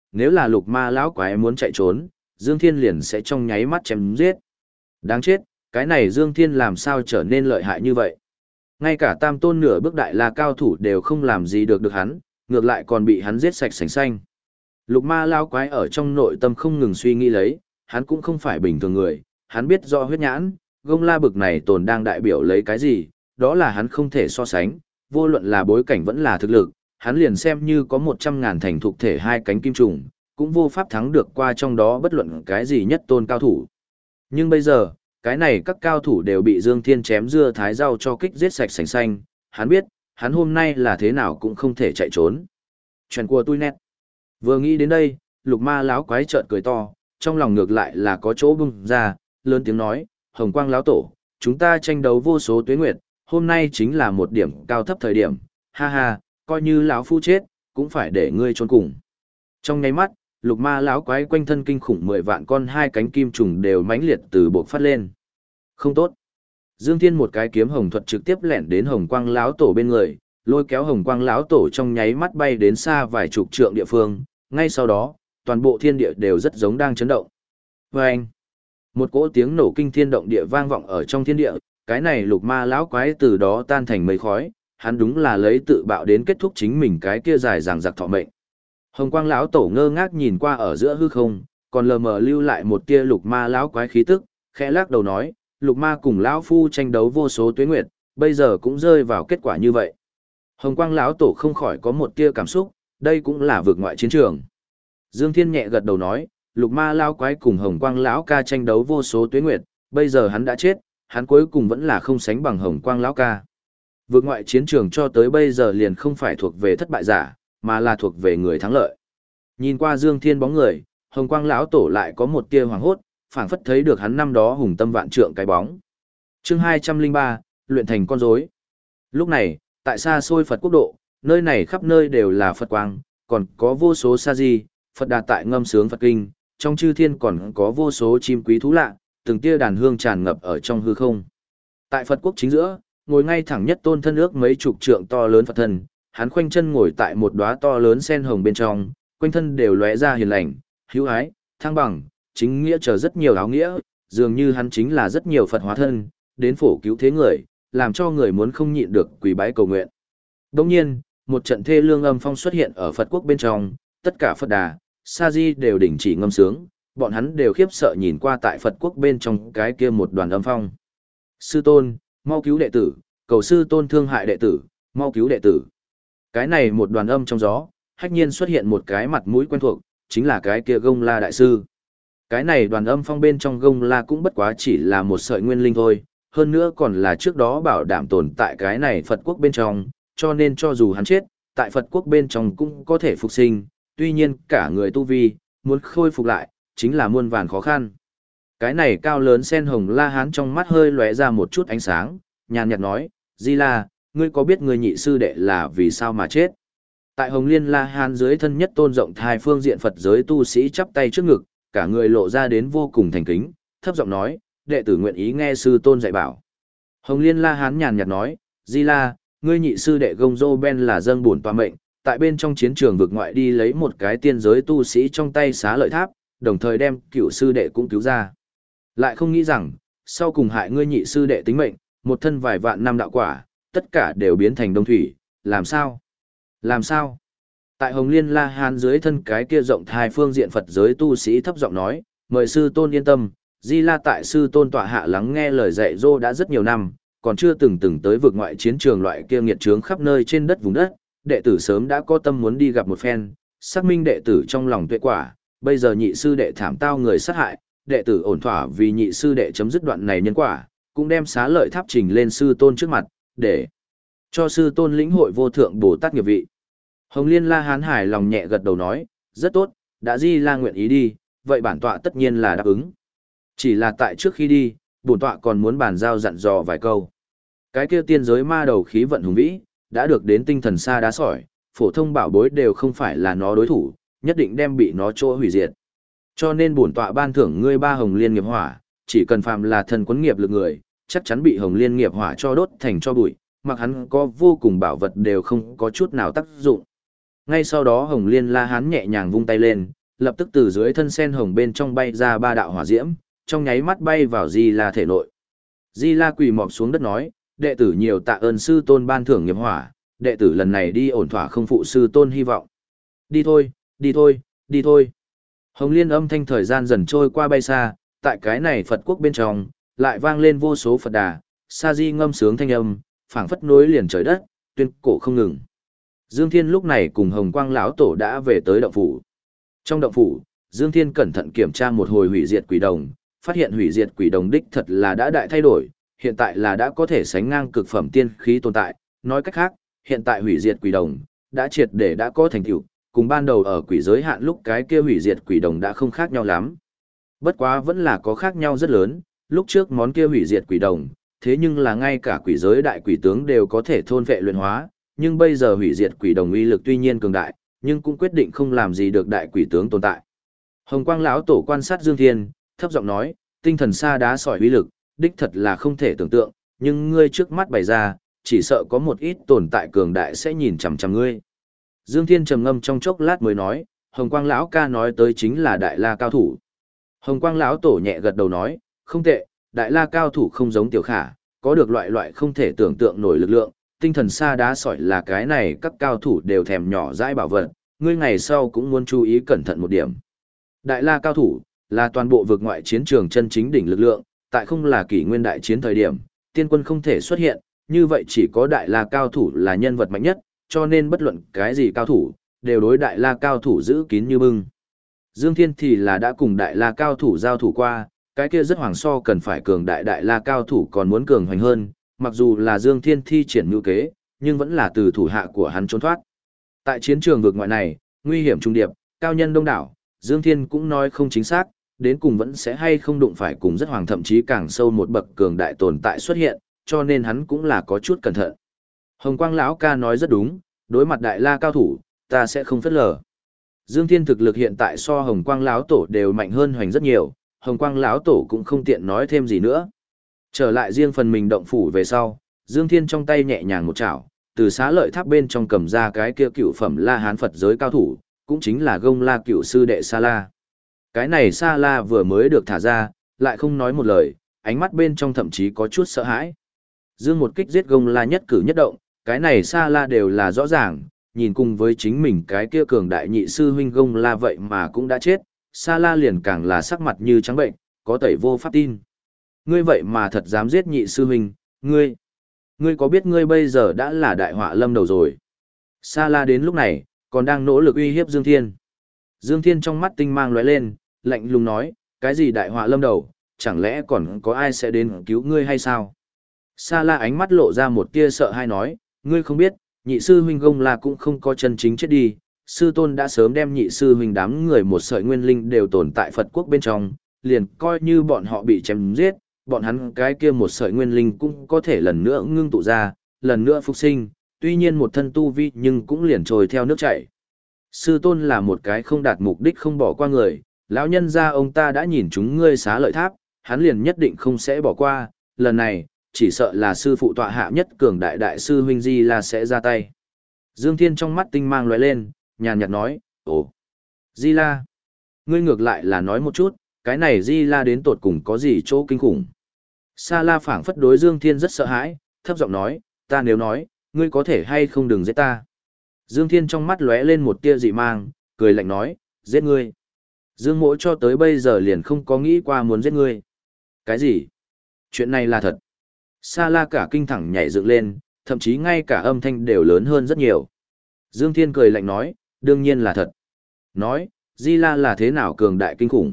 nếu là lục ma lão quái muốn chạy trốn, Dương Thiên liền sẽ trong nháy mắt chém giết. Đáng chết, cái này Dương Thiên làm sao trở nên lợi hại như vậy? Ngay cả tam tôn nửa bước đại la cao thủ đều không làm gì được hắn, ngược lại còn bị hắn giết sạch sành xanh. Lục ma lão quái ở trong nội tâm không ngừng suy nghĩ lấy, hắn cũng không phải bình thường người, hắn biết rõ huyết nhãn, gông la bực này tồn đang đại biểu lấy cái gì, đó là hắn không thể so sánh, vô luận là bối cảnh vẫn là thực lực, hắn liền xem như có 100.000 thành thuộc thể hai cánh kim trùng, cũng vô pháp thắng được qua trong đó bất luận cái gì nhất tôn cao thủ. Nhưng bây giờ, cái này các cao thủ đều bị Dương Thiên chém dưa thái rau cho kích giết sạch sành xanh, hắn biết, hắn hôm nay là thế nào cũng không thể chạy trốn. Chuyện của tôi nét. Vừa nghĩ đến đây, lục ma lão quái chợt cười to, trong lòng ngược lại là có chỗ bung ra, lớn tiếng nói, Hồng Quang lão tổ, chúng ta tranh đấu vô số tuế nguyệt, hôm nay chính là một điểm cao thấp thời điểm, ha ha, coi như lão phu chết, cũng phải để ngươi trốn cùng. Trong nháy mắt, lục ma lão quái quanh thân kinh khủng 10 vạn con hai cánh kim trùng đều mãnh liệt từ bộc phát lên. Không tốt. Dương Thiên một cái kiếm hồng thuật trực tiếp lẻn đến Hồng Quang lão tổ bên người, lôi kéo Hồng Quang lão tổ trong nháy mắt bay đến xa vài chục trượng địa phương, ngay sau đó, toàn bộ thiên địa đều rất giống đang chấn động. Oeng! Một cỗ tiếng nổ kinh thiên động địa vang vọng ở trong thiên địa, cái này lục ma lão quái từ đó tan thành mây khói, hắn đúng là lấy tự bạo đến kết thúc chính mình cái kia dài dằng dặc thọ mệnh. Hồng Quang lão tổ ngơ ngác nhìn qua ở giữa hư không, còn lờ mờ lưu lại một tia lục ma lão quái khí tức, khẽ lắc đầu nói, lục ma cùng lão phu tranh đấu vô số tuế nguyệt, bây giờ cũng rơi vào kết quả như vậy. Hồng Quang lão tổ không khỏi có một tia cảm xúc, đây cũng là vượt ngoại chiến trường. Dương Thiên nhẹ gật đầu nói, lục ma lão quái cùng Hồng Quang lão ca tranh đấu vô số tuế nguyệt, bây giờ hắn đã chết, hắn cuối cùng vẫn là không sánh bằng Hồng Quang lão ca. Vượt ngoại chiến trường cho tới bây giờ liền không phải thuộc về thất bại giả, mà là thuộc về người thắng lợi. Nhìn qua Dương Thiên bóng người, Hồng Quang lão tổ lại có một tia hoàng hốt, phảng phất thấy được hắn năm đó hùng tâm vạn trượng cái bóng. Chương 203, luyện thành con rối. Lúc này, tại xa xôi Phật quốc độ, nơi này khắp nơi đều là Phật quang, còn có vô số sa di, Phật Đà tại ngâm sướng Phật kinh, trong chư thiên còn có vô số chim quý thú lạ, từng tia đàn hương tràn ngập ở trong hư không. Tại Phật quốc chính giữa, ngồi ngay thẳng nhất tôn thân ước mấy chục trượng to lớn Phật thân, hắn khoanh chân ngồi tại một đóa to lớn sen hồng bên trong, quanh thân đều lóe ra hiền lành, hữu ái, thăng bằng, chính nghĩa chờ rất nhiều áo nghĩa, dường như hắn chính là rất nhiều Phật hóa thân, đến phổ cứu thế người, làm cho người muốn không nhịn được quỳ bái cầu nguyện. Đồng nhiên, một trận thê lương âm phong xuất hiện ở Phật quốc bên trong, tất cả Phật Đà, Sa Di đều đình chỉ ngâm sướng, bọn hắn đều khiếp sợ nhìn qua tại Phật quốc bên trong cái kia một đoàn âm phong. Sư tôn, mau cứu đệ tử, cầu sư tôn thương hại đệ tử, mau cứu đệ tử. Cái này một đoàn âm trong gió, hách nhiên xuất hiện một cái mặt mũi quen thuộc, chính là cái kia Gông La đại sư. Cái này đoàn âm phong bên trong Gông La cũng bất quá chỉ là một sợi nguyên linh thôi, hơn nữa còn là trước đó bảo đảm tồn tại cái này Phật quốc bên trong, cho nên cho dù hắn chết, tại Phật quốc bên trong cũng có thể phục sinh, tuy nhiên cả người tu vi, muốn khôi phục lại, chính là muôn vàn khó khăn. Cái này cao lớn sen hồng La Hán trong mắt hơi lóe ra một chút ánh sáng, nhàn nhạt nói, Di La, ngươi có biết người nhị sư đệ là vì sao mà chết? Tại Hồng Liên La Hán dưới thân nhất tôn rộng thai phương diện Phật giới tu sĩ chắp tay trước ngực, cả người lộ ra đến vô cùng thành kính, thấp giọng nói, đệ tử nguyện ý nghe sư tôn dạy bảo. Hồng Liên La Hán nhàn nhạt nói, Di La, ngươi nhị sư đệ Gông Dô Ben là dâng bổn tọa mệnh, tại bên trong chiến trường vực ngoại đi lấy một cái tiên giới tu sĩ trong tay xá lợi tháp, đồng thời đem cựu sư đệ cũng cứu ra. Lại không nghĩ rằng, sau cùng hại ngươi nhị sư đệ tính mệnh, một thân vài vạn năm đạo quả, tất cả đều biến thành đông thủy, làm sao? Làm sao? Tại Hồng Liên La Hán dưới thân cái kia rộng thai phương diện Phật giới tu sĩ thấp giọng nói, mời sư tôn yên tâm, Di La tại sư tôn tọa hạ lắng nghe lời dạy dỗ đã rất nhiều năm, còn chưa từng tới vực ngoại chiến trường loại kia nghiệt chướng khắp nơi trên đất vùng đất, đệ tử sớm đã có tâm muốn đi gặp một phen, xác minh đệ tử trong lòng tuệ quả, bây giờ nhị sư đệ thảm tao người sát hại, đệ tử ổn thỏa vì nhị sư đệ chấm dứt đoạn này nhân quả, cũng đem xá lợi tháp trình lên sư tôn trước mặt, để cho sư tôn lĩnh hội vô thượng Bồ Tát nghiệp vị. Hồng Liên La Hán hài lòng nhẹ gật đầu nói, rất tốt, đã Di La nguyện ý đi, vậy bản tọa tất nhiên là đáp ứng. Chỉ là tại trước khi đi, bổn tọa còn muốn bàn giao dặn dò vài câu. Cái kia tiên giới ma đầu khí vận hùng vĩ, đã được đến tinh thần xa đá sỏi, phổ thông bảo bối đều không phải là nó đối thủ, nhất định đem bị nó chỗ hủy diệt. Cho nên bổn tọa ban thưởng ngươi 3 hồng liên nghiệp hỏa, chỉ cần phàm là thần quấn nghiệp lực người, chắc chắn bị hồng liên nghiệp hỏa cho đốt thành cho bụi, mặc hắn có vô cùng bảo vật đều không có chút nào tác dụng. Ngay sau đó Hồng Liên La Hán nhẹ nhàng vung tay lên, lập tức từ dưới thân sen hồng bên trong bay ra ba đạo hỏa diễm, trong nháy mắt bay vào Di La thể nội. Di La quỳ mọp xuống đất nói, đệ tử nhiều tạ ơn sư tôn ban thưởng nghiệp hỏa, đệ tử lần này đi ổn thỏa không phụ sư tôn hy vọng. Đi thôi, đi thôi, đi thôi. Hồng Liên âm thanh thời gian dần trôi qua bay xa, tại cái này Phật quốc bên trong, lại vang lên vô số Phật đà, sa di ngâm sướng thanh âm, phảng phất nối liền trời đất, tuyên cổ không ngừng. Dương Thiên lúc này cùng Hồng Quang lão tổ đã về tới động phủ. Trong động phủ, Dương Thiên cẩn thận kiểm tra một hồi hủy diệt quỷ đồng, phát hiện hủy diệt quỷ đồng đích thật là đã đại thay đổi, hiện tại là đã có thể sánh ngang cực phẩm tiên khí tồn tại, nói cách khác, hiện tại hủy diệt quỷ đồng đã triệt để đã có thành tựu, cùng ban đầu ở quỷ giới hạn lúc cái kia hủy diệt quỷ đồng đã không khác nhau lắm. Bất quá vẫn là có khác nhau rất lớn, lúc trước món kia hủy diệt quỷ đồng, thế nhưng là ngay cả quỷ giới đại quỷ tướng đều có thể thôn vệ luyện hóa, nhưng bây giờ hủy diệt quỷ đồng uy lực tuy nhiên cường đại, nhưng cũng quyết định không làm gì được đại quỷ tướng tồn tại. Hồng Quang lão tổ quan sát Dương Thiên, thấp giọng nói, tinh thần sa đá sỏi uy lực, đích thật là không thể tưởng tượng, nhưng ngươi trước mắt bày ra, chỉ sợ có một ít tồn tại cường đại sẽ nhìn chằm chằm ngươi. Dương Thiên trầm ngâm trong chốc lát mới nói, Hồng Quang lão ca nói tới chính là đại la cao thủ. Hồng Quang lão tổ nhẹ gật đầu nói, không tệ, đại la cao thủ không giống tiểu khả, có được loại không thể tưởng tượng nổi lực lượng, tinh thần sa đá sỏi là cái này các cao thủ đều thèm nhỏ dãi bảo vật, ngươi ngày sau cũng muốn chú ý cẩn thận một điểm. Đại la cao thủ là toàn bộ vực ngoại chiến trường chân chính đỉnh lực lượng, tại không là kỷ nguyên đại chiến thời điểm, tiên quân không thể xuất hiện, như vậy chỉ có đại la cao thủ là nhân vật mạnh nhất, cho nên bất luận cái gì cao thủ, đều đối đại la cao thủ giữ kín như bưng. Dương Thiên thì là đã cùng đại la cao thủ giao thủ qua, cái kia rất hoàng so cần phải cường đại la cao thủ còn muốn cường hoành hơn, mặc dù là Dương Thiên thi triển ngữ kế, nhưng vẫn là từ thủ hạ của hắn trốn thoát. Tại chiến trường vực ngoại này, nguy hiểm trung điệp, cao nhân đông đảo, Dương Thiên cũng nói không chính xác, đến cùng vẫn sẽ hay không đụng phải cùng rất hoàng thậm chí càng sâu một bậc cường đại tồn tại xuất hiện, cho nên hắn cũng là có chút cẩn thận. Hồng Quang lão ca nói rất đúng, đối mặt đại la cao thủ, ta sẽ không phớt lờ. Dương Thiên thực lực hiện tại so Hồng Quang lão tổ đều mạnh hơn hoành rất nhiều, Hồng Quang lão tổ cũng không tiện nói thêm gì nữa. Trở lại riêng phần mình động phủ về sau, Dương Thiên trong tay nhẹ nhàng một chảo, từ xá lợi tháp bên trong cầm ra cái kia cựu phẩm La Hán Phật giới cao thủ, cũng chính là Gông La cựu sư đệ Sa La. Cái này Sa La vừa mới được thả ra, lại không nói một lời, ánh mắt bên trong thậm chí có chút sợ hãi. Dương một kích giết Gông La nhất cử nhất động, cái này Sa La đều là rõ ràng, nhìn cùng với chính mình cái kia cường đại nhị sư huynh Gông La vậy mà cũng đã chết, Sa La liền càng là sắc mặt như trắng bệnh, có tẩy vô pháp tin. Ngươi vậy mà thật dám giết nhị sư huynh, ngươi có biết ngươi bây giờ đã là đại họa lâm đầu rồi. Sa La đến lúc này, còn đang nỗ lực uy hiếp Dương Thiên. Dương Thiên trong mắt tinh mang lóe lên, lạnh lùng nói, cái gì đại họa lâm đầu, chẳng lẽ còn có ai sẽ đến cứu ngươi hay sao? Sa La ánh mắt lộ ra một tia sợ hãi nói, ngươi không biết, nhị sư huynh Gông La cũng không có chân chính chết đi, sư tôn đã sớm đem nhị sư huynh đám người một sợi nguyên linh đều tồn tại Phật quốc bên trong, liền coi như bọn họ bị chém giết, bọn hắn cái kia một sợi nguyên linh cũng có thể lần nữa ngưng tụ ra, lần nữa phục sinh, tuy nhiên một thân tu vi nhưng cũng liền trôi theo nước chảy. Sư tôn là một cái không đạt mục đích không bỏ qua người, lão nhân gia ông ta đã nhìn chúng ngươi xá lợi tháp, hắn liền nhất định không sẽ bỏ qua, lần này, chỉ sợ là sư phụ tọa hạ nhất cường đại sư huynh Di La sẽ ra tay. Dương Thiên trong mắt tinh mang lóe lên, nhàn nhạt nói, ồ, Di La, ngươi ngược lại là nói một chút, cái này Di La đến tột cùng có gì chỗ kinh khủng. Sa La phảng phất đối Dương Thiên rất sợ hãi, thấp giọng nói, ta nếu nói, ngươi có thể hay không đừng giết ta. Dương Thiên trong mắt lóe lên một tia dị mang, cười lạnh nói, giết ngươi. Dương Mỗ cho tới bây giờ liền không có nghĩ qua muốn giết ngươi. Cái gì? Chuyện này là thật. Sa La cả kinh thẳng nhảy dựng lên, thậm chí ngay cả âm thanh đều lớn hơn rất nhiều. Dương Thiên cười lạnh nói, đương nhiên là thật. Nói, Di La là thế nào cường đại kinh khủng.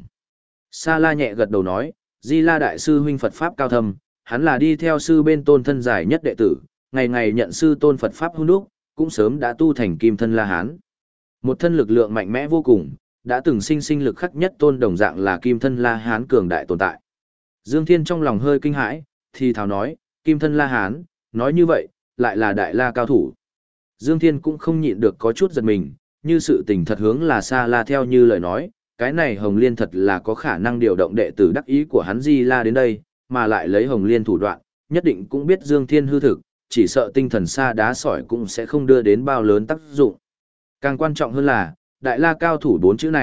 Sa La nhẹ gật đầu nói, Di La đại sư huynh Phật Pháp cao thâm, hắn là đi theo sư bên tôn thân giải nhất đệ tử, ngày ngày nhận sư tôn Phật Pháp hung đúc, cũng sớm đã tu thành kim thân La Hán. Một thân lực lượng mạnh mẽ vô cùng, đã từng sinh lực khắc nhất tôn đồng dạng là kim thân La Hán cường đại tồn tại. Dương Thiên trong lòng hơi kinh hãi, thì thào nói, kim thân La Hán, nói như vậy, lại là đại la cao thủ. Dương Thiên cũng không nhịn được có chút giật mình, như sự tình thật hướng là Sa La theo như lời nói, cái này Hồng Liên thật là có khả năng điều động đệ tử đắc ý của hắn Di La đến đây, mà lại lấy Hồng Liên thủ đoạn, nhất định cũng biết Dương Thiên hư thực, chỉ sợ tinh thần sa đá sỏi cũng sẽ không đưa đến bao lớn tác dụng. Càng quan trọng hơn là, đại la cao thủ bốn chữ này,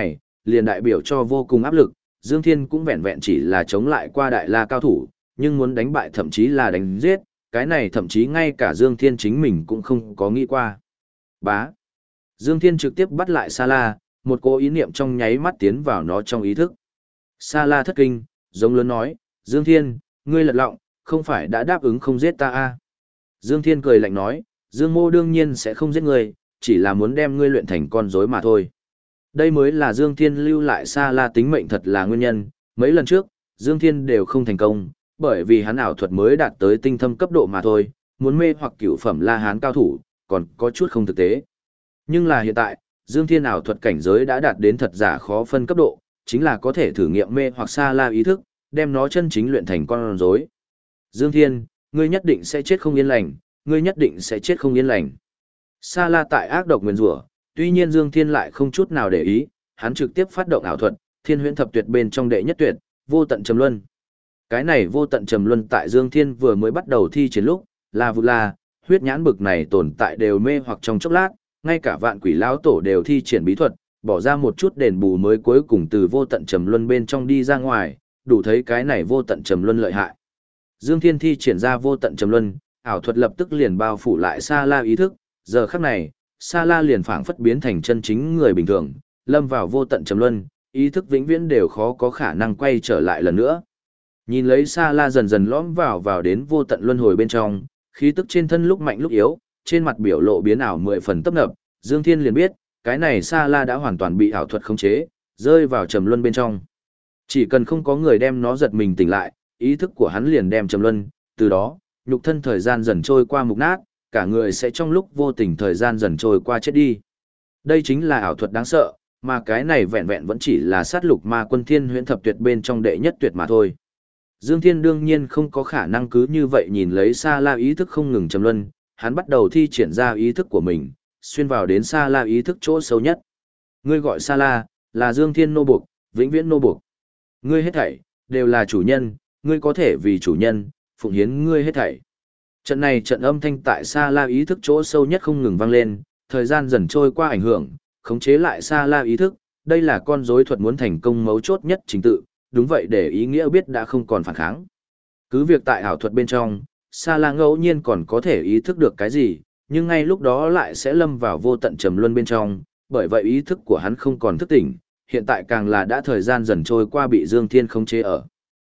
liền đại biểu cho vô cùng áp lực, Dương Thiên cũng vẹn vẹn chỉ là chống lại qua đại la cao thủ, nhưng muốn đánh bại thậm chí là đánh giết, cái này thậm chí ngay cả Dương Thiên chính mình cũng không có nghĩ qua. Bá. Dương Thiên trực tiếp bắt lại Sa La, một cỗ ý niệm trong nháy mắt tiến vào nó trong ý thức. Sa La thất kinh, giống lớn nói, Dương Thiên, ngươi lật lọng, không phải đã đáp ứng không giết ta à? Dương Thiên cười lạnh nói, Dương Mô đương nhiên sẽ không giết ngươi, chỉ là muốn đem ngươi luyện thành con rối mà thôi. Đây mới là Dương Thiên lưu lại Sa La tính mệnh thật là nguyên nhân, mấy lần trước, Dương Thiên đều không thành công, bởi vì hắn ảo thuật mới đạt tới tinh thâm cấp độ mà thôi, muốn mê hoặc cửu phẩm La Hán cao thủ, còn có chút không thực tế. Nhưng là hiện tại, Dương Thiên ảo thuật cảnh giới đã đạt đến thật giả khó phân cấp độ, chính là có thể thử nghiệm mê hoặc Sa La ý thức, đem nó chân chính luyện thành con rối. Dương Thiên, ngươi nhất định sẽ chết không yên lành, ngươi nhất định sẽ chết không yên lành. Sa La tại ác độc nguyên rủa, tuy nhiên Dương Thiên lại không chút nào để ý, hắn trực tiếp phát động ảo thuật, Thiên Huyễn Thập Tuyệt bên trong đệ nhất tuyệt, Vô Tận Trầm Luân. Cái này Vô Tận Trầm Luân tại Dương Thiên vừa mới bắt đầu thi triển lúc, là Vu La, huyết nhãn bực này tồn tại đều mê hoặc trong chốc lát, ngay cả Vạn Quỷ lão tổ đều thi triển bí thuật, bỏ ra một chút đền bù mới cuối cùng từ Vô Tận Trầm Luân bên trong đi ra ngoài, đủ thấy cái này Vô Tận Trầm Luân lợi hại. Dương Thiên thi triển ra Vô Tận Trầm Luân, ảo thuật lập tức liền bao phủ lại Sa La ý thức, giờ khắc này, Sa La liền phảng phất biến thành chân chính người bình thường, lâm vào Vô Tận Trầm Luân, ý thức vĩnh viễn đều khó có khả năng quay trở lại lần nữa. Nhìn lấy Sa La dần dần lõm vào đến vô tận luân hồi bên trong, khí tức trên thân lúc mạnh lúc yếu, trên mặt biểu lộ biến ảo 10 phần tấp nập, Dương Thiên liền biết, cái này Sa La đã hoàn toàn bị ảo thuật khống chế, rơi vào trầm luân bên trong. Chỉ cần không có người đem nó giật mình tỉnh lại, ý thức của hắn liền đem trầm luân, từ đó, nhục thân thời gian dần trôi qua mục nát, cả người sẽ trong lúc vô tình thời gian dần trôi qua chết đi. Đây chính là ảo thuật đáng sợ, mà cái này vẹn vẹn vẫn chỉ là sát lục ma quân Thiên Huyễn Thập Tuyệt bên trong đệ nhất tuyệt mà thôi. Dương Thiên đương nhiên không có khả năng cứ như vậy nhìn lấy Sa La ý thức không ngừng trầm luân, hắn bắt đầu thi triển ra ý thức của mình, xuyên vào đến Sa La ý thức chỗ sâu nhất. Ngươi gọi Sa La, là Dương Thiên nô buộc, vĩnh viễn nô buộc. Ngươi hết thảy, đều là chủ nhân, ngươi có thể vì chủ nhân, phụng hiến ngươi hết thảy. Trận này trận âm thanh tại Sa La ý thức chỗ sâu nhất không ngừng vang lên, thời gian dần trôi qua ảnh hưởng, khống chế lại Sa La ý thức, đây là con rối thuật muốn thành công mấu chốt nhất trình tự, đúng vậy để ý nghĩa biết đã không còn phản kháng. Cứ việc tại ảo thuật bên trong, Sa La ngẫu nhiên còn có thể ý thức được cái gì, nhưng ngay lúc đó lại sẽ lâm vào vô tận trầm luân bên trong, bởi vậy ý thức của hắn không còn thức tỉnh, hiện tại càng là đã thời gian dần trôi qua bị Dương Thiên khống chế ở.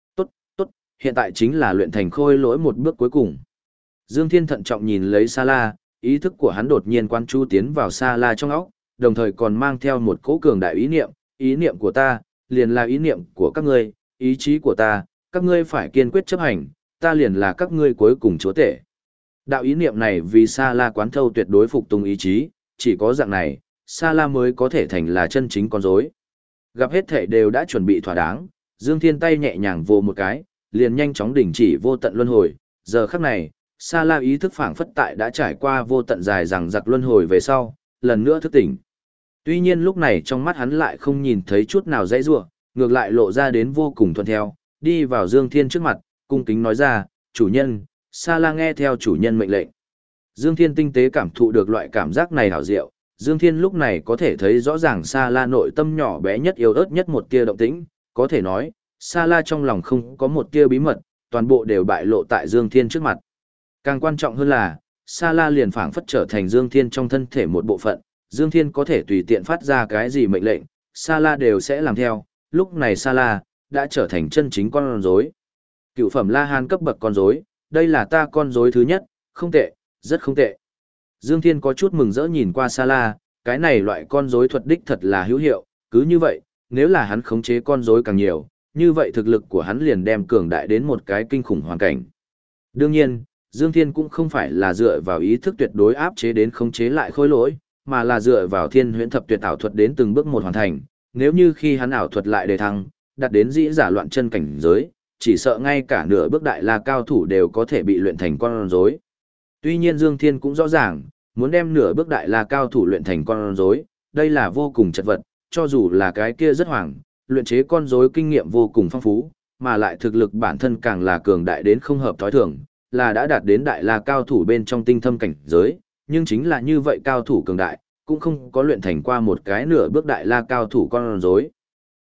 Tốt, hiện tại chính là luyện thành khôi lỗi một bước cuối cùng. Dương Thiên thận trọng nhìn lấy Sa La, ý thức của hắn đột nhiên quan chú tiến vào Sa La trong óc, đồng thời còn mang theo một cỗ cường đại ý niệm của ta, liền là ý niệm của các ngươi, ý chí của ta, các ngươi phải kiên quyết chấp hành, ta liền là các ngươi cuối cùng chúa tể. Đạo ý niệm này vì Sa La quán thâu tuyệt đối phục tùng ý chí, chỉ có dạng này, Sa La mới có thể thành là chân chính con rối. Gặp hết thể đều đã chuẩn bị thỏa đáng, Dương Thiên tay nhẹ nhàng vồ một cái, liền nhanh chóng đình chỉ vô tận luân hồi, giờ khắc này, Sa La ý thức phảng phất tại đã trải qua vô tận dài rằng giặc luân hồi về sau, lần nữa thức tỉnh. Tuy nhiên lúc này trong mắt hắn lại không nhìn thấy chút nào dãy rủa, ngược lại lộ ra đến vô cùng thuận theo, đi vào Dương Thiên trước mặt, cung kính nói ra, chủ nhân, Sa La nghe theo chủ nhân mệnh lệnh. Dương Thiên tinh tế cảm thụ được loại cảm giác này hảo diệu, Dương Thiên lúc này có thể thấy rõ ràng Sa La nội tâm nhỏ bé nhất yếu ớt nhất một tia động tĩnh, có thể nói, Sa La trong lòng không có một tia bí mật, toàn bộ đều bại lộ tại Dương Thiên trước mặt. Càng quan trọng hơn là, Sa La liền phảng phất trở thành Dương Thiên trong thân thể một bộ phận, Dương Thiên có thể tùy tiện phát ra cái gì mệnh lệnh, Sa La đều sẽ làm theo, lúc này Sa La đã trở thành chân chính con rối. Cựu phẩm La Hán cấp bậc con rối, đây là ta con rối thứ nhất, không tệ, rất không tệ. Dương Thiên có chút mừng rỡ nhìn qua Sa La, cái này loại con rối thuật đích thật là hữu hiệu, cứ như vậy, nếu là hắn khống chế con rối càng nhiều, như vậy thực lực của hắn liền đem cường đại đến một cái kinh khủng hoàn cảnh. Đương nhiên, Dương Thiên cũng không phải là dựa vào ý thức tuyệt đối áp chế đến khống chế lại khối lỗi, mà là dựa vào Thiên Huyễn Thập Tuyệt ảo thuật đến từng bước một hoàn thành, nếu như khi hắn ảo thuật lại đề thăng, đạt đến dĩ giả loạn chân cảnh giới, chỉ sợ ngay cả nửa bước đại la cao thủ đều có thể bị luyện thành con rối. Tuy nhiên Dương Thiên cũng rõ ràng, muốn đem nửa bước đại la cao thủ luyện thành con rối, đây là vô cùng chật vật, cho dù là cái kia rất hoảng, luyện chế con rối kinh nghiệm vô cùng phong phú, mà lại thực lực bản thân càng là cường đại đến không hợp thói thường, là đã đạt đến đại la cao thủ bên trong tinh thâm cảnh giới, nhưng chính là như vậy cao thủ cường đại, cũng không có luyện thành qua một cái nửa bước đại la cao thủ con rối,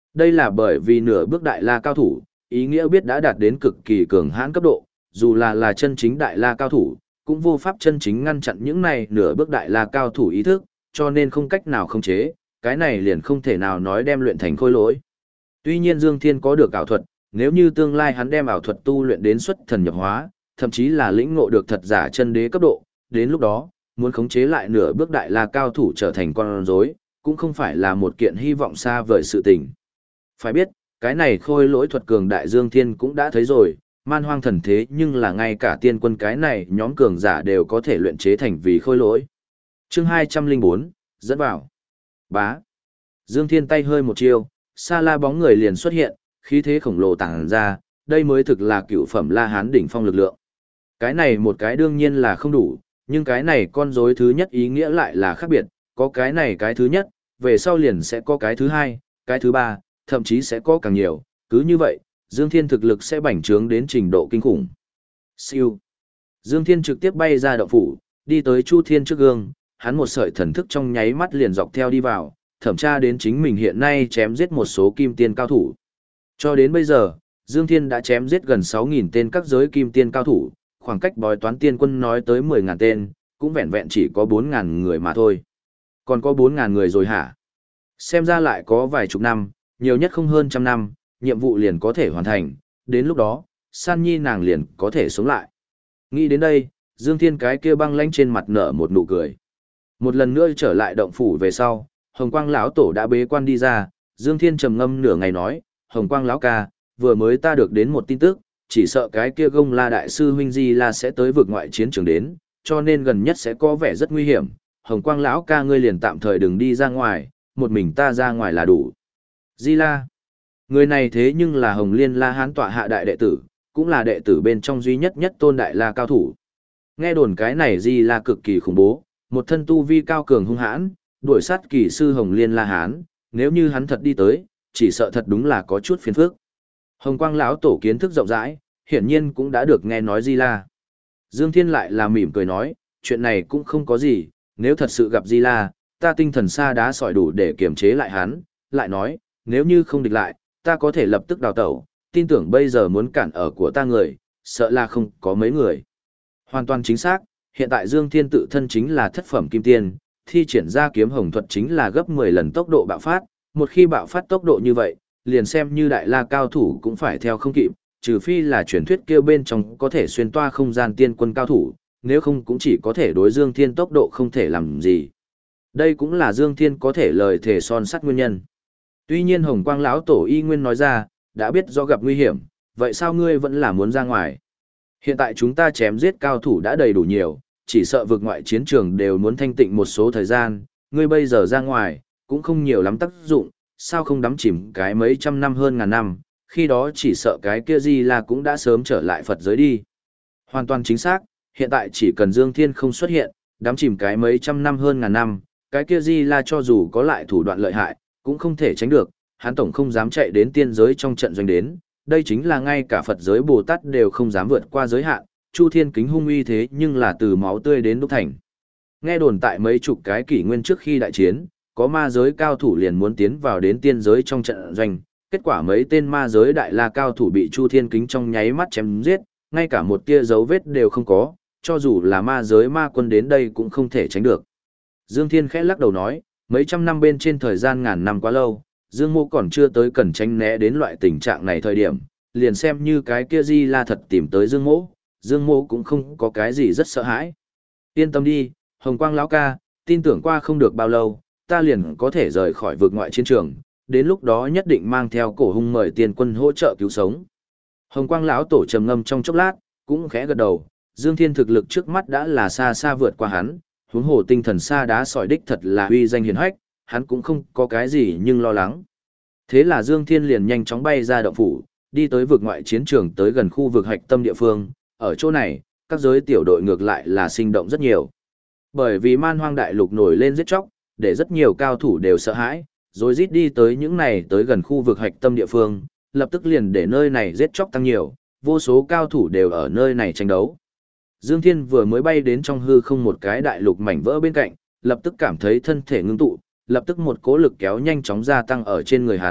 Đây là bởi vì nửa bước đại la cao thủ, ý nghĩa biết đã đạt đến cực kỳ cường hãn cấp độ, dù là chân chính đại la cao thủ, cũng vô pháp chân chính ngăn chặn những này nửa bước đại la cao thủ ý thức, cho nên không cách nào khống chế, cái này liền không thể nào nói đem luyện thành khôi lỗi. Tuy nhiên Dương Thiên có được ảo thuật, nếu như tương lai hắn đem ảo thuật tu luyện đến xuất thần nhập hóa, thậm chí là lĩnh ngộ được thật giả chân đế cấp độ, đến lúc đó, muốn khống chế lại nửa bước đại la cao thủ trở thành con rối, cũng không phải là một kiện hy vọng xa vời sự tình. Phải biết, cái này khôi lỗi thuật cường đại Dương Thiên cũng đã thấy rồi, man hoang thần thế nhưng là ngay cả tiên quân cái này nhóm cường giả đều có thể luyện chế thành vì khôi lỗi. Chương 204, dẫn vào. Bá. Dương Thiên tay hơi một chiêu, sa la bóng người liền xuất hiện, khí thế khổng lồ tàng ra, đây mới thực là cựu phẩm La Hán đỉnh phong lực lượng. Cái này một cái đương nhiên là không đủ, nhưng cái này con rối thứ nhất ý nghĩa lại là khác biệt, có cái này cái thứ nhất, về sau liền sẽ có cái thứ hai, cái thứ ba, thậm chí sẽ có càng nhiều, cứ như vậy, Dương Thiên thực lực sẽ bành trướng đến trình độ kinh khủng. Siêu. Dương Thiên trực tiếp bay ra động phủ, đi tới Chu Thiên trước gương, hắn một sợi thần thức trong nháy mắt liền dọc theo đi vào, thẩm tra đến chính mình hiện nay chém giết một số kim tiên cao thủ. Cho đến bây giờ, Dương Thiên đã chém giết gần 6.000 tên các giới kim tiên cao thủ, khoảng cách bói toán tiên quân nói tới 10.000 tên, cũng vẹn vẹn chỉ có 4.000 người mà thôi. Còn có 4.000 người rồi hả? Xem ra lại có vài chục năm, nhiều nhất không hơn trăm năm, nhiệm vụ liền có thể hoàn thành, đến lúc đó, San Nhi nàng liền có thể sống lại. Nghĩ đến đây, Dương Thiên cái kia băng lãnh trên mặt nở một nụ cười. Một lần nữa trở lại động phủ về sau, Hồng Quang lão tổ đã bế quan đi ra, Dương Thiên trầm ngâm nửa ngày nói, Hồng Quang lão ca, vừa mới ta được đến một tin tức, chỉ sợ cái kia Gông La đại sư huynh Di La sẽ tới vực ngoại chiến trường đến, cho nên gần nhất sẽ có vẻ rất nguy hiểm. Hồng Quang lão ca ngươi liền tạm thời đừng đi ra ngoài, một mình ta ra ngoài là đủ. Di La, người này thế nhưng là Hồng Liên La Hán tọa hạ đại đệ tử, cũng là đệ tử bên trong duy nhất nhất tôn đại la cao thủ. Nghe đồn cái này Di La cực kỳ khủng bố, một thân tu vi cao cường hung hãn, đuổi sát kỳ sư Hồng Liên La Hán, nếu như hắn thật đi tới, chỉ sợ thật đúng là có chút phiền phức. Hồng Quang lão tổ kiến thức rộng rãi, hiển nhiên cũng đã được nghe nói Di La. Dương Thiên lại là mỉm cười nói, chuyện này cũng không có gì, nếu thật sự gặp Di La, ta tinh thần sa đá sỏi đủ để kiềm chế lại hắn, lại nói, nếu như không địch lại, ta có thể lập tức đào tẩu, tin tưởng bây giờ muốn cản ở của ta người, sợ là không có mấy người. Hoàn toàn chính xác, hiện tại Dương Thiên tự thân chính là thất phẩm kim tiên, thi triển ra kiếm hồng thuật chính là gấp 10 lần tốc độ bạo phát, một khi bạo phát tốc độ như vậy, liền xem như đại la cao thủ cũng phải theo không kịp, trừ phi là truyền thuyết kêu bên trong có thể xuyên toa không gian tiên quân cao thủ, nếu không cũng chỉ có thể đối Dương Thiên tốc độ không thể làm gì. Đây cũng là Dương Thiên có thể lời thể son sắt nguyên nhân. Tuy nhiên Hồng Quang lão tổ y nguyên nói ra, đã biết do gặp nguy hiểm, vậy sao ngươi vẫn là muốn ra ngoài? Hiện tại chúng ta chém giết cao thủ đã đầy đủ nhiều, chỉ sợ vực ngoại chiến trường đều muốn thanh tịnh một số thời gian, ngươi bây giờ ra ngoài, cũng không nhiều lắm tác dụng, sao không đắm chìm cái mấy trăm năm hơn ngàn năm, khi đó chỉ sợ cái kia Di La cũng đã sớm trở lại Phật giới đi. Hoàn toàn chính xác, hiện tại chỉ cần Dương Thiên không xuất hiện, đắm chìm cái mấy trăm năm hơn ngàn năm, cái kia Di La cho dù có lại thủ đoạn lợi hại, cũng không thể tránh được, hắn tổng không dám chạy đến tiên giới trong trận doanh đến, đây chính là ngay cả Phật giới Bồ Tát đều không dám vượt qua giới hạn, Chu Thiên kính hung uy thế nhưng là từ máu tươi đến đúc thành. Nghe đồn tại mấy chục cái kỷ nguyên trước khi đại chiến, có ma giới cao thủ liền muốn tiến vào đến tiên giới trong trận doanh, kết quả mấy tên ma giới đại la cao thủ bị Chu Thiên kính trong nháy mắt chém giết, ngay cả một tia dấu vết đều không có, cho dù là ma giới ma quân đến đây cũng không thể tránh được. Dương Thiên khẽ lắc đầu nói, mấy trăm năm bên trên thời gian ngàn năm quá lâu, Dương Mô còn chưa tới cần tránh né đến loại tình trạng này thời điểm, liền xem như cái kia Di La thật tìm tới Dương Mô, Dương Mô cũng không có cái gì rất sợ hãi. Yên tâm đi, Hồng Quang lão ca, tin tưởng qua không được bao lâu, ta liền có thể rời khỏi vực ngoại chiến trường, đến lúc đó nhất định mang theo cổ hung mời tiền quân hỗ trợ cứu sống. Hồng Quang lão tổ trầm ngâm trong chốc lát, cũng khẽ gật đầu, Dương Thiên thực lực trước mắt đã là xa xa vượt qua hắn, huống hồ tinh thần sa đá sỏi đích thật là uy danh hiển hách, hắn cũng không có cái gì nhưng lo lắng. Thế là Dương Thiên liền nhanh chóng bay ra động phủ, đi tới vực ngoại chiến trường tới gần khu vực hạch tâm địa phương, ở chỗ này, các giới tiểu đội ngược lại là sinh động rất nhiều. Bởi vì man hoang đại lục nổi lên giết chóc, để rất nhiều cao thủ đều sợ hãi, rồi rít đi tới những này tới gần khu vực hạch tâm địa phương, lập tức liền để nơi này giết chóc tăng nhiều, vô số cao thủ đều ở nơi này tranh đấu. Dương Thiên vừa mới bay đến trong hư không một cái đại lục mảnh vỡ bên cạnh, lập tức cảm thấy thân thể ngưng tụ, lập tức một cỗ lực kéo nhanh chóng gia tăng ở trên người hắn,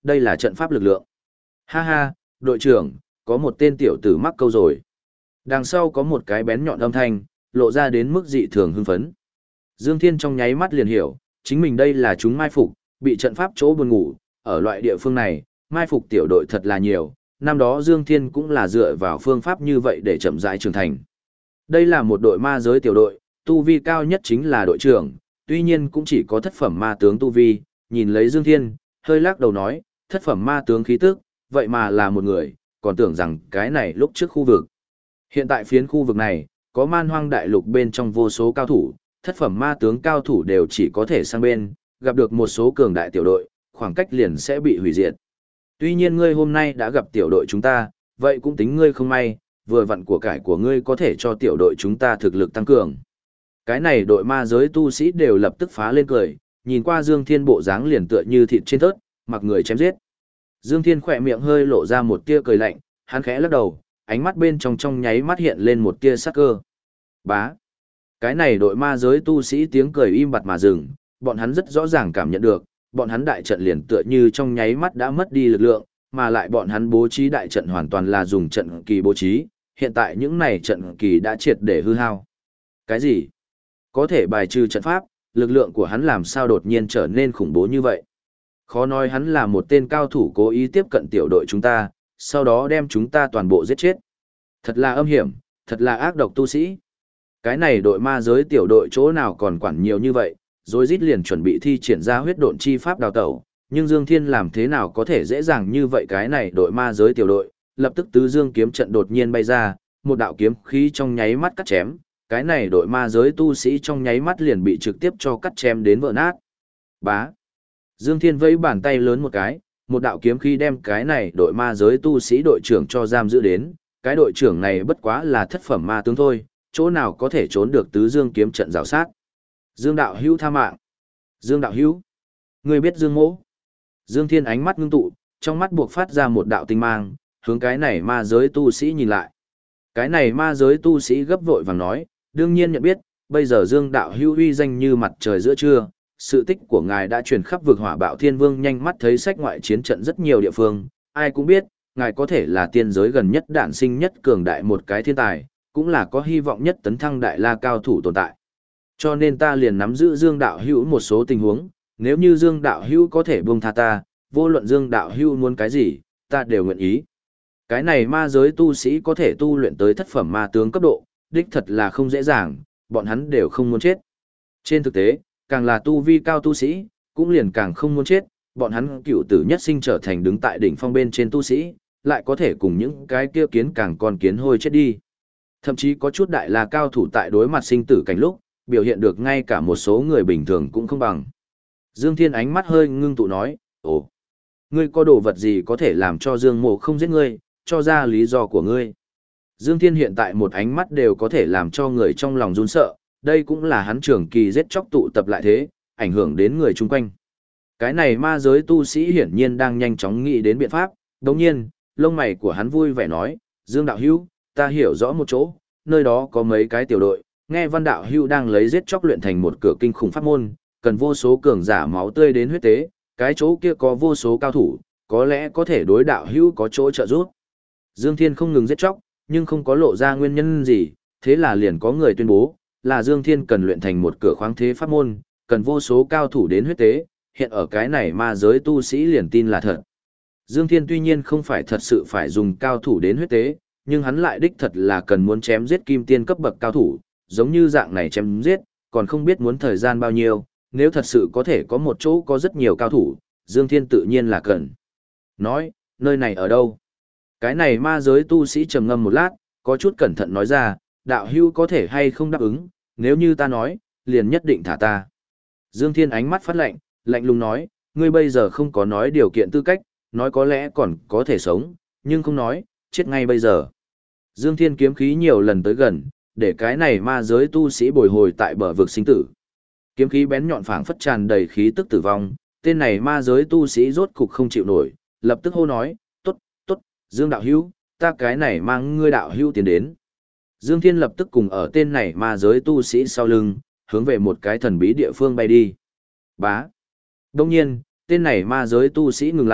đây là trận pháp lực lượng. Ha ha, đội trưởng, có một tên tiểu tử mắc câu rồi. Đằng sau có một cái bén nhọn âm thanh, lộ ra đến mức dị thường hưng phấn. Dương Thiên trong nháy mắt liền hiểu, chính mình đây là chúng mai phục, bị trận pháp chỗ buồn ngủ, ở loại địa phương này, mai phục tiểu đội thật là nhiều, năm đó Dương Thiên cũng là dựa vào phương pháp như vậy để chậm rãi trưởng thành. Đây là một đội ma giới tiểu đội, tu vi cao nhất chính là đội trưởng, tuy nhiên cũng chỉ có thất phẩm ma tướng tu vi, nhìn lấy Dương Thiên, hơi lắc đầu nói, thất phẩm ma tướng khí tức, vậy mà là một người, còn tưởng rằng cái này lúc trước khu vực. Hiện tại phiến khu vực này, có man hoang đại lục bên trong vô số cao thủ, thất phẩm ma tướng cao thủ đều chỉ có thể sang bên, gặp được một số cường đại tiểu đội, khoảng cách liền sẽ bị hủy diệt. Tuy nhiên ngươi hôm nay đã gặp tiểu đội chúng ta, vậy cũng tính ngươi không may, vừa vặn của cải của ngươi có thể cho tiểu đội chúng ta thực lực tăng cường. Cái này đội ma giới tu sĩ đều lập tức phá lên cười, nhìn qua Dương Thiên bộ dáng liền tựa như thịt trên thớt, mặc người chém giết. Dương Thiên khỏe miệng hơi lộ ra một tia cười lạnh, hắn khẽ lắc đầu, ánh mắt bên trong nháy mắt hiện lên một tia sắc cơ. Bá. Cái này đội ma giới tu sĩ tiếng cười im bặt mà dừng, bọn hắn rất rõ ràng cảm nhận được, bọn hắn đại trận liền tựa như trong nháy mắt đã mất đi lực lượng, mà lại bọn hắn bố trí đại trận hoàn toàn là dùng trận kỳ bố trí, hiện tại những này trận kỳ đã triệt để hư hao. Cái gì? Có thể bài trừ trận pháp, lực lượng của hắn làm sao đột nhiên trở nên khủng bố như vậy? Khó nói hắn là một tên cao thủ cố ý tiếp cận tiểu đội chúng ta, sau đó đem chúng ta toàn bộ giết chết. Thật là âm hiểm, thật là ác độc tu sĩ. Cái này đội ma giới tiểu đội chỗ nào còn quản nhiều như vậy, rồi rít liền chuẩn bị thi triển ra huyết độn chi pháp đào tẩu, nhưng Dương Thiên làm thế nào có thể dễ dàng như vậy cái này đội ma giới tiểu đội, lập tức tứ dương kiếm trận đột nhiên bay ra, một đạo kiếm khí trong nháy mắt cắt chém, cái này đội ma giới tu sĩ trong nháy mắt liền bị trực tiếp cho cắt chém đến vỡ nát. Bá. Dương Thiên vẫy bàn tay lớn một cái, một đạo kiếm khí đem cái này đội ma giới tu sĩ đội trưởng cho giam giữ đến, cái đội trưởng này bất quá là thất phẩm ma tướng thôi, chỗ nào có thể trốn được tứ dương kiếm trận rào sát. Dương đạo hữu tha mạng. Dương đạo hữu. Ngươi biết Dương Mỗ. Dương Thiên ánh mắt ngưng tụ, trong mắt buộc phát ra một đạo tinh mang, hướng cái này ma giới tu sĩ nhìn lại. Cái này ma giới tu sĩ gấp vội vàng nói, đương nhiên nhận biết, bây giờ Dương đạo hữu uy danh như mặt trời giữa trưa, sự tích của ngài đã truyền khắp vực Hỏa Bạo Thiên Vương, nhanh mắt thấy sách ngoại chiến trận rất nhiều địa phương, ai cũng biết, ngài có thể là tiên giới gần nhất đản sinh nhất cường đại một cái thiên tài, cũng là có hy vọng nhất tấn thăng đại la cao thủ tồn tại. Cho nên ta liền nắm giữ Dương đạo hữu một số tình huống, nếu như Dương đạo hữu có thể buông tha ta, vô luận Dương đạo hữu muốn cái gì, ta đều nguyện ý. Cái này ma giới tu sĩ có thể tu luyện tới thất phẩm ma tướng cấp độ, đích thật là không dễ dàng, bọn hắn đều không muốn chết. Trên thực tế, càng là tu vi cao tu sĩ, cũng liền càng không muốn chết, bọn hắn cựu tử nhất sinh trở thành đứng tại đỉnh phong bên trên tu sĩ, lại có thể cùng những cái kia kiến càng con kiến hôi chết đi. Thậm chí có chút đại la cao thủ tại đối mặt sinh tử cảnh lúc, biểu hiện được ngay cả một số người bình thường cũng không bằng. Dương Thiên ánh mắt hơi ngưng tụ nói, ồ, ngươi có đồ vật gì có thể làm cho Dương Mộ không giết ngươi, cho ra lý do của ngươi. Dương Thiên hiện tại một ánh mắt đều có thể làm cho người trong lòng run sợ, đây cũng là hắn trường kỳ giết chóc tụ tập lại thế, ảnh hưởng đến người chung quanh. Cái này ma giới tu sĩ hiển nhiên đang nhanh chóng nghĩ đến biện pháp, đồng nhiên, lông mày của hắn vui vẻ nói, Dương đạo hữu, ta hiểu rõ một chỗ, nơi đó có mấy cái tiểu đội, nghe Văn đạo hữu đang lấy giết chóc luyện thành một cửa kinh khủng pháp môn, cần vô số cường giả máu tươi đến huyết tế, cái chỗ kia có vô số cao thủ, có lẽ có thể đối đạo hữu có chỗ trợ giúp. Dương Thiên không ngừng giết chóc, nhưng không có lộ ra nguyên nhân gì, thế là liền có người tuyên bố, là Dương Thiên cần luyện thành một cửa khoáng thế pháp môn, cần vô số cao thủ đến huyết tế, hiện ở cái này ma giới tu sĩ liền tin là thật. Dương Thiên tuy nhiên không phải thật sự phải dùng cao thủ đến huyết tế, nhưng hắn lại đích thật là cần muốn chém giết kim tiên cấp bậc cao thủ, giống như dạng này chém giết, còn không biết muốn thời gian bao nhiêu, nếu thật sự có thể có một chỗ có rất nhiều cao thủ, Dương Thiên tự nhiên là cần. Nói, nơi này ở đâu? Cái này ma giới tu sĩ trầm ngâm một lát, có chút cẩn thận nói ra, đạo hữu có thể hay không đáp ứng, nếu như ta nói, liền nhất định thả ta. Dương Thiên ánh mắt phát lạnh, lạnh lùng nói, ngươi bây giờ không có nói điều kiện tư cách, nói có lẽ còn có thể sống, nhưng không nói, chết ngay bây giờ. Dương Thiên kiếm khí nhiều lần tới gần, để cái này ma giới tu sĩ bồi hồi tại bờ vực sinh tử. Kiếm khí bén nhọn phảng phất tràn đầy khí tức tử vong, tên này ma giới tu sĩ rốt cục không chịu nổi, lập tức hô nói, tốt, tốt, Dương đạo hữu, ta cái này mang ngươi đạo hữu tiến đến. Dương Thiên lập tức cùng ở tên này ma giới tu sĩ sau lưng, hướng về một cái thần bí địa phương bay đi. Bá. Đông nhiên, tên này ma giới tu sĩ ngừng lại,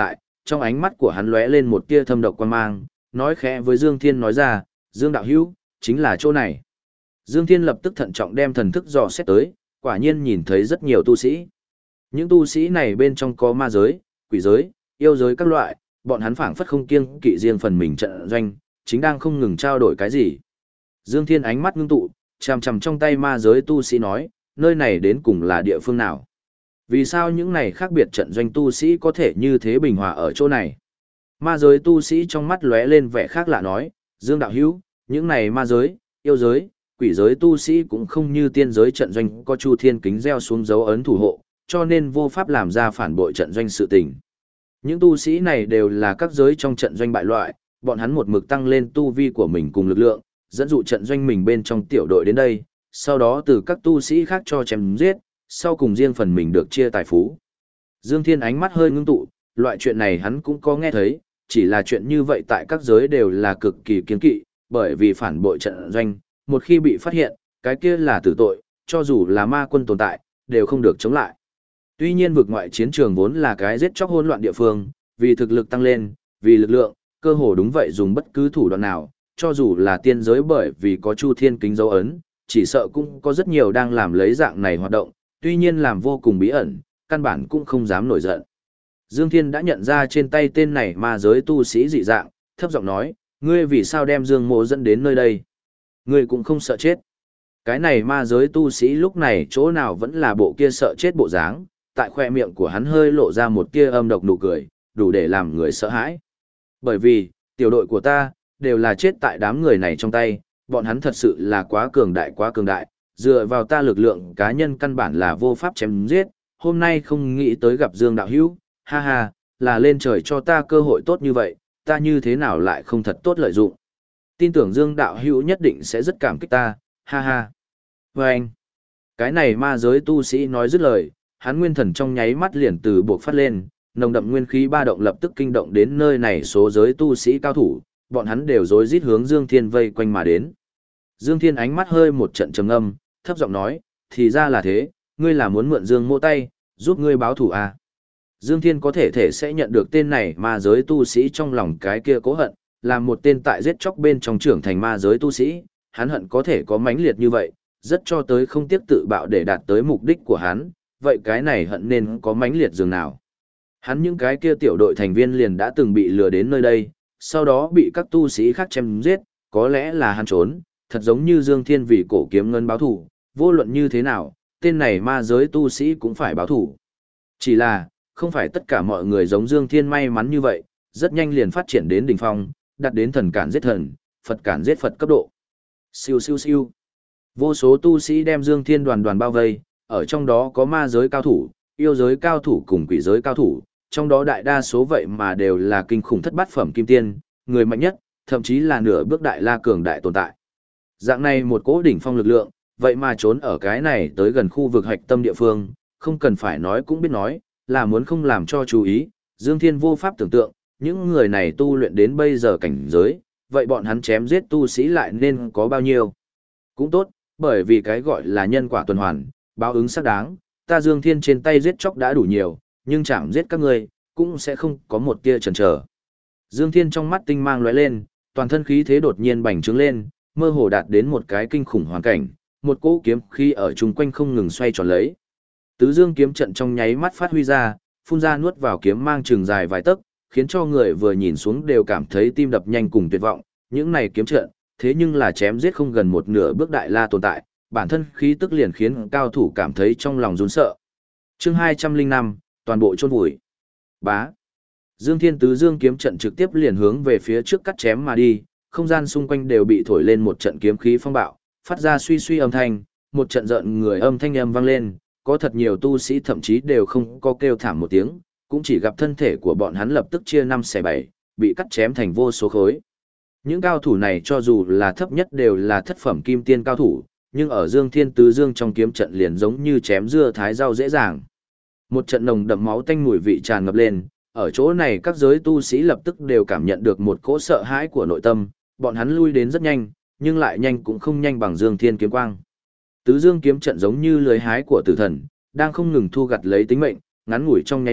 trong ánh mắt của hắn lóe lên một tia thâm độc quan mang, nói khẽ với Dương Thiên nói ra, Dương đạo hữu, chính là chỗ này. Dương Thiên lập tức thận trọng đem thần thức dò xét tới, quả nhiên nhìn thấy rất nhiều tu sĩ. Những tu sĩ này bên trong có ma giới, quỷ giới, yêu giới các loại, bọn hắn phảng phất không kiêng kỵ riêng phần mình trận doanh, chính đang không ngừng trao đổi cái gì. Dương Thiên ánh mắt ngưng tụ, chằm chằm trong tay ma giới tu sĩ nói, nơi này đến cùng là địa phương nào? Vì sao những này khác biệt trận doanh tu sĩ có thể như thế bình hòa ở chỗ này? Ma giới tu sĩ trong mắt lóe lên vẻ khác lạ nói, Dương đạo hữu, những này ma giới, yêu giới, quỷ giới tu sĩ cũng không như tiên giới trận doanh có Chu Thiên kính gieo xuống dấu ấn thủ hộ, cho nên vô pháp làm ra phản bội trận doanh sự tình. Những tu sĩ này đều là các giới trong trận doanh bại loại, bọn hắn một mực tăng lên tu vi của mình cùng lực lượng, dẫn dụ trận doanh mình bên trong tiểu đội đến đây, sau đó từ các tu sĩ khác cho chém giết, sau cùng riêng phần mình được chia tài phú. Dương Thiên ánh mắt hơi ngưng tụ, loại chuyện này hắn cũng có nghe thấy, chỉ là chuyện như vậy tại các giới đều là cực kỳ kiêng kỵ, bởi vì phản bội trận doanh, một khi bị phát hiện, cái kia là tử tội, cho dù là ma quân tồn tại, đều không được chống lại. Tuy nhiên vực ngoại chiến trường vốn là cái giết chóc hỗn loạn địa phương, vì thực lực tăng lên, vì lực lượng, cơ hồ đúng vậy dùng bất cứ thủ đoạn nào, cho dù là tiên giới bởi vì có Chu Thiên kính dấu ấn, chỉ sợ cũng có rất nhiều đang làm lấy dạng này hoạt động, tuy nhiên làm vô cùng bí ẩn, căn bản cũng không dám nổi giận. Dương Thiên đã nhận ra trên tay tên này ma giới tu sĩ dị dạng, thấp giọng nói, ngươi vì sao đem Dương Mộ dẫn đến nơi đây? Ngươi cũng không sợ chết. Cái này ma giới tu sĩ lúc này chỗ nào vẫn là bộ kia sợ chết bộ dáng, tại khoe miệng của hắn hơi lộ ra một tia âm độc nụ cười, đủ để làm người sợ hãi. Bởi vì, tiểu đội của ta, đều là chết tại đám người này trong tay, bọn hắn thật sự là quá cường đại, dựa vào ta lực lượng cá nhân căn bản là vô pháp chém giết, hôm nay không nghĩ tới gặp Dương đạo hữu, ha ha, là lên trời cho ta cơ hội tốt như vậy, ta như thế nào lại không thật tốt lợi dụng. Tin tưởng Dương đạo hữu nhất định sẽ rất cảm kích ta, ha ha. Và anh, cái này ma giới tu sĩ nói dứt lời, hắn nguyên thần trong nháy mắt liền từ buộc phát lên, nồng đậm nguyên khí ba động lập tức kinh động đến nơi này số giới tu sĩ cao thủ, bọn hắn đều rối rít hướng Dương Thiên vây quanh mà đến. Dương Thiên ánh mắt hơi một trận trầm ngâm, thấp giọng nói, thì ra là thế, ngươi là muốn mượn Dương Mộ tay, giúp ngươi báo thù à. Dương Thiên có thể sẽ nhận được tên này ma giới tu sĩ trong lòng cái kia cố hận, là một tên tại giết chóc bên trong trưởng thành ma giới tu sĩ, hắn hận có thể có mãnh liệt như vậy, rất cho tới không tiếc tự bạo để đạt tới mục đích của hắn, vậy cái này hận nên có mãnh liệt dường nào. Hắn những cái kia tiểu đội thành viên liền đã từng bị lừa đến nơi đây, sau đó bị các tu sĩ khác chém giết, có lẽ là hắn trốn, thật giống như Dương Thiên vì cổ kiếm ngân báo thù, vô luận như thế nào, tên này ma giới tu sĩ cũng phải báo thù. Chỉ là, không phải tất cả mọi người giống Dương Thiên may mắn như vậy, rất nhanh liền phát triển đến đỉnh phong, đạt đến thần cản giết thần, Phật cản giết Phật cấp độ. Siêu siêu siêu. Vô số tu sĩ đem Dương Thiên đoàn đoàn bao vây, ở trong đó có ma giới cao thủ, yêu giới cao thủ cùng quỷ giới cao thủ, trong đó đại đa số vậy mà đều là kinh khủng thất bát phẩm kim tiên, người mạnh nhất, thậm chí là nửa bước đại la cường đại tồn tại. Dạng này một cỗ đỉnh phong lực lượng, vậy mà trốn ở cái này tới gần khu vực hạch tâm địa phương, không cần phải nói cũng biết nói, là muốn không làm cho chú ý, Dương Thiên vô pháp tưởng tượng, những người này tu luyện đến bây giờ cảnh giới, vậy bọn hắn chém giết tu sĩ lại nên có bao nhiêu. Cũng tốt, bởi vì cái gọi là nhân quả tuần hoàn, báo ứng xác đáng, ta Dương Thiên trên tay giết chóc đã đủ nhiều, nhưng chẳng giết các ngươi, cũng sẽ không có một tia chần chờ. Dương Thiên trong mắt tinh mang lóe lên, toàn thân khí thế đột nhiên bành trướng lên, mơ hồ đạt đến một cái kinh khủng hoàn cảnh, một cỗ kiếm khí ở chung quanh không ngừng xoay tròn lấy. Tứ Dương kiếm trận trong nháy mắt phát huy ra, phun ra nuốt vào kiếm mang trường dài vài tấc, khiến cho người vừa nhìn xuống đều cảm thấy tim đập nhanh cùng tuyệt vọng. Những này kiếm trận, thế nhưng là chém giết không gần một nửa bước đại la tồn tại, bản thân khí tức liền khiến cao thủ cảm thấy trong lòng run sợ. Chương 205, toàn bộ chôn vùi. Bá. Dương Thiên Tứ Dương kiếm trận trực tiếp liền hướng về phía trước cắt chém mà đi, không gian xung quanh đều bị thổi lên một trận kiếm khí phong bạo, phát ra suy suy âm thanh, một trận giận người âm thanh âm vang lên, có thật nhiều tu sĩ thậm chí đều không có kêu thảm một tiếng, cũng chỉ gặp thân thể của bọn hắn lập tức chia 5/7, bị cắt chém thành vô số khối. Những cao thủ này cho dù là thấp nhất đều là thất phẩm kim tiên cao thủ, nhưng ở Dương Thiên Tứ Dương trong kiếm trận liền giống như chém dưa thái rau dễ dàng. Một trận nồng đậm máu tanh mùi vị tràn ngập lên, ở chỗ này các giới tu sĩ lập tức đều cảm nhận được một cỗ sợ hãi của nội tâm, bọn hắn lui đến rất nhanh, nhưng lại nhanh cũng không nhanh bằng Dương Thiên kiếm quang. Tứ Dương kiếm trận giống như lưới hái của tử thần, đang không ngừng thu gặt lấy tính mệnh, ngắn ngủi trong nháy mắt,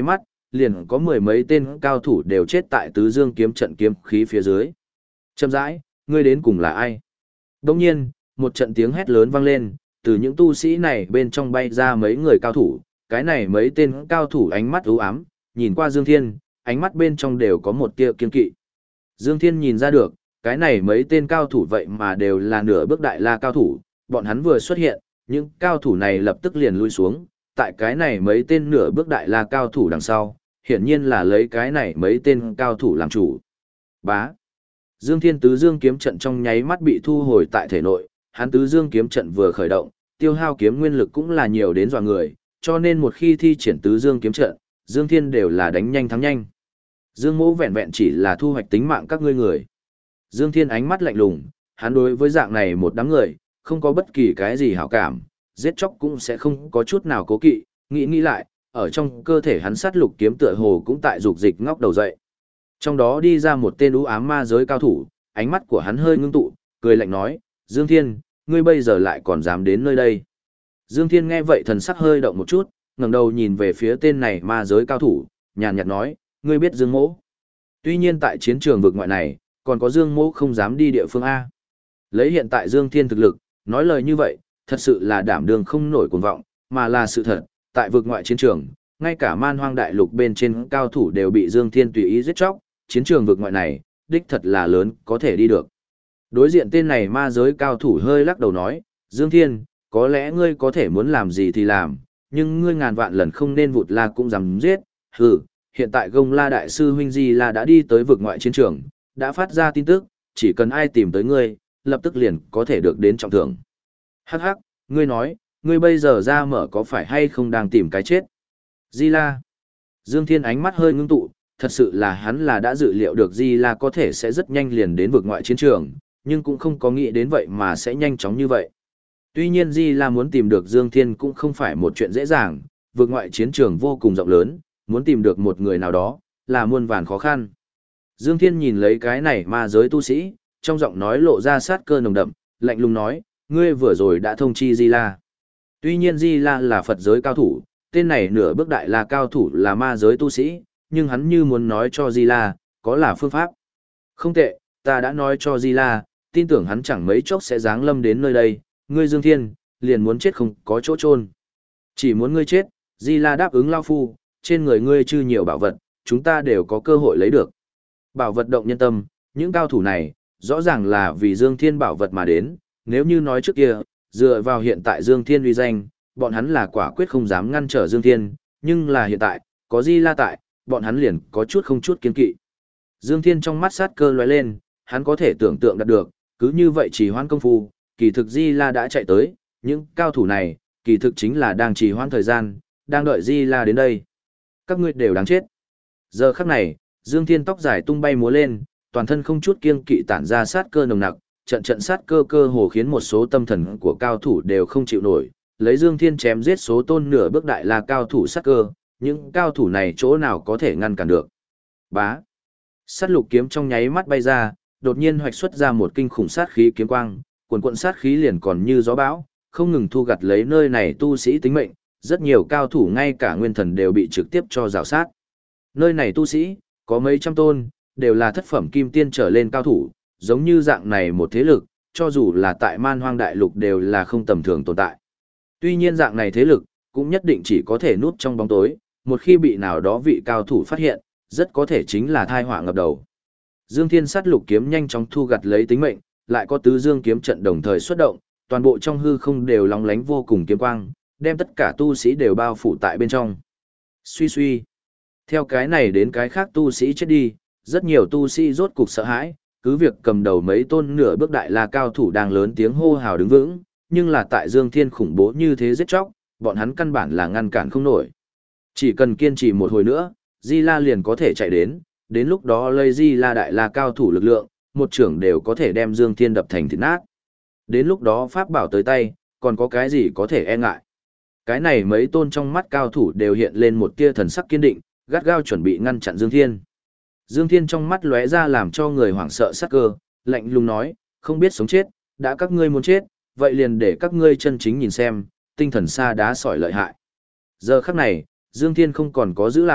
liền có mười mấy tên cao thủ đều chết tại tứ dương kiếm trận kiếm khí phía dưới. Chậm rãi, ngươi đến cùng là ai? Đồng nhiên, một trận tiếng hét lớn vang lên, từ những tu sĩ này bên trong bay ra mấy người cao thủ, cái này mấy tên cao thủ ánh mắt u ám, nhìn qua Dương Thiên, ánh mắt bên trong đều có một tia kiên kỵ. Dương Thiên nhìn ra được, cái này mấy tên cao thủ vậy mà đều là nửa bước đại la cao thủ, bọn hắn vừa xuất hiện, những cao thủ này lập tức liền lui xuống, tại cái này mấy tên nửa bước đại la cao thủ đằng sau, hiển nhiên là lấy cái này mấy tên cao thủ làm chủ. Bá. Dương Thiên tứ dương kiếm trận trong nháy mắt bị thu hồi tại thể nội, hắn tứ dương kiếm trận vừa khởi động, tiêu hao kiếm nguyên lực cũng là nhiều đến dọa người, cho nên một khi thi triển tứ dương kiếm trận, Dương Thiên đều là đánh nhanh thắng nhanh. Dương Mỗ vẹn vẹn chỉ là thu hoạch tính mạng các ngươi người. Dương Thiên ánh mắt lạnh lùng, hắn đối với dạng này một đám người, không có bất kỳ cái gì hảo cảm, giết chóc cũng sẽ không có chút nào cố kỵ, nghĩ lại, ở trong cơ thể hắn sát lục kiếm tựa hồ cũng tại dục dịch ngóc đầu dậy. Trong đó đi ra một tên u ám ma giới cao thủ, ánh mắt của hắn hơi ngưng tụ, cười lạnh nói, Dương Thiên, ngươi bây giờ lại còn dám đến nơi đây. Dương Thiên nghe vậy thần sắc hơi động một chút, ngẩng đầu nhìn về phía tên này ma giới cao thủ, nhàn nhạt nói, ngươi biết Dương Mỗ. Tuy nhiên tại chiến trường vực ngoại này, còn có Dương Mỗ không dám đi địa phương A. Lấy hiện tại Dương Thiên thực lực, nói lời như vậy, thật sự là đảm đương không nổi cuồng vọng, mà là sự thật, tại vực ngoại chiến trường, ngay cả man hoang đại lục bên trên cao thủ đều bị Dương Thiên tùy ý giết chóc, chiến trường vực ngoại này, đích thật là lớn, có thể đi được. Đối diện tên này ma giới cao thủ hơi lắc đầu nói, Dương Thiên, có lẽ ngươi có thể muốn làm gì thì làm, nhưng ngươi ngàn vạn lần không nên vụt la cũng dám giết, hừ, hiện tại Gông La Đại Sư Huynh Di La đã đi tới vực ngoại chiến trường, đã phát ra tin tức, chỉ cần ai tìm tới ngươi, lập tức liền có thể được đến trọng thưởng. Hắc hắc, ngươi nói, ngươi bây giờ ra mở có phải hay không đang tìm cái chết? Di La. Dương Thiên ánh mắt hơi ngưng tụ, thật sự là hắn là đã dự liệu được Di La có thể sẽ rất nhanh liền đến vực ngoại chiến trường, nhưng cũng không có nghĩ đến vậy mà sẽ nhanh chóng như vậy. Tuy nhiên Di La muốn tìm được Dương Thiên cũng không phải một chuyện dễ dàng, vực ngoại chiến trường vô cùng rộng lớn, muốn tìm được một người nào đó, là muôn vàn khó khăn. Dương Thiên nhìn lấy cái này ma giới tu sĩ, trong giọng nói lộ ra sát cơ nồng đậm, lạnh lùng nói, ngươi vừa rồi đã thông chi Di La. Tuy nhiên Di La là Phật giới cao thủ, tên này nửa bước đại la cao thủ là ma giới tu sĩ, nhưng hắn như muốn nói cho Di La, có là phương pháp. Không tệ, ta đã nói cho Di La, tin tưởng hắn chẳng mấy chốc sẽ giáng lâm đến nơi đây, ngươi Dương Thiên, liền muốn chết không có chỗ chôn. Chỉ muốn ngươi chết, Di La đáp ứng lao phu, trên người ngươi chư nhiều bảo vật, chúng ta đều có cơ hội lấy được. Bảo vật động nhân tâm, những cao thủ này, rõ ràng là vì Dương Thiên bảo vật mà đến, nếu như nói trước kia, dựa vào hiện tại Dương Thiên uy danh, bọn hắn là quả quyết không dám ngăn trở Dương Thiên, nhưng là hiện tại, có Di La tại, bọn hắn liền có chút không chút kiên kỵ. Dương Thiên trong mắt sát cơ lóe lên, hắn có thể tưởng tượng đạt được, cứ như vậy trì hoãn công phu, kỳ thực Di La đã chạy tới, những cao thủ này, kỳ thực chính là đang trì hoãn thời gian, đang đợi Di La đến đây. Các ngươi đều đáng chết. Giờ khắc này, Dương Thiên tóc dài tung bay múa lên, toàn thân không chút kiêng kỵ tản ra sát cơ nồng nặc, trận trận sát cơ cơ hồ khiến một số tâm thần của cao thủ đều không chịu nổi, lấy Dương Thiên chém giết số tôn nửa bước đại la cao thủ sát cơ, những cao thủ này chỗ nào có thể ngăn cản được. Bá. Sát lục kiếm trong nháy mắt bay ra, đột nhiên hoạch xuất ra một kinh khủng sát khí kiếm quang, cuồn cuộn sát khí liền còn như gió bão, không ngừng thu gặt lấy nơi này tu sĩ tính mệnh, rất nhiều cao thủ ngay cả nguyên thần đều bị trực tiếp cho rào sát. Nơi này tu sĩ, có mấy trăm tôn, đều là thất phẩm kim tiên trở lên cao thủ, giống như dạng này một thế lực, cho dù là tại man hoang đại lục đều là không tầm thường tồn tại. Tuy nhiên dạng này thế lực, cũng nhất định chỉ có thể núp trong bóng tối, một khi bị nào đó vị cao thủ phát hiện, rất có thể chính là thai họa ngập đầu. Dương Thiên sát lục kiếm nhanh chóng thu gặt lấy tính mệnh, lại có tứ dương kiếm trận đồng thời xuất động, toàn bộ trong hư không đều lóng lánh vô cùng kiếm quang, đem tất cả tu sĩ đều bao phủ tại bên trong. Suy suy. Theo cái này đến cái khác tu sĩ chết đi, rất nhiều tu sĩ rốt cục sợ hãi, cứ việc cầm đầu mấy tôn nửa bước đại la cao thủ đang lớn tiếng hô hào đứng vững, nhưng là tại Dương Thiên khủng bố như thế giết chóc, bọn hắn căn bản là ngăn cản không nổi. Chỉ cần kiên trì một hồi nữa, Di La liền có thể chạy đến lúc đó lấy Di La đại la cao thủ lực lượng, một trưởng đều có thể đem Dương Thiên đập thành thịt nát. Đến lúc đó pháp bảo tới tay, còn có cái gì có thể e ngại. Cái này mấy tôn trong mắt cao thủ đều hiện lên một tia thần sắc kiên định, gắt gao chuẩn bị ngăn chặn Dương Thiên. Dương Thiên trong mắt lóe ra làm cho người hoảng sợ sắc cơ, lạnh lùng nói, không biết sống chết, đã các ngươi muốn chết, vậy liền để các ngươi chân chính nhìn xem, tinh thần sa đá sỏi lợi hại. Giờ khắc này, Dương Thiên không còn có giữ lại,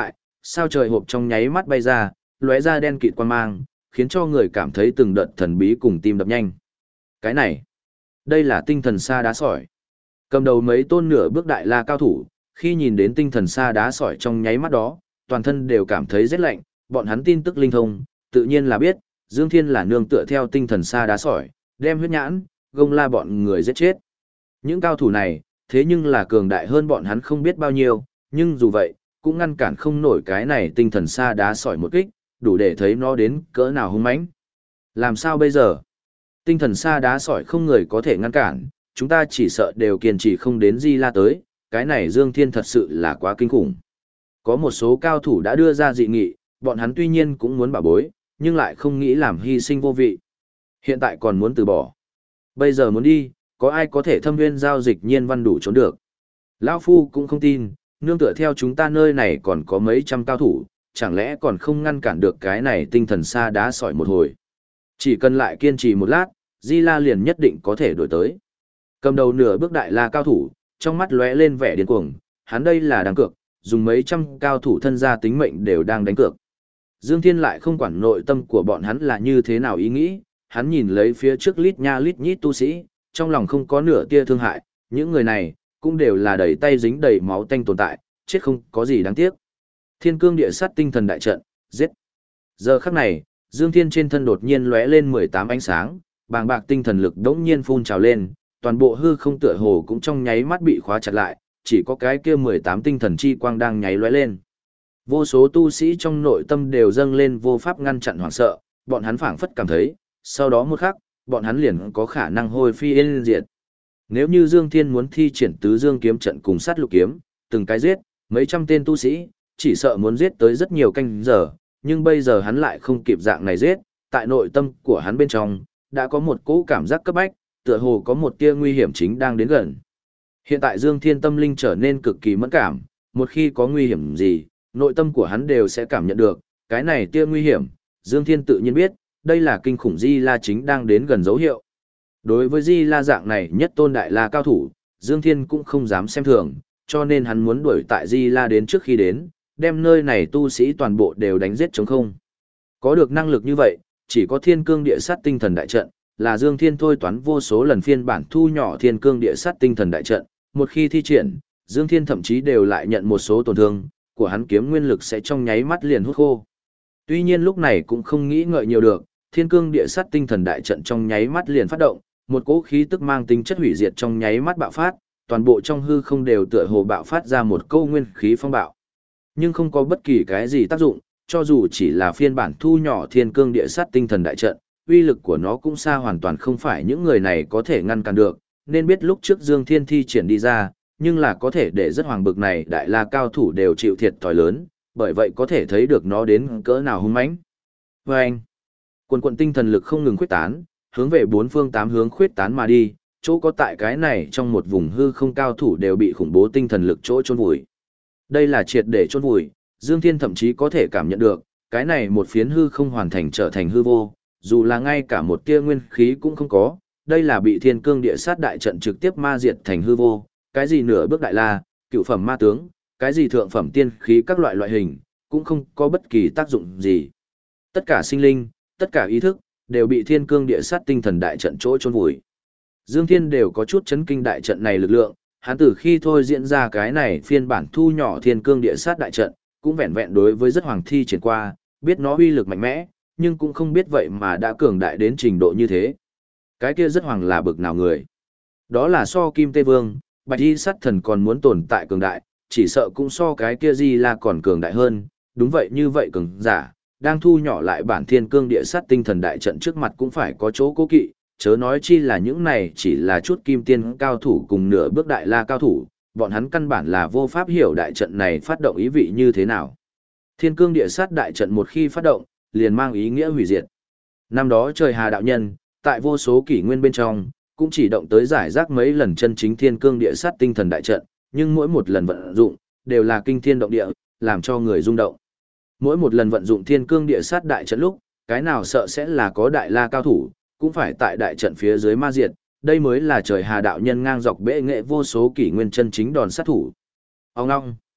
sao trời hộp trong nháy mắt bay ra, lóe ra đen kịt quang mang, khiến cho người cảm thấy từng đợt thần bí cùng tim đập nhanh. Cái này, đây là tinh thần sa đá sỏi. Cầm đầu mấy tôn nửa bước đại la cao thủ, khi nhìn đến tinh thần sa đá sỏi trong nháy mắt đó, toàn thân đều cảm thấy rét lạnh, bọn hắn tin tức linh thông, tự nhiên là biết, Dương Thiên là nương tựa theo tinh thần sa đá sỏi, đem huyết nhãn, gông la bọn người giết chết. Những cao thủ này, thế nhưng là cường đại hơn bọn hắn không biết bao nhiêu, nhưng dù vậy, cũng ngăn cản không nổi cái này tinh thần sa đá sỏi một kích, đủ để thấy nó đến cỡ nào hung mãnh. Làm sao bây giờ? Tinh thần sa đá sỏi không người có thể ngăn cản, chúng ta chỉ sợ đều kiên trì không đến Di La tới, cái này Dương Thiên thật sự là quá kinh khủng. Có một số cao thủ đã đưa ra dị nghị, bọn hắn tuy nhiên cũng muốn bảo bối, nhưng lại không nghĩ làm hy sinh vô vị. Hiện tại còn muốn từ bỏ. Bây giờ muốn đi, có ai có thể thâm viên giao dịch nhiên văn đủ trốn được. Lão Phu cũng không tin, nương tựa theo chúng ta nơi này còn có mấy trăm cao thủ, chẳng lẽ còn không ngăn cản được cái này tinh thần sa đá sỏi một hồi. Chỉ cần lại kiên trì một lát, Di La liền nhất định có thể đổi tới. Cầm đầu nửa bước đại la cao thủ, trong mắt lóe lên vẻ điên cuồng, hắn đây là đang cược, dùng mấy trăm cao thủ thân gia tính mệnh đều đang đánh cược. Dương Thiên lại không quản nội tâm của bọn hắn là như thế nào ý nghĩ, hắn nhìn lấy phía trước lít nha lít nhít tu sĩ, trong lòng không có nửa tia thương hại, những người này, cũng đều là đầy tay dính đầy máu tanh tồn tại, chết không có gì đáng tiếc. Thiên cương địa sát tinh thần đại trận, giết. Giờ khắc này, Dương Thiên trên thân đột nhiên lóe lên 18 ánh sáng, bàng bạc tinh thần lực đống nhiên phun trào lên, toàn bộ hư không tựa hồ cũng trong nháy mắt bị khóa chặt lại, chỉ có cái kia 18 tinh thần chi quang đang nháy lóe lên. Vô số tu sĩ trong nội tâm đều dâng lên vô pháp ngăn chặn hoảng sợ, bọn hắn phảng phất cảm thấy, sau đó một khắc, bọn hắn liền có khả năng hồi phi yên diệt. Nếu như Dương Thiên muốn thi triển tứ dương kiếm trận cùng sát lục kiếm, từng cái giết, mấy trăm tên tu sĩ, chỉ sợ muốn giết tới rất nhiều canh giờ, nhưng bây giờ hắn lại không kịp dạng này giết, tại nội tâm của hắn bên trong, đã có một cỗ cảm giác cấp bách, tựa hồ có một tia nguy hiểm chính đang đến gần. Hiện tại Dương Thiên tâm linh trở nên cực kỳ mẫn cảm, một khi có nguy hiểm gì, nội tâm của hắn đều sẽ cảm nhận được, cái này tia nguy hiểm, Dương Thiên tự nhiên biết, đây là kinh khủng Di La chính đang đến gần dấu hiệu. Đối với Di La dạng này nhất tôn đại la cao thủ, Dương Thiên cũng không dám xem thường, cho nên hắn muốn đuổi tại Di La đến trước khi đến, đem nơi này tu sĩ toàn bộ đều đánh giết trống không. Có được năng lực như vậy, chỉ có thiên cương địa sát tinh thần đại trận, là Dương Thiên thôi toán vô số lần phiên bản thu nhỏ thiên cương địa sát tinh thần đại trận, một khi thi triển, Dương Thiên thậm chí đều lại nhận một số tổn thương, của hắn kiếm nguyên lực sẽ trong nháy mắt liền hút khô. Tuy nhiên lúc này cũng không nghĩ ngợi nhiều được, thiên cương địa sát tinh thần đại trận trong nháy mắt liền phát động, một cỗ khí tức mang tính chất hủy diệt trong nháy mắt bạo phát, toàn bộ trong hư không đều tựa hồ bạo phát ra một câu nguyên khí phong bạo. Nhưng không có bất kỳ cái gì tác dụng, cho dù chỉ là phiên bản thu nhỏ thiên cương địa sát tinh thần đại trận, uy lực của nó cũng xa hoàn toàn không phải những người này có thể ngăn cản được, nên biết lúc trước Dương Thiên thi triển đi ra, nhưng là có thể để rất hoàng bực này đại la cao thủ đều chịu thiệt thòi lớn, bởi vậy có thể thấy được nó đến cỡ nào hung mãnh. Và anh, quần quận tinh thần lực không ngừng khuyết tán, hướng về bốn phương tám hướng khuyết tán mà đi, chỗ có tại cái này trong một vùng hư không cao thủ đều bị khủng bố tinh thần lực chỗ chôn vùi. Đây là triệt để chôn vùi, Dương Thiên thậm chí có thể cảm nhận được, cái này một phiến hư không hoàn thành trở thành hư vô, dù là ngay cả một tia nguyên khí cũng không có, đây là bị thiên cương địa sát đại trận trực tiếp ma diệt thành hư vô, cái gì nửa bước đại la, cựu phẩm ma tướng, cái gì thượng phẩm tiên khí các loại loại hình, cũng không có bất kỳ tác dụng gì. Tất cả sinh linh, tất cả ý thức, đều bị thiên cương địa sát tinh thần đại trận chỗ chôn vùi. Dương Thiên đều có chút chấn kinh đại trận này lực lượng, hắn từ khi thôi diễn ra cái này phiên bản thu nhỏ thiên cương địa sát đại trận, cũng vẹn vẹn đối với rất hoàng thi triển qua, biết nó uy lực mạnh mẽ, nhưng cũng không biết vậy mà đã cường đại đến trình độ như thế. Cái kia rất hoàng là bực nào người? Đó là so Kim Tê Vương, Bạch Y Sát Thần còn muốn tồn tại cường đại, chỉ sợ cũng so cái kia Di La còn cường đại hơn, đúng vậy như vậy cường giả, đang thu nhỏ lại bản thiên cương địa sát tinh thần đại trận trước mặt cũng phải có chỗ cố kỵ, chớ nói chi là những này chỉ là chút kim tiên cao thủ cùng nửa bước đại la cao thủ, bọn hắn căn bản là vô pháp hiểu đại trận này phát động ý vị như thế nào. Thiên cương địa sát đại trận một khi phát động, liền mang ý nghĩa hủy diệt. Năm đó trời Hà đạo nhân, tại vô số kỷ nguyên bên trong, cũng chỉ động tới giải rác mấy lần chân chính thiên cương địa sát tinh thần đại trận, nhưng mỗi một lần vận dụng, đều là kinh thiên động địa, làm cho người rung động. Mỗi một lần vận dụng thiên cương địa sát đại trận lúc, cái nào sợ sẽ là có đại la cao thủ, cũng phải tại đại trận phía dưới ma diệt, đây mới là trời Hà đạo nhân ngang dọc bệ nghệ vô số kỷ nguyên chân chính đòn sát thủ. Ông ngong.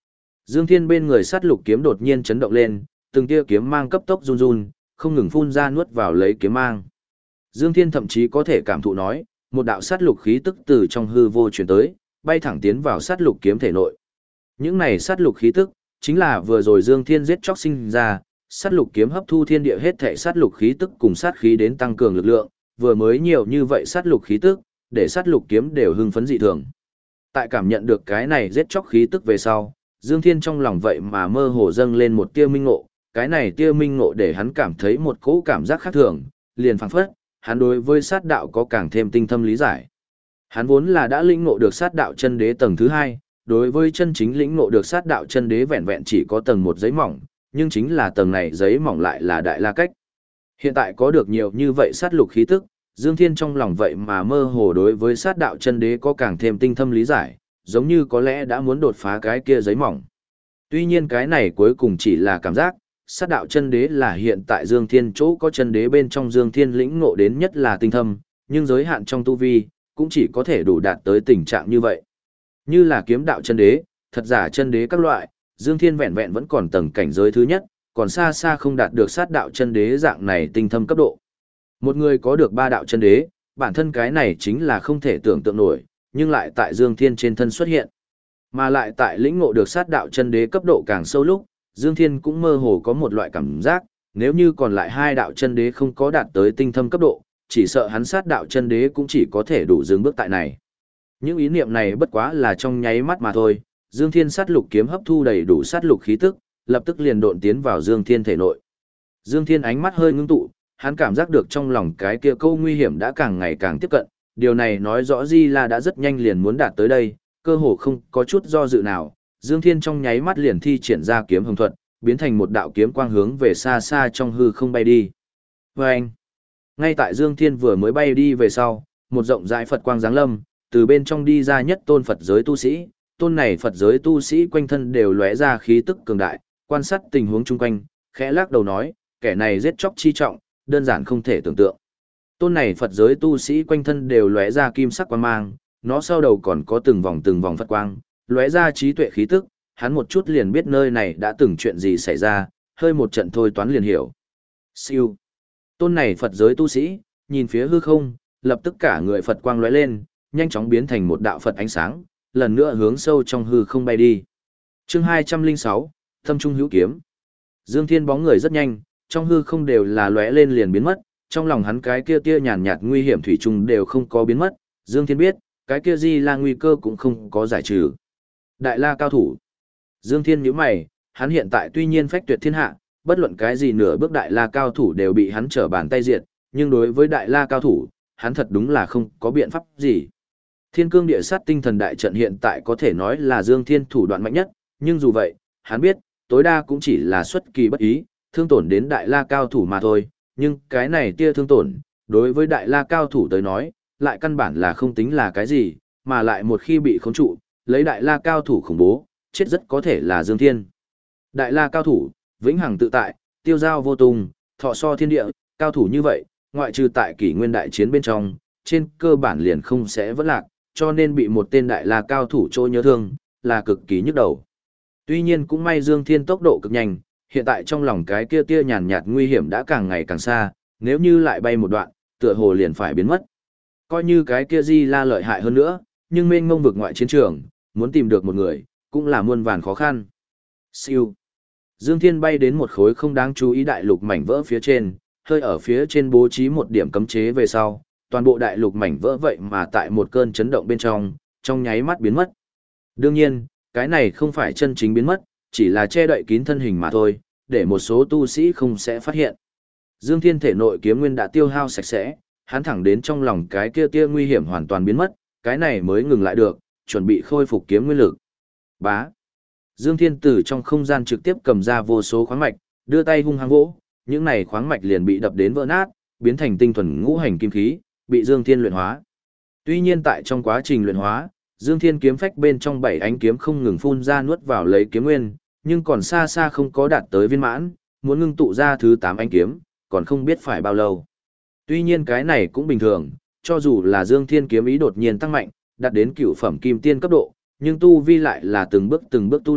Dương Thiên bên người sát lục kiếm đột nhiên chấn động lên, từng tia kiếm mang cấp tốc run run, không ngừng phun ra nuốt vào lấy kiếm mang. Dương Thiên thậm chí có thể cảm thụ nói, một đạo sát lục khí tức từ trong hư vô truyền tới, bay thẳng tiến vào sát lục kiếm thể nội. Những này sát lục khí tức, chính là vừa rồi Dương Thiên giết chóc sinh ra, sát lục kiếm hấp thu thiên địa hết thảy sát lục khí tức cùng sát khí đến tăng cường lực lượng, vừa mới nhiều như vậy sát lục khí tức, để sát lục kiếm đều hưng phấn dị thường. Tại cảm nhận được cái này giết chóc khí tức về sau, Dương Thiên trong lòng vậy mà mơ hồ dâng lên một tia minh ngộ, cái này tia minh ngộ để hắn cảm thấy một cỗ cảm giác khác thường, liền phảng phất, hắn đối với sát đạo có càng thêm tinh thâm lý giải. Hắn vốn là đã lĩnh ngộ được sát đạo chân đế tầng thứ 2, đối với chân chính lĩnh ngộ được sát đạo chân đế vẹn vẹn chỉ có tầng 1 giấy mỏng, nhưng chính là tầng này giấy mỏng lại là đại la cách. Hiện tại có được nhiều như vậy sát lục khí tức, Dương Thiên trong lòng vậy mà mơ hồ đối với sát đạo chân đế có càng thêm tinh thâm lý giải, giống như có lẽ đã muốn đột phá cái kia giấy mỏng. Tuy nhiên cái này cuối cùng chỉ là cảm giác, sát đạo chân đế là hiện tại Dương Thiên chỗ có chân đế bên trong Dương Thiên lĩnh ngộ đến nhất là tinh thâm, nhưng giới hạn trong tu vi, cũng chỉ có thể đủ đạt tới tình trạng như vậy. Như là kiếm đạo chân đế, thật giả chân đế các loại, Dương Thiên vẹn vẹn vẫn còn tầng cảnh giới thứ nhất, còn xa xa không đạt được sát đạo chân đế dạng này tinh thâm cấp độ. Một người có được 3 đạo chân đế, bản thân cái này chính là không thể tưởng tượng nổi, nhưng lại tại Dương Thiên trên thân xuất hiện. Mà lại tại lĩnh ngộ được sát đạo chân đế cấp độ càng sâu lúc, Dương Thiên cũng mơ hồ có một loại cảm giác, nếu như còn lại 2 đạo chân đế không có đạt tới tinh thâm cấp độ, chỉ sợ hắn sát đạo chân đế cũng chỉ có thể đủ dừng bước tại này. Những ý niệm này bất quá là trong nháy mắt mà thôi, Dương Thiên sát lục kiếm hấp thu đầy đủ sát lục khí tức, lập tức liền độn tiến vào Dương Thiên thể nội. Dương Thiên ánh mắt hơi ngưng tụ, hắn cảm giác được trong lòng cái kia câu nguy hiểm đã càng ngày càng tiếp cận, điều này nói rõ Di La đã rất nhanh liền muốn đạt tới đây, cơ hồ không có chút do dự nào, Dương Thiên trong nháy mắt liền thi triển ra kiếm hồng thuật, biến thành một đạo kiếm quang hướng về xa xa trong hư không bay đi. Vâng! Ngay tại Dương Thiên vừa mới bay đi về sau, một rộng rãi Phật quang giáng lâm, từ bên trong đi ra nhất tôn Phật giới tu sĩ, tôn này Phật giới tu sĩ quanh thân đều lóe ra khí tức cường đại, quan sát tình huống chung quanh, khẽ lắc đầu nói, kẻ này giết chóc chi trọng, đơn giản không thể tưởng tượng. Tôn này Phật giới tu sĩ quanh thân đều lóe ra kim sắc quang mang, nó sau đầu còn có từng vòng Phật quang, lóe ra trí tuệ khí tức, hắn một chút liền biết nơi này đã từng chuyện gì xảy ra, hơi một trận thôi toán liền hiểu. Siêu. Tôn này Phật giới tu sĩ, nhìn phía hư không, lập tức cả người Phật quang lóe lên, nhanh chóng biến thành một đạo Phật ánh sáng, lần nữa hướng sâu trong hư không bay đi. Chương 206, Thâm Trung Hữu Kiếm. Dương Thiên bóng người rất nhanh, trong hư không đều là lóe lên liền biến mất, trong lòng hắn cái kia tia nhàn nhạt nguy hiểm thủy chung đều không có biến mất, Dương Thiên biết, cái kia Di La nguy cơ cũng không có giải trừ. Đại La cao thủ. Dương Thiên nhíu mày, hắn hiện tại tuy nhiên phách tuyệt thiên hạ, bất luận cái gì nửa bước Đại La cao thủ đều bị hắn trở bàn tay diệt, nhưng đối với Đại La cao thủ, hắn thật đúng là không có biện pháp gì. Thiên cương địa sát tinh thần đại trận hiện tại có thể nói là Dương Thiên thủ đoạn mạnh nhất, nhưng dù vậy, hắn biết, tối đa cũng chỉ là xuất kỳ bất ý, thương tổn đến Đại La cao thủ mà thôi, nhưng cái này tia thương tổn, đối với Đại La cao thủ tới nói, lại căn bản là không tính là cái gì, mà lại một khi bị khống trụ, lấy Đại La cao thủ khủng bố, chết rất có thể là Dương Thiên. Đại La cao thủ, vĩnh hằng tự tại, tiêu giao vô tung, thọ so thiên địa, cao thủ như vậy, ngoại trừ tại kỷ nguyên đại chiến bên trong, trên cơ bản liền không sẽ vỡ lạc, cho nên bị một tên Đại La cao thủ trôi nhớ thương, là cực kỳ nhức đầu. Tuy nhiên cũng may Dương Thiên tốc độ cực nhanh, hiện tại trong lòng cái kia tia nhàn nhạt nguy hiểm đã càng ngày càng xa, nếu như lại bay một đoạn, tựa hồ liền phải biến mất. Coi như cái kia Di La lợi hại hơn nữa, nhưng mênh mông vực ngoại chiến trường, muốn tìm được một người, cũng là muôn vàn khó khăn. Siêu. Dương Thiên bay đến một khối không đáng chú ý đại lục mảnh vỡ phía trên, hơi ở phía trên bố trí một điểm cấm chế về sau, toàn bộ đại lục mảnh vỡ vậy mà tại một cơn chấn động bên trong nháy mắt biến mất. Đương nhiên, cái này không phải chân chính biến mất, chỉ là che đậy kín thân hình mà thôi, để một số tu sĩ không sẽ phát hiện. Dương Thiên thể nội kiếm nguyên đã tiêu hao sạch sẽ, hắn thẳng đến trong lòng cái kia tia nguy hiểm hoàn toàn biến mất, cái này mới ngừng lại được, chuẩn bị khôi phục kiếm nguyên lực. Bá. Dương Thiên từ trong không gian trực tiếp cầm ra vô số khoáng mạch, đưa tay hung hăng vỗ, những này khoáng mạch liền bị đập đến vỡ nát, biến thành tinh thuần ngũ hành kim khí, bị Dương Thiên luyện hóa. Tuy nhiên tại trong quá trình luyện hóa, Dương Thiên kiếm phách bên trong 7 ánh kiếm không ngừng phun ra nuốt vào lấy kiếm nguyên, nhưng còn xa xa không có đạt tới viên mãn, muốn ngưng tụ ra thứ 8 ánh kiếm, còn không biết phải bao lâu. Tuy nhiên cái này cũng bình thường, cho dù là Dương Thiên kiếm ý đột nhiên tăng mạnh, đạt đến cửu phẩm kim tiên cấp độ, nhưng tu vi lại là từng bước tu luyện,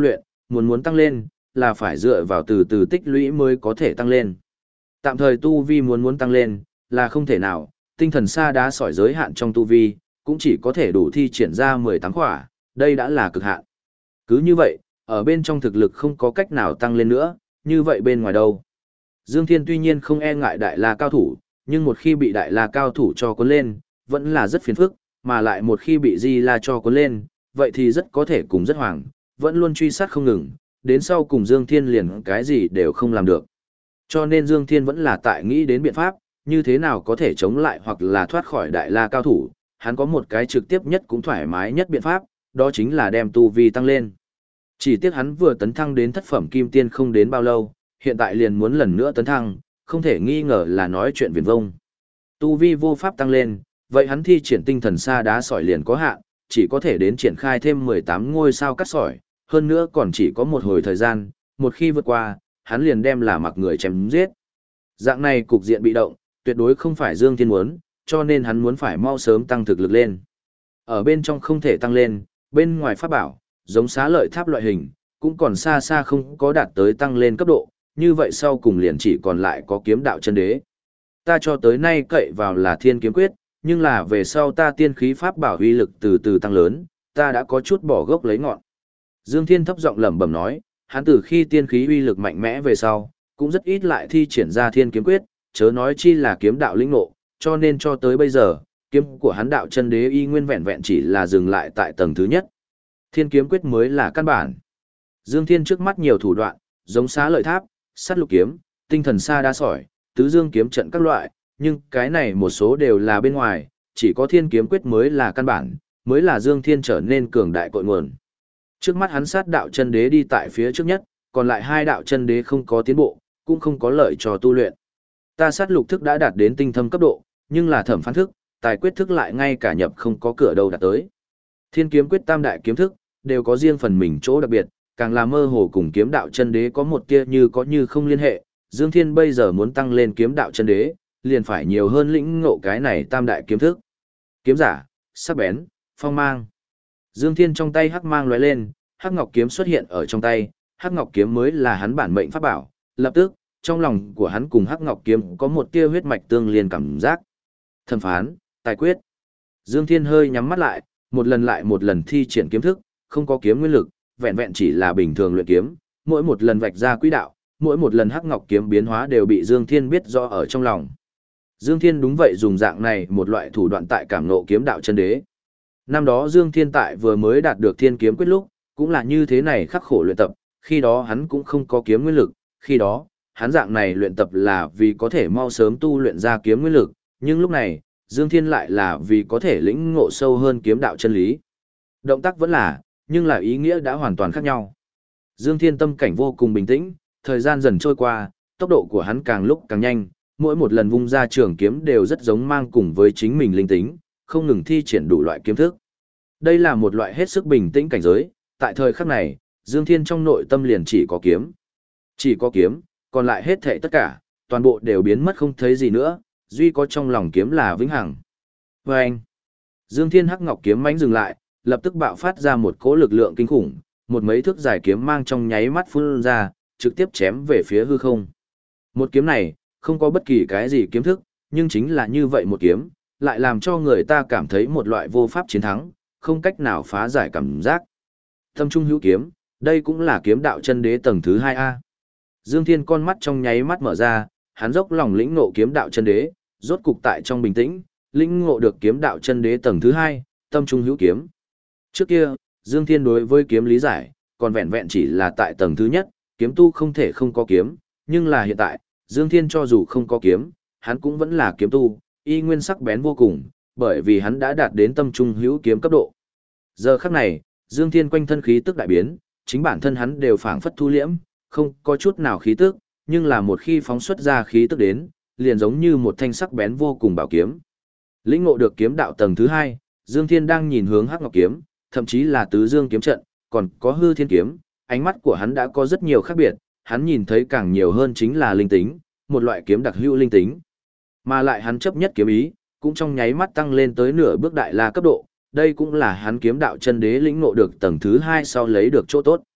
muốn tăng lên, là phải dựa vào từ từ tích lũy mới có thể tăng lên. Tạm thời tu vi muốn tăng lên, là không thể nào, tinh thần sa đá sỏi giới hạn trong tu vi, cũng chỉ có thể đủ thi triển ra 18 khỏa, đây đã là cực hạn. Cứ như vậy, ở bên trong thực lực không có cách nào tăng lên nữa, như vậy bên ngoài đâu. Dương Thiên tuy nhiên không e ngại đại la cao thủ, nhưng một khi bị đại la cao thủ cho cuốn lên, vẫn là rất phiền phức, mà lại một khi bị Di La cho cuốn lên, vậy thì rất có thể cùng rất hoảng, vẫn luôn truy sát không ngừng, đến sau cùng Dương Thiên liền cái gì đều không làm được. Cho nên Dương Thiên vẫn là tại nghĩ đến biện pháp, như thế nào có thể chống lại hoặc là thoát khỏi đại la cao thủ, hắn có một cái trực tiếp nhất cũng thoải mái nhất biện pháp, đó chính là đem tu vi tăng lên. Chỉ tiếc hắn vừa tấn thăng đến thất phẩm kim tiên không đến bao lâu, hiện tại liền muốn lần nữa tấn thăng, không thể nghi ngờ là nói chuyện viển vông. Tu vi vô pháp tăng lên, vậy hắn thi triển tinh thần sa đá sỏi liền có hạn, chỉ có thể đến triển khai thêm 18 ngôi sao cắt sỏi, hơn nữa còn chỉ có một hồi thời gian, một khi vượt qua, hắn liền đem là mặc người chém giết. Dạng này cục diện bị động, tuyệt đối không phải Dương Thiên muốn, cho nên hắn muốn phải mau sớm tăng thực lực lên. Ở bên trong không thể tăng lên, bên ngoài pháp bảo, giống xá lợi tháp loại hình, cũng còn xa xa không có đạt tới tăng lên cấp độ, như vậy sau cùng liền chỉ còn lại có kiếm đạo chân đế. Ta cho tới nay cậy vào là thiên kiếm quyết, nhưng là về sau ta tiên khí pháp bảo uy lực từ từ tăng lớn, ta đã có chút bỏ gốc lấy ngọn. Dương Thiên thấp giọng lẩm bẩm nói, hắn từ khi tiên khí uy lực mạnh mẽ về sau, cũng rất ít lại thi triển ra thiên kiếm quyết, chớ nói chi là kiếm đạo lĩnh ngộ, cho nên cho tới bây giờ, kiếm của hắn đạo chân đế y nguyên vẹn vẹn chỉ là dừng lại tại tầng thứ nhất. Thiên kiếm quyết mới là căn bản. Dương Thiên trước mắt nhiều thủ đoạn, giống xá lợi tháp, sắt lục kiếm, tinh thần sa đa sỏi, tứ dương kiếm trận các loại, nhưng cái này một số đều là bên ngoài, chỉ có thiên kiếm quyết mới là căn bản, mới là Dương Thiên trở nên cường đại cội nguồn. Trước mắt hắn sát đạo chân đế đi tại phía trước nhất, còn lại hai đạo chân đế không có tiến bộ, cũng không có lợi cho tu luyện. Ta sát lục thức đã đạt đến tinh thâm cấp độ, nhưng là thẩm phán thức, tài quyết thức lại ngay cả nhập không có cửa đâu đạt tới. Thiên kiếm quyết tam đại kiếm thức, đều có riêng phần mình chỗ đặc biệt, càng là mơ hồ cùng kiếm đạo chân đế có một tia như có như không liên hệ. Dương Thiên bây giờ muốn tăng lên kiếm đạo chân đế, liền phải nhiều hơn lĩnh ngộ cái này tam đại kiếm thức. Kiếm giả, sắc bén, phong mang. Dương Thiên trong tay hắc mang lóe lên, hắc ngọc kiếm xuất hiện ở trong tay, hắc ngọc kiếm mới là hắn bản mệnh pháp bảo, lập tức, trong lòng của hắn cùng hắc ngọc kiếm có một tia huyết mạch tương liên cảm giác. Thẩm phán, tài quyết. Dương Thiên hơi nhắm mắt lại một lần thi triển kiếm thức, không có kiếm nguyên lực, vẹn vẹn chỉ là bình thường luyện kiếm, mỗi một lần vạch ra quỹ đạo, mỗi một lần hắc ngọc kiếm biến hóa đều bị Dương Thiên biết rõ ở trong lòng. Dương Thiên đúng vậy dùng dạng này một loại thủ đoạn tại cảm ngộ kiếm đạo chân đế. Năm đó Dương Thiên tại vừa mới đạt được thiên kiếm quyết lúc, cũng là như thế này khắc khổ luyện tập, khi đó hắn cũng không có kiếm nguyên lực, khi đó, hắn dạng này luyện tập là vì có thể mau sớm tu luyện ra kiếm nguyên lực, nhưng lúc này, Dương Thiên lại là vì có thể lĩnh ngộ sâu hơn kiếm đạo chân lý. Động tác vẫn là, nhưng là ý nghĩa đã hoàn toàn khác nhau. Dương Thiên tâm cảnh vô cùng bình tĩnh, thời gian dần trôi qua, tốc độ của hắn càng lúc càng nhanh, mỗi một lần vung ra trường kiếm đều rất giống mang cùng với chính mình linh tính, không ngừng thi triển đủ loại kiếm thức. Đây là một loại hết sức bình tĩnh cảnh giới, tại thời khắc này, Dương Thiên trong nội tâm liền chỉ có kiếm. Chỉ có kiếm, còn lại hết thảy tất cả, toàn bộ đều biến mất không thấy gì nữa, duy có trong lòng kiếm là vĩnh hằng. Và anh, Dương Thiên hắc ngọc kiếm mãnh dừng lại, lập tức bạo phát ra một cỗ lực lượng kinh khủng, một mấy thước dài kiếm mang trong nháy mắt phun ra, trực tiếp chém về phía hư không. Một kiếm này, không có bất kỳ cái gì kiếm thức, nhưng chính là như vậy một kiếm, lại làm cho người ta cảm thấy một loại vô pháp chiến thắng, không cách nào phá giải cảm giác. Tâm trung hữu kiếm, đây cũng là kiếm đạo chân đế tầng thứ 2A. Dương Thiên con mắt trong nháy mắt mở ra, hắn dốc lòng lĩnh ngộ kiếm đạo chân đế, rốt cục tại trong bình tĩnh, lĩnh ngộ được kiếm đạo chân đế tầng thứ 2, tâm trung hữu kiếm. Trước kia, Dương Thiên đối với kiếm lý giải, còn vẹn vẹn chỉ là tại tầng thứ nhất, kiếm tu không thể không có kiếm, nhưng là hiện tại, Dương Thiên cho dù không có kiếm, hắn cũng vẫn là kiếm tu, y nguyên sắc bén vô cùng, bởi vì hắn đã đạt đến tâm trung hữu kiếm cấp độ. Giờ khắc này, Dương Thiên quanh thân khí tức đại biến, chính bản thân hắn đều phảng phất thu liễm, không có chút nào khí tức, nhưng là một khi phóng xuất ra khí tức đến, liền giống như một thanh sắc bén vô cùng bảo kiếm. Lĩnh ngộ được kiếm đạo tầng thứ 2, Dương Thiên đang nhìn hướng Hắc Ngọc kiếm, thậm chí là Tứ Dương kiếm trận, còn có Hư Thiên kiếm, ánh mắt của hắn đã có rất nhiều khác biệt, hắn nhìn thấy càng nhiều hơn chính là linh tính, một loại kiếm đặc hữu linh tính. Mà lại hắn chấp nhất kiếm ý, cũng trong nháy mắt tăng lên tới nửa bước đại la cấp độ, đây cũng là hắn kiếm đạo chân đế lĩnh ngộ được tầng thứ 2 sau lấy được chỗ tốt.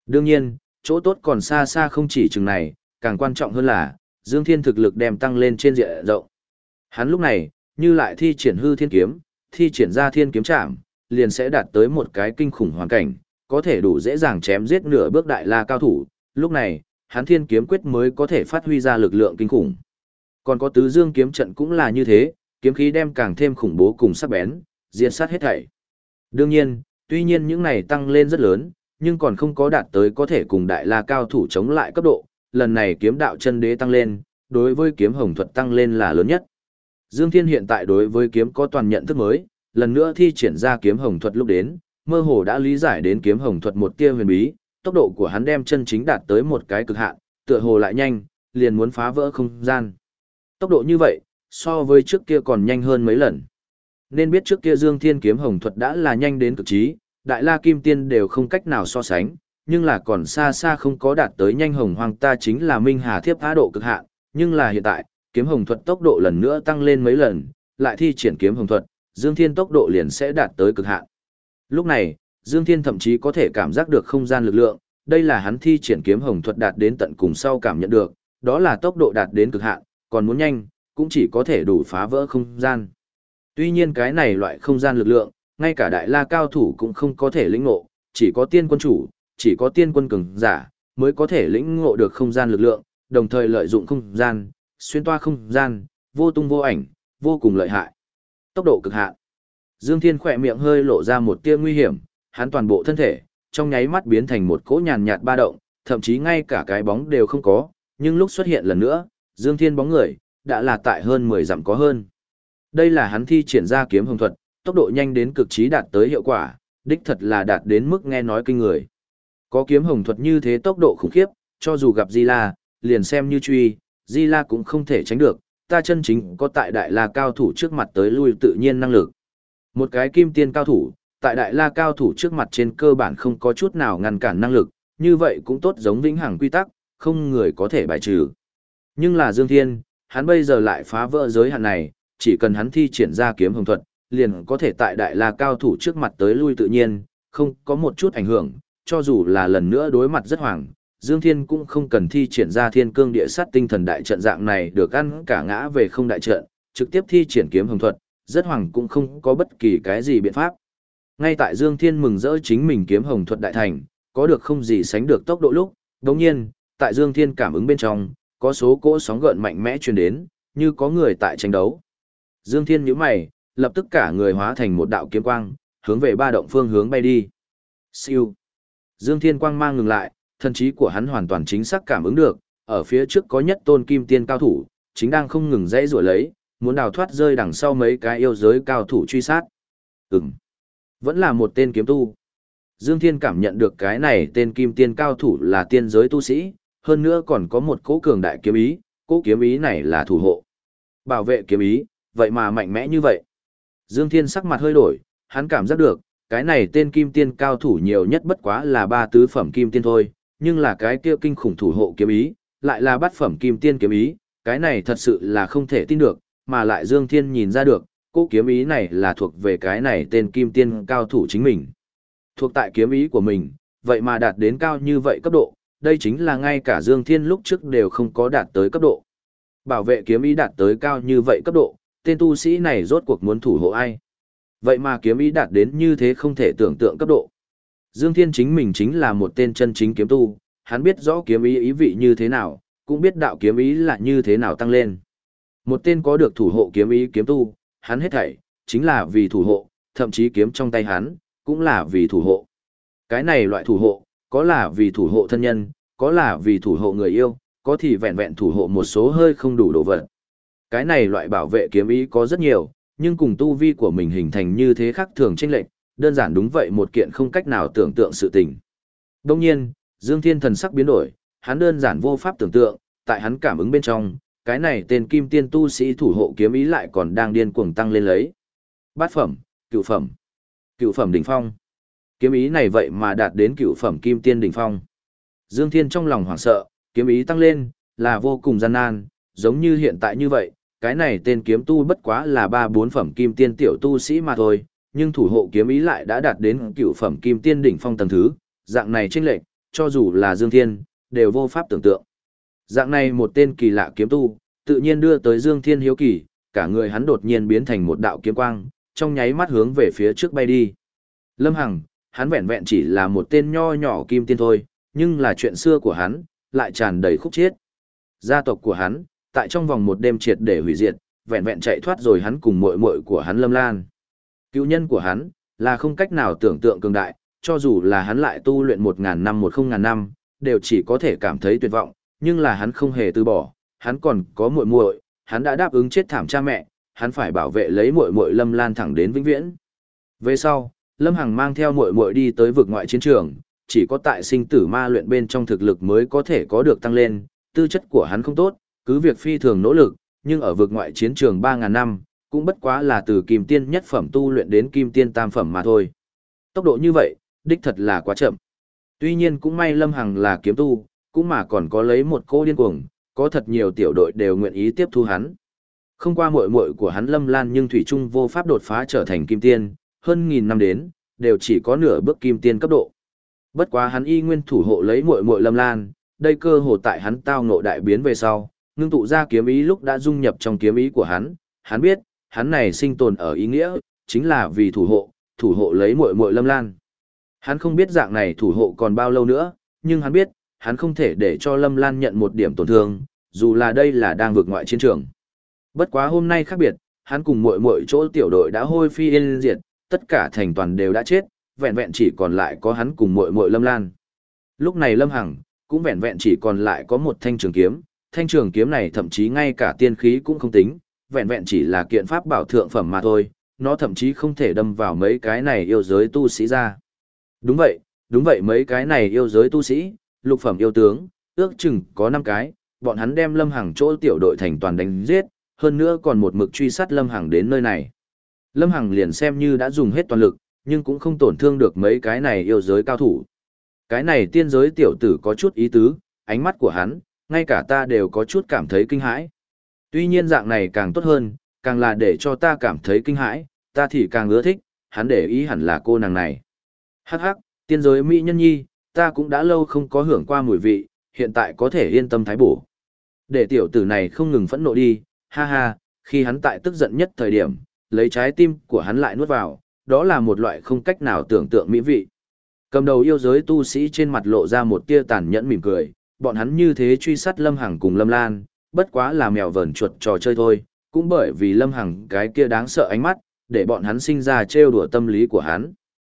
Đương nhiên, chỗ tốt còn xa xa không chỉ chừng này, càng quan trọng hơn là, Dương Thiên thực lực đem tăng lên trên diện rộng. Hắn lúc này, như lại thi triển hư thiên kiếm, thi triển ra thiên kiếm trảm, liền sẽ đạt tới một cái kinh khủng hoàn cảnh, có thể đủ dễ dàng chém giết nửa bước đại la cao thủ. Lúc này, hắn thiên kiếm quyết mới có thể phát huy ra lực lượng kinh khủng. Còn có tứ dương kiếm trận cũng là như thế, kiếm khí đem càng thêm khủng bố cùng sắc bén, diệt sát hết thảy. Đương nhiên, tuy nhiên những này tăng lên rất lớn, nhưng còn không có đạt tới có thể cùng đại la cao thủ chống lại cấp độ, lần này kiếm đạo chân đế tăng lên, đối với kiếm hồng thuật tăng lên là lớn nhất. Dương Thiên hiện tại đối với kiếm có toàn nhận thức mới, lần nữa thi triển ra kiếm hồng thuật lúc đến, mơ hồ đã lý giải đến kiếm hồng thuật một tia huyền bí, tốc độ của hắn đem chân chính đạt tới một cái cực hạn, tựa hồ lại nhanh, liền muốn phá vỡ không gian. Tốc độ như vậy, so với trước kia còn nhanh hơn mấy lần. Nên biết trước kia Dương Thiên kiếm hồng thuật đã là nhanh đến cực trí, đại la kim tiên đều không cách nào so sánh, nhưng là còn xa xa không có đạt tới nhanh hồng hoàng ta chính là minh hà thiếp phá độ cực hạn, nhưng là hiện tại, kiếm hồng thuật tốc độ lần nữa tăng lên mấy lần, lại thi triển kiếm hồng thuật, Dương Thiên tốc độ liền sẽ đạt tới cực hạn. Lúc này, Dương Thiên thậm chí có thể cảm giác được không gian lực lượng, đây là hắn thi triển kiếm hồng thuật đạt đến tận cùng sau cảm nhận được, đó là tốc độ đạt đến cực hạn, còn muốn nhanh, cũng chỉ có thể đủ phá vỡ không gian. Tuy nhiên cái này loại không gian lực lượng, ngay cả đại la cao thủ cũng không có thể lĩnh ngộ, chỉ có tiên quân chủ, chỉ có tiên quân cường giả, mới có thể lĩnh ngộ được không gian lực lượng, đồng thời lợi dụng không gian, xuyên toa không gian, vô tung vô ảnh, vô cùng lợi hại. Tốc độ cực hạn. Dương Thiên khỏe miệng hơi lộ ra một tia nguy hiểm, hắn toàn bộ thân thể, trong nháy mắt biến thành một cỗ nhàn nhạt ba động, thậm chí ngay cả cái bóng đều không có, nhưng lúc xuất hiện lần nữa, Dương Thiên bóng người, đã là tại hơn 10 dặm có hơn. Đây là hắn thi triển ra kiếm hồng thuật, tốc độ nhanh đến cực trí đạt tới hiệu quả, đích thật là đạt đến mức nghe nói kinh người. Có kiếm hồng thuật như thế tốc độ khủng khiếp, cho dù gặp Di La, liền xem như truy, Di La cũng không thể tránh được, ta chân chính có tại đại la cao thủ trước mặt tới lui tự nhiên năng lực. Một cái kim tiên cao thủ, tại đại la cao thủ trước mặt trên cơ bản không có chút nào ngăn cản năng lực, như vậy cũng tốt giống vĩnh hằng quy tắc, không người có thể bài trừ. Nhưng là Dương Thiên, hắn bây giờ lại phá vỡ giới hạn này, chỉ cần hắn thi triển ra kiếm hồng thuật, liền có thể tại đại la cao thủ trước mặt tới lui tự nhiên, không có một chút ảnh hưởng, cho dù là lần nữa đối mặt rất hoàng, Dương Thiên cũng không cần thi triển ra thiên cương địa sát tinh thần đại trận dạng này được ăn cả ngã về không đại trận, trực tiếp thi triển kiếm hồng thuật, rất hoàng cũng không có bất kỳ cái gì biện pháp. Ngay tại Dương Thiên mừng rỡ chính mình kiếm hồng thuật đại thành, có được không gì sánh được tốc độ lúc, đồng nhiên, tại Dương Thiên cảm ứng bên trong, có số cỗ sóng gợn mạnh mẽ truyền đến, như có người tại tranh đấu. Dương Thiên nhíu mày, lập tức cả người hóa thành một đạo kiếm quang, hướng về ba động phương hướng bay đi. Siêu. Dương Thiên quang mang ngừng lại, thần trí của hắn hoàn toàn chính xác cảm ứng được, ở phía trước có nhất tôn kim tiên cao thủ, chính đang không ngừng dãy rủa lấy, muốn đào thoát rơi đằng sau mấy cái yêu giới cao thủ truy sát. Vẫn là một tên kiếm tu. Dương Thiên cảm nhận được cái này tên kim tiên cao thủ là tiên giới tu sĩ, hơn nữa còn có một cỗ cường đại kiếm ý, cỗ kiếm ý này là thủ hộ. Bảo vệ kiếm ý, vậy mà mạnh mẽ như vậy. Dương Thiên sắc mặt hơi đổi, hắn cảm giác được, cái này tên kim tiên cao thủ nhiều nhất bất quá là 3 tứ phẩm kim tiên thôi, nhưng là cái kia kinh khủng thủ hộ kiếm ý, lại là bát phẩm kim tiên kiếm ý, cái này thật sự là không thể tin được, mà lại Dương Thiên nhìn ra được, cỗ kiếm ý này là thuộc về cái này tên kim tiên cao thủ chính mình. Thuộc tại kiếm ý của mình, vậy mà đạt đến cao như vậy cấp độ, đây chính là ngay cả Dương Thiên lúc trước đều không có đạt tới cấp độ. Bảo vệ kiếm ý đạt tới cao như vậy cấp độ, tên tu sĩ này rốt cuộc muốn thủ hộ ai? Vậy mà kiếm ý đạt đến như thế không thể tưởng tượng cấp độ. Dương Thiên chính mình chính là một tên chân chính kiếm tu, hắn biết rõ kiếm ý ý vị như thế nào, cũng biết đạo kiếm ý là như thế nào tăng lên. Một tên có được thủ hộ kiếm ý kiếm tu, hắn hết thảy, chính là vì thủ hộ, thậm chí kiếm trong tay hắn, cũng là vì thủ hộ. Cái này loại thủ hộ, có là vì thủ hộ thân nhân, có là vì thủ hộ người yêu, có thì vẹn vẹn thủ hộ một số hơi không đủ đồ vật. Cái này loại bảo vệ kiếm ý có rất nhiều, nhưng cùng tu vi của mình hình thành như thế khác thường chênh lệch, đơn giản đúng vậy một kiện không cách nào tưởng tượng sự tình. Đồng nhiên, Dương Thiên thần sắc biến đổi, hắn đơn giản vô pháp tưởng tượng, tại hắn cảm ứng bên trong, cái này tên kim tiên tu sĩ thủ hộ kiếm ý lại còn đang điên cuồng tăng lên lấy. Bát phẩm, cửu phẩm đỉnh phong. Kiếm ý này vậy mà đạt đến cửu phẩm kim tiên đỉnh phong. Dương Thiên trong lòng hoảng sợ, kiếm ý tăng lên, là vô cùng gian nan, giống như hiện tại như vậy, cái này tên kiếm tu bất quá là 3-4 phẩm kim tiên tiểu tu sĩ mà thôi, nhưng thủ hộ kiếm ý lại đã đạt đến cửu phẩm kim tiên đỉnh phong tầng thứ, dạng này chênh lệch, cho dù là Dương Thiên, đều vô pháp tưởng tượng. Dạng này một tên kỳ lạ kiếm tu, tự nhiên đưa tới Dương Thiên hiếu kỳ, cả người hắn đột nhiên biến thành một đạo kiếm quang, trong nháy mắt hướng về phía trước bay đi. Lâm Hằng, hắn vẹn vẹn chỉ là một tên nho nhỏ kim tiên thôi, nhưng là chuyện xưa của hắn, lại tràn đầy khúc chiết. Gia tộc của hắn, tại trong vòng một đêm triệt để hủy diệt, vẹn vẹn chạy thoát rồi hắn cùng muội muội của hắn Lâm Lan. Cựu nhân của hắn, là không cách nào tưởng tượng cường đại, cho dù là hắn lại tu luyện 1000 năm 10.000 năm, đều chỉ có thể cảm thấy tuyệt vọng, nhưng là hắn không hề từ bỏ, hắn còn có muội muội, hắn đã đáp ứng chết thảm cha mẹ, hắn phải bảo vệ lấy muội muội Lâm Lan thẳng đến vĩnh viễn. Về sau, Lâm Hằng mang theo muội muội đi tới vực ngoại chiến trường, chỉ có tại sinh tử ma luyện bên trong thực lực mới có thể có được tăng lên, tư chất của hắn không tốt, cứ việc phi thường nỗ lực, nhưng ở vực ngoại chiến trường 3000 năm, cũng bất quá là từ kim tiên nhất phẩm tu luyện đến kim tiên tam phẩm mà thôi. Tốc độ như vậy, đích thật là quá chậm. Tuy nhiên cũng may Lâm Hằng là kiếm tu, cũng mà còn có lấy một cô điên cuồng, có thật nhiều tiểu đội đều nguyện ý tiếp thu hắn. Không qua muội muội của hắn Lâm Lan nhưng thủy chung vô pháp đột phá trở thành kim tiên, hơn 1000 năm đến, đều chỉ có nửa bước kim tiên cấp độ. Bất quá hắn y nguyên thủ hộ lấy muội muội Lâm Lan, đây cơ hồ tại hắn tao ngộ đại biến về sau, ngưng tụ ra kiếm ý lúc đã dung nhập trong kiếm ý của hắn biết, hắn này sinh tồn ở ý nghĩa, chính là vì thủ hộ lấy muội muội Lâm Lan. Hắn không biết dạng này thủ hộ còn bao lâu nữa, nhưng hắn biết, hắn không thể để cho Lâm Lan nhận một điểm tổn thương, dù là đây là đang vượt ngoại chiến trường. Bất quá hôm nay khác biệt, hắn cùng muội muội chỗ tiểu đội đã hôi phi yên diệt, tất cả thành toàn đều đã chết, vẹn vẹn chỉ còn lại có hắn cùng muội muội Lâm Lan. Lúc này Lâm Hằng cũng vẹn vẹn chỉ còn lại có một thanh trường kiếm này thậm chí ngay cả tiên khí cũng không tính, vẹn vẹn chỉ là kiện pháp bảo thượng phẩm mà thôi, nó thậm chí không thể đâm vào mấy cái này yêu giới tu sĩ ra. Đúng vậy mấy cái này yêu giới tu sĩ, lục phẩm yêu tướng, ước chừng có 5 cái, bọn hắn đem Lâm Hằng chỗ tiểu đội thành toàn đánh giết, hơn nữa còn một mực truy sát Lâm Hằng đến nơi này. Lâm Hằng liền xem như đã dùng hết toàn lực, nhưng cũng không tổn thương được mấy cái này yêu giới cao thủ. Cái này tiên giới tiểu tử có chút ý tứ, ánh mắt của hắn, ngay cả ta đều có chút cảm thấy kinh hãi. Tuy nhiên dạng này càng tốt hơn, càng là để cho ta cảm thấy kinh hãi, ta thì càng ưa thích, hắn để ý hẳn là cô nàng này. Hắc hắc, tiên giới mỹ nhân nhi, ta cũng đã lâu không có hưởng qua mùi vị, hiện tại có thể yên tâm thái bổ. Để tiểu tử này không ngừng phẫn nộ đi, ha ha, khi hắn tại tức giận nhất thời điểm, lấy trái tim của hắn lại nuốt vào, đó là một loại không cách nào tưởng tượng mỹ vị. Cầm đầu yêu giới tu sĩ trên mặt lộ ra một tia tàn nhẫn mỉm cười, bọn hắn như thế truy sát Lâm Hằng cùng Lâm Lan, bất quá là mèo vờn chuột trò chơi thôi, cũng bởi vì Lâm Hằng cái kia đáng sợ ánh mắt, để bọn hắn sinh ra trêu đùa tâm lý của hắn.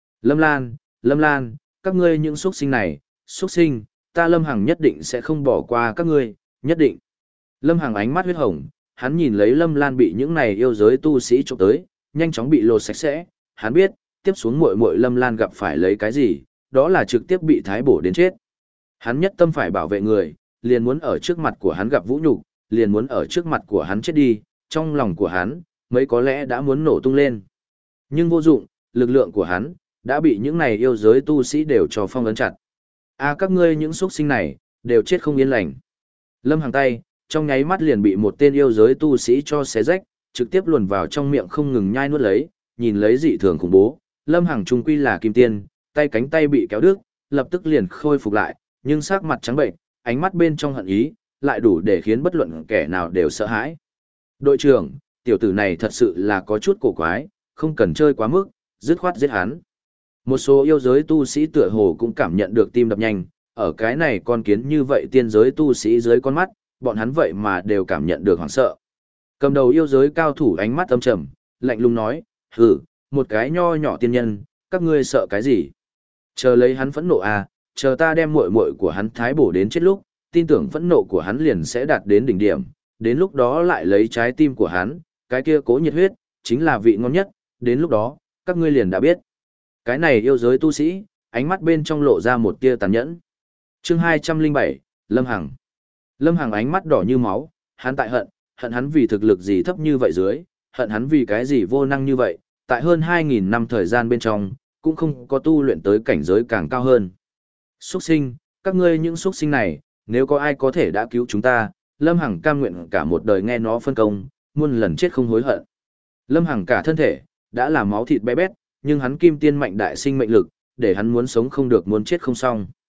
Lâm Lan, các ngươi những xuất sinh này, xuất sinh, ta Lâm Hằng nhất định sẽ không bỏ qua các ngươi, nhất định. Lâm Hằng ánh mắt huyết hồng, hắn nhìn lấy Lâm Lan bị những này yêu giới tu sĩ chụp tới, nhanh chóng bị lột sạch sẽ, hắn biết, tiếp xuống muội muội Lâm Lan gặp phải lấy cái gì, đó là trực tiếp bị thái bổ đến chết. Hắn nhất tâm phải bảo vệ người, liền muốn ở trước mặt của hắn gặp vũ nhục, liền muốn ở trước mặt của hắn chết đi, trong lòng của hắn, mấy có lẽ đã muốn nổ tung lên. Nhưng vô dụng, lực lượng của hắn, đã bị những này yêu giới tu sĩ đều cho phong ấn chặt. Các ngươi những xuất sinh này, đều chết không yên lành. Lâm Hằng tay, trong nháy mắt liền bị một tên yêu giới tu sĩ cho xé rách, trực tiếp luồn vào trong miệng không ngừng nhai nuốt lấy, nhìn lấy dị thường khủng bố. Lâm Hằng trung quy là kim tiên, tay cánh tay bị kéo đứt, lập tức liền khôi phục lại, nhưng sắc mặt trắng bệnh, ánh mắt bên trong hận ý, lại đủ để khiến bất luận kẻ nào đều sợ hãi. Đội trưởng, tiểu tử này thật sự là có chút cổ quái, không cần chơi quá mức, dứt khoát giết hắn. Một số yêu giới tu sĩ tựa hồ cũng cảm nhận được tim đập nhanh, ở cái này con kiến như vậy tiên giới tu sĩ dưới con mắt, bọn hắn vậy mà đều cảm nhận được hoảng sợ. Cầm đầu yêu giới cao thủ ánh mắt âm trầm, lạnh lùng nói, hừ, một cái nho nhỏ tiên nhân, các ngươi sợ cái gì? Chờ lấy hắn phẫn nộ chờ ta đem muội muội của hắn thái bổ đến chết lúc, tin tưởng phẫn nộ của hắn liền sẽ đạt đến đỉnh điểm, đến lúc đó lại lấy trái tim của hắn, cái kia cố nhiệt huyết, chính là vị ngon nhất, đến lúc đó, các ngươi liền đã biết. Cái này yêu giới tu sĩ, ánh mắt bên trong lộ ra một tia tàn nhẫn. Chương 207, Lâm Hằng. Lâm Hằng ánh mắt đỏ như máu, hắn tại hận hắn vì thực lực gì thấp như vậy dưới, hận hắn vì cái gì vô năng như vậy, tại hơn 2000 năm thời gian bên trong, cũng không có tu luyện tới cảnh giới càng cao hơn. Xuất sinh, các ngươi những xuất sinh này, nếu có ai có thể đã cứu chúng ta, Lâm Hằng cam nguyện cả một đời nghe nó phân công, muôn lần chết không hối hận. Lâm Hằng cả thân thể, đã là máu thịt bé bét, nhưng hắn kim tiên mạnh đại sinh mệnh lực, để hắn muốn sống không được muốn chết không xong.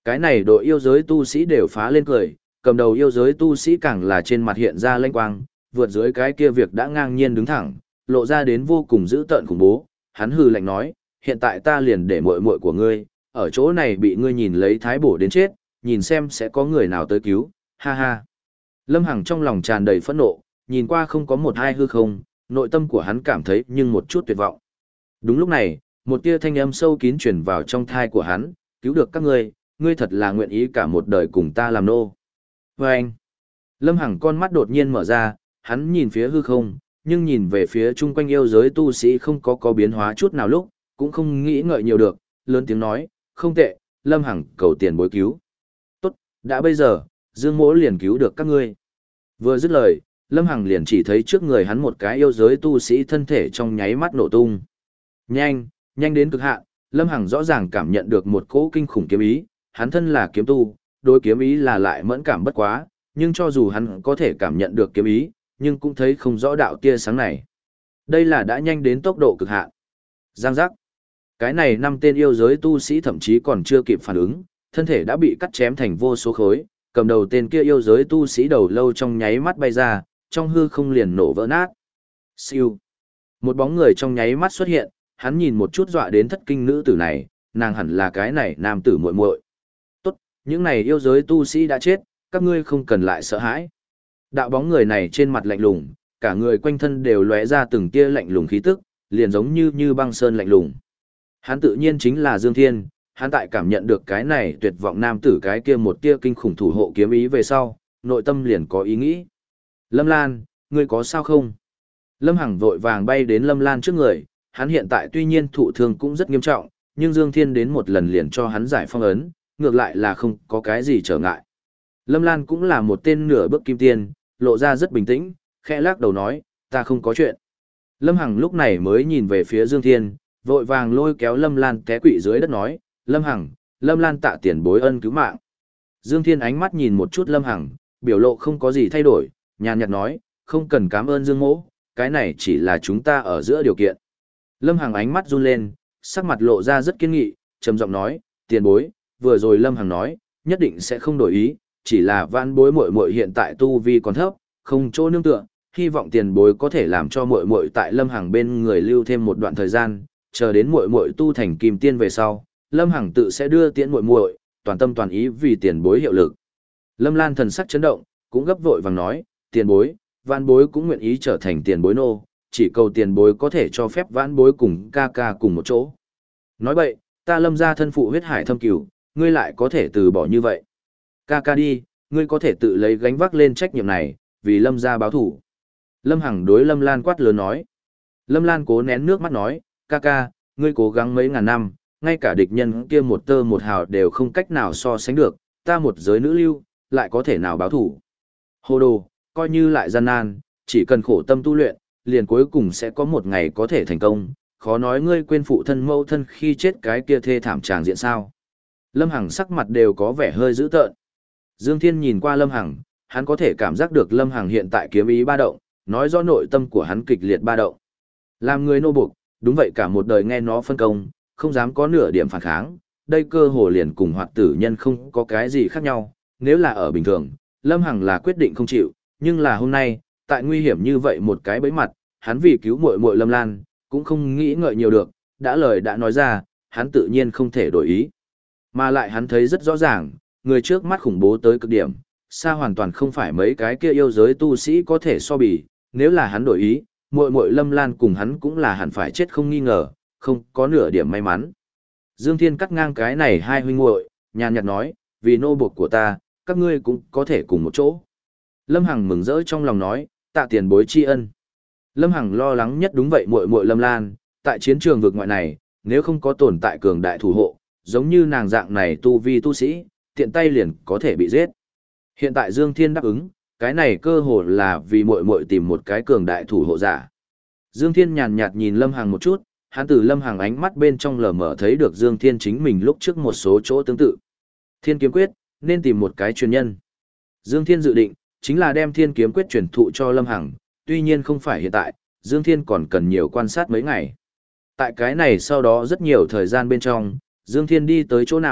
Cái này đội yêu giới tu sĩ đều phá lên cười, cầm đầu yêu giới tu sĩ càng là trên mặt hiện ra lanh quang, vượt dưới cái kia việc đã ngang nhiên đứng thẳng, lộ ra đến vô cùng dữ tợn khủng bố. Hắn hừ lạnh nói, hiện tại ta liền để muội muội của ngươi, ở chỗ này bị ngươi nhìn lấy thái bổ đến chết, nhìn xem sẽ có người nào tới cứu, ha ha. Lâm Hằng trong lòng tràn đầy phẫn nộ, nhìn qua không có một hai hư không, nội tâm của hắn cảm thấy nhưng một chút tuyệt vọng. Đúng lúc này, một tia thanh âm sâu kín truyền vào trong thai của hắn, cứu được các ngươi, ngươi thật là nguyện ý cả một đời cùng ta làm nô. Và anh, Lâm Hằng con mắt đột nhiên mở ra, hắn nhìn phía hư không, nhưng nhìn về phía chung quanh yêu giới tu sĩ không có biến hóa chút nào lúc, cũng không nghĩ ngợi nhiều được, lớn tiếng nói, không tệ, Lâm Hằng cầu tiền bối cứu. Tốt, đã bây giờ, Dương Mỗ liền cứu được các ngươi. Vừa dứt lời, Lâm Hằng liền chỉ thấy trước người hắn một cái yêu giới tu sĩ thân thể trong nháy mắt nổ tung. Nhanh, nhanh đến cực hạn, Lâm Hằng rõ ràng cảm nhận được một cỗ kinh khủng kiếm ý, hắn thân là kiếm tu, đối kiếm ý là lại mẫn cảm bất quá, nhưng cho dù hắn có thể cảm nhận được kiếm ý, nhưng cũng thấy không rõ đạo tia sáng này. Đây là đã nhanh đến tốc độ cực hạn. Giang giác. Cái này 5 tên yêu giới tu sĩ thậm chí còn chưa kịp phản ứng, thân thể đã bị cắt chém thành vô số khối, cầm đầu tên kia yêu giới tu sĩ đầu lâu trong nháy mắt bay ra, trong hư không liền nổ vỡ nát. Siêu. Một bóng người trong nháy mắt xuất hiện, hắn nhìn một chút dọa đến thất kinh nữ tử này, nàng hẳn là cái này nam tử muội muội. Tốt, những này yêu giới tu sĩ đã chết, các ngươi không cần lại sợ hãi. Đạo bóng người này trên mặt lạnh lùng, cả người quanh thân đều lóe ra từng tia lạnh lùng khí tức, liền giống như băng sơn lạnh lùng. Hắn tự nhiên chính là Dương Thiên, hắn tại cảm nhận được cái này tuyệt vọng nam tử cái kia một tia kinh khủng thủ hộ kiếm ý về sau, nội tâm liền có ý nghĩ. Lâm Lan, ngươi có sao không? Lâm Hằng vội vàng bay đến Lâm Lan trước người, hắn hiện tại tuy nhiên thụ thương cũng rất nghiêm trọng, nhưng Dương Thiên đến một lần liền cho hắn giải phong ấn, ngược lại là không có cái gì trở ngại. Lâm Lan cũng là một tên nửa bước kim tiên, lộ ra rất bình tĩnh, khẽ lắc đầu nói, ta không có chuyện. Lâm Hằng lúc này mới nhìn về phía Dương Thiên, vội vàng lôi kéo Lâm Lan té quỵ dưới đất nói, Lâm Hằng, Lâm Lan tạ tiền bối ân cứu mạng. Dương Thiên ánh mắt nhìn một chút Lâm Hằng, biểu lộ không có gì thay đổi, nhàn nhạt nói, không cần cảm ơn Dương Mỗ, cái này chỉ là chúng ta ở giữa điều kiện. Lâm Hằng ánh mắt run lên, sắc mặt lộ ra rất kiên nghị, trầm giọng nói, tiền bối, vừa rồi Lâm Hằng nói, nhất định sẽ không đổi ý, chỉ là vãn bối muội muội hiện tại tu vi còn thấp, không chỗ nương tựa, hy vọng tiền bối có thể làm cho muội muội tại Lâm Hằng bên người lưu thêm một đoạn thời gian, chờ đến muội muội tu thành kim tiên về sau, Lâm Hằng tự sẽ đưa tiễn muội muội, toàn tâm toàn ý vì tiền bối hiệu lực. Lâm Lan thần sắc chấn động, cũng gấp vội vàng nói, tiền bối, vãn bối cũng nguyện ý trở thành tiền bối nô, chỉ cầu tiền bối có thể cho phép vãn bối cùng ca ca cùng một chỗ. Nói vậy, ta Lâm gia thân phụ huyết hải thâm cửu, ngươi lại có thể từ bỏ như vậy. Ca ca đi, ngươi có thể tự lấy gánh vác lên trách nhiệm này, vì Lâm gia báo thủ. Lâm Hằng đối Lâm Lan quát lớn nói. Lâm Lan cố nén nước mắt nói, ca ca, ngươi cố gắng mấy ngàn năm, ngay cả địch nhân kia một tơ một hào đều không cách nào so sánh được, ta một giới nữ lưu, lại có thể nào báo thủ. Hồ đồ, coi như lại gian nan, chỉ cần khổ tâm tu luyện, liền cuối cùng sẽ có một ngày có thể thành công, khó nói ngươi quên phụ thân mẫu thân khi chết cái kia thê thảm tràng diện sao. Lâm Hằng sắc mặt đều có vẻ hơi dữ tợn. Dương Thiên nhìn qua Lâm Hằng, hắn có thể cảm giác được Lâm Hằng hiện tại kiếm ý ba động, nói rõ nội tâm của hắn kịch liệt ba động. Làm người nô buộc, đúng vậy cả một đời nghe nó phân công, không dám có nửa điểm phản kháng, đây cơ hồ liền cùng hoạt tử nhân không có cái gì khác nhau, nếu là ở bình thường, Lâm Hằng là quyết định không chịu, nhưng là hôm nay, tại nguy hiểm như vậy một cái bẫy mặt, hắn vì cứu muội muội Lâm Lan, cũng không nghĩ ngợi nhiều được, đã lời đã nói ra, hắn tự nhiên không thể đổi ý. Mà lại hắn thấy rất rõ ràng, người trước mắt khủng bố tới cực điểm, xa hoàn toàn không phải mấy cái kia yêu giới tu sĩ có thể so bì, nếu là hắn đổi ý, muội muội Lâm Lan cùng hắn cũng là hẳn phải chết không nghi ngờ, không có nửa điểm may mắn. Dương Thiên cắt ngang cái này hai huynh muội, nhàn nhạt nói, vì nô buộc của ta, các ngươi cũng có thể cùng một chỗ. Lâm Hằng mừng rỡ trong lòng nói, tạ tiền bối tri ân. Lâm Hằng lo lắng nhất đúng vậy muội muội Lâm Lan, tại chiến trường vực ngoại này, nếu không có tồn tại cường đại thủ hộ, giống như nàng dạng này tu vi tu sĩ, tiện tay liền có thể bị giết. Hiện tại Dương Thiên đáp ứng, cái này cơ hồ là vì muội muội tìm một cái cường đại thủ hộ giả. Dương Thiên nhàn nhạt nhìn Lâm Hằng một chút, hắn từ Lâm Hằng ánh mắt bên trong lờ mờ thấy được Dương Thiên chính mình lúc trước một số chỗ tương tự. Thiên kiếm quyết, nên tìm một cái truyền nhân. Dương Thiên dự định, chính là đem Thiên kiếm quyết truyền thụ cho Lâm Hằng, tuy nhiên không phải hiện tại, Dương Thiên còn cần nhiều quan sát mấy ngày. Tại cái này sau đó rất nhiều thời gian bên trong, Dương Thiên đi tới chỗ nào,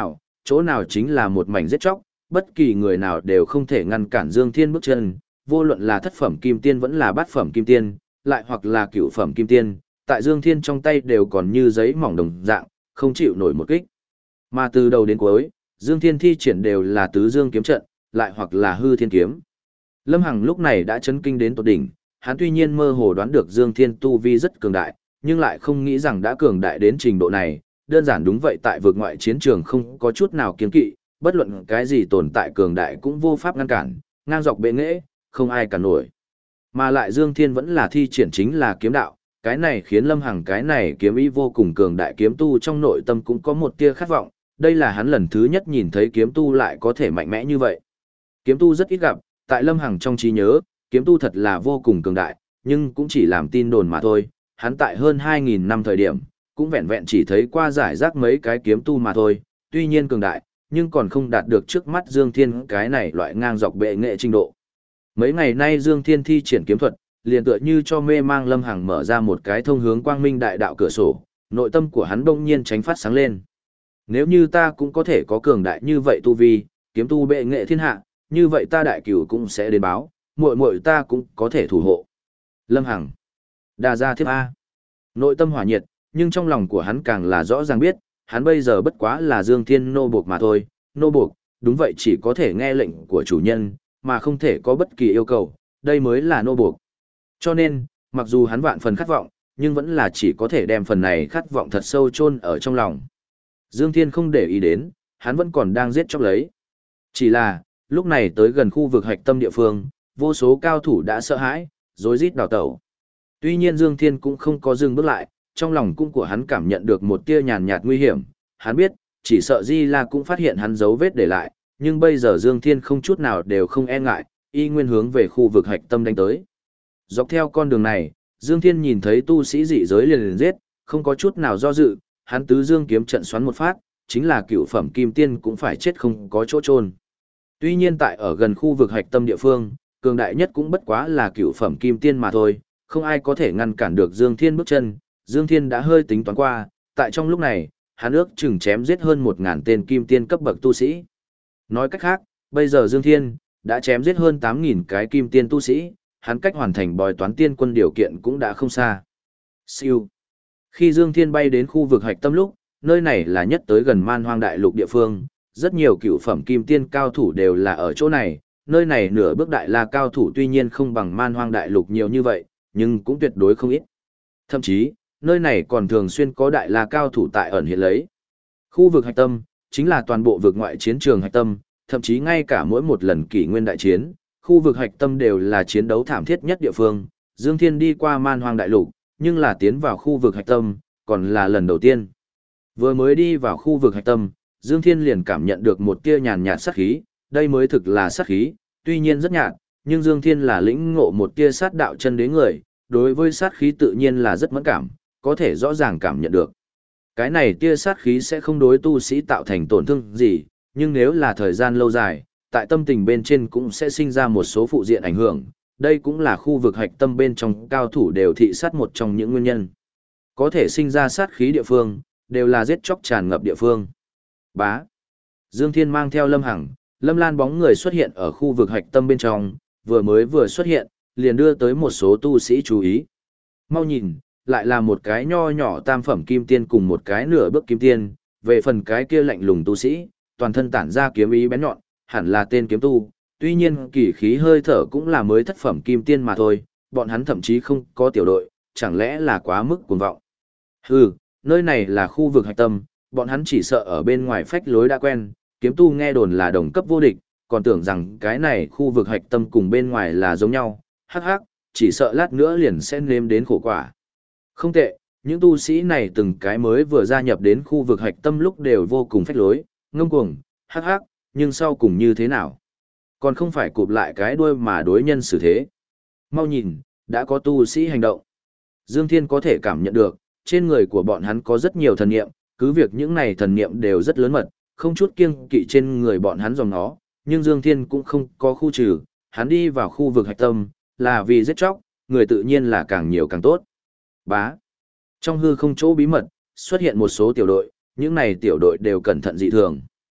chỗ nào chính là một mảnh giết chóc, bất kỳ người nào đều không thể ngăn cản Dương Thiên bước chân, vô luận là thất phẩm kim tiên vẫn là bát phẩm kim tiên, lại hoặc là cửu phẩm kim tiên, tại Dương Thiên trong tay đều còn như giấy mỏng đồng dạng, không chịu nổi một kích. Mà từ đầu đến cuối, Dương Thiên thi triển đều là tứ dương kiếm trận, lại hoặc là hư thiên kiếm. Lâm Hằng lúc này đã chấn kinh đến tột đỉnh, hắn tuy nhiên mơ hồ đoán được Dương Thiên tu vi rất cường đại, nhưng lại không nghĩ rằng đã cường đại đến trình độ này, đơn giản đúng vậy tại vực ngoại chiến trường không có chút nào kiêng kỵ, bất luận cái gì tồn tại cường đại cũng vô pháp ngăn cản, ngang dọc bệ nghệ, không ai cản nổi. Mà lại Dương Thiên vẫn là thi triển chính là kiếm đạo, cái này khiến Lâm Hằng cái này kiếm ý vô cùng cường đại kiếm tu trong nội tâm cũng có một tia khát vọng, đây là hắn lần thứ nhất nhìn thấy kiếm tu lại có thể mạnh mẽ như vậy. Kiếm tu rất ít gặp, tại Lâm Hằng trong trí nhớ, kiếm tu thật là vô cùng cường đại, nhưng cũng chỉ làm tin đồn mà thôi, hắn tại hơn 2.000 năm thời điểm, cũng vẹn vẹn chỉ thấy qua giải rác mấy cái kiếm tu mà thôi, tuy nhiên cường đại, nhưng còn không đạt được trước mắt Dương Thiên cái này loại ngang dọc bệ nghệ trình độ. Mấy ngày nay Dương Thiên thi triển kiếm thuật, liền tựa như cho mê mang Lâm Hằng mở ra một cái thông hướng quang minh đại đạo cửa sổ, nội tâm của hắn bỗng nhiên tránh phát sáng lên. Nếu như ta cũng có thể có cường đại như vậy tu vi, kiếm tu bệ nghệ thiên hạ, như vậy ta đại cửu cũng sẽ đến báo, muội muội ta cũng có thể thủ hộ. Lâm Hằng, đa gia thiếp A. Nội tâm hỏa nhiệt, nhưng trong lòng của hắn càng là rõ ràng biết, hắn bây giờ bất quá là Dương Thiên nô buộc mà thôi, nô buộc, đúng vậy chỉ có thể nghe lệnh của chủ nhân, mà không thể có bất kỳ yêu cầu, đây mới là nô buộc. Cho nên, mặc dù hắn vạn phần khát vọng, nhưng vẫn là chỉ có thể đem phần này khát vọng thật sâu chôn ở trong lòng. Dương Thiên không để ý đến, hắn vẫn còn đang giết chóc lấy. Chỉ là, lúc này tới gần khu vực hạch tâm địa phương, vô số cao thủ đã sợ hãi, rối rít đào tẩu. Tuy nhiên Dương Thiên cũng không có dừng bước lại, trong lòng cung của hắn cảm nhận được một tia nhàn nhạt nguy hiểm, hắn biết, chỉ sợ Di La cũng phát hiện hắn dấu vết để lại, nhưng bây giờ Dương Thiên không chút nào đều không e ngại, y nguyên hướng về khu vực hạch tâm đánh tới. Dọc theo con đường này, Dương Thiên nhìn thấy tu sĩ dị giới liền giết, không có chút nào do dự, hắn tứ dương kiếm trận xoắn một phát, chính là cựu phẩm kim tiên cũng phải chết không có chỗ chôn. Tuy nhiên tại ở gần khu vực hạch tâm địa phương, cường đại nhất cũng bất quá là cựu phẩm kim tiên mà thôi, không ai có thể ngăn cản được Dương Thiên bước chân. Dương Thiên đã hơi tính toán qua, tại trong lúc này, hắn ước chừng chém giết hơn 1.000 tên kim tiên cấp bậc tu sĩ. Nói cách khác, bây giờ Dương Thiên đã chém giết hơn 8.000 cái kim tiên tu sĩ, hắn cách hoàn thành bói toán tiên quân điều kiện cũng đã không xa. Siêu. Khi Dương Thiên bay đến khu vực hạch tâm lúc, nơi này là nhất tới gần Man Hoang Đại Lục địa phương, rất nhiều cựu phẩm kim tiên cao thủ đều là ở chỗ này, nơi này nửa bước đại la cao thủ tuy nhiên không bằng Man Hoang Đại Lục nhiều như vậy, nhưng cũng tuyệt đối không ít. Thậm chí, nơi này còn thường xuyên có đại la cao thủ tại ẩn hiện lấy. Khu vực hạch tâm, chính là toàn bộ vực ngoại chiến trường hạch tâm, thậm chí ngay cả mỗi một lần kỷ nguyên đại chiến, khu vực hạch tâm đều là chiến đấu thảm thiết nhất địa phương. Dương Thiên đi qua Man Hoang Đại Lục, nhưng là tiến vào khu vực hạch tâm, còn là lần đầu tiên. Vừa mới đi vào khu vực hạch tâm, Dương Thiên liền cảm nhận được một tia nhàn nhạt sát khí, đây mới thực là sát khí, tuy nhiên rất nhạt, nhưng Dương Thiên là lĩnh ngộ một tia sát đạo chân đế người, đối với sát khí tự nhiên là rất mẫn cảm, có thể rõ ràng cảm nhận được. Cái này tia sát khí sẽ không đối tu sĩ tạo thành tổn thương gì, nhưng nếu là thời gian lâu dài, tại tâm tình bên trên cũng sẽ sinh ra một số phụ diện ảnh hưởng, đây cũng là khu vực hạch tâm bên trong cao thủ đều thị sát một trong những nguyên nhân. Có thể sinh ra sát khí địa phương, đều là giết chóc tràn ngập địa phương. Bá. Dương Thiên mang theo Lâm Hằng, Lâm Lan bóng người xuất hiện ở khu vực hạch tâm bên trong, vừa xuất hiện, liền đưa tới một số tu sĩ chú ý. Mau nhìn, lại là một cái nho nhỏ tam phẩm kim tiên cùng một cái nửa bước kim tiên, về phần cái kia lạnh lùng tu sĩ, toàn thân tản ra kiếm ý bén nhọn, hẳn là tên kiếm tu, tuy nhiên kỳ khí hơi thở cũng là mới thất phẩm kim tiên mà thôi, bọn hắn thậm chí không có tiểu đội, chẳng lẽ là quá mức cuồng vọng. Hừ, nơi này là khu vực hạch tâm, bọn hắn chỉ sợ ở bên ngoài phách lối đã quen, kiếm tu nghe đồn là đồng cấp vô địch, còn tưởng rằng cái này khu vực hạch tâm cùng bên ngoài là giống nhau, hắc hắc, chỉ sợ lát nữa liền sẽ nếm đến khổ quả. Không tệ, những tu sĩ này từng cái mới vừa gia nhập đến khu vực hạch tâm lúc đều vô cùng phách lối, ngông cuồng, hắc hắc, nhưng sau cùng như thế nào? Còn không phải cụp lại cái đuôi mà đối nhân xử thế. Mau nhìn, đã có tu sĩ hành động. Dương Thiên có thể cảm nhận được, trên người của bọn hắn có rất nhiều thần niệm, cứ việc những này thần niệm đều rất lớn mật, không chút kiêng kỵ trên người bọn hắn dòng nó, nhưng Dương Thiên cũng không có khu trừ, hắn đi vào khu vực hạch tâm, là vì giết chóc, người tự nhiên là càng nhiều càng tốt. Bá. Trong hư không chỗ bí mật, xuất hiện một số tiểu đội, những này tiểu đội đều cẩn thận dị thường.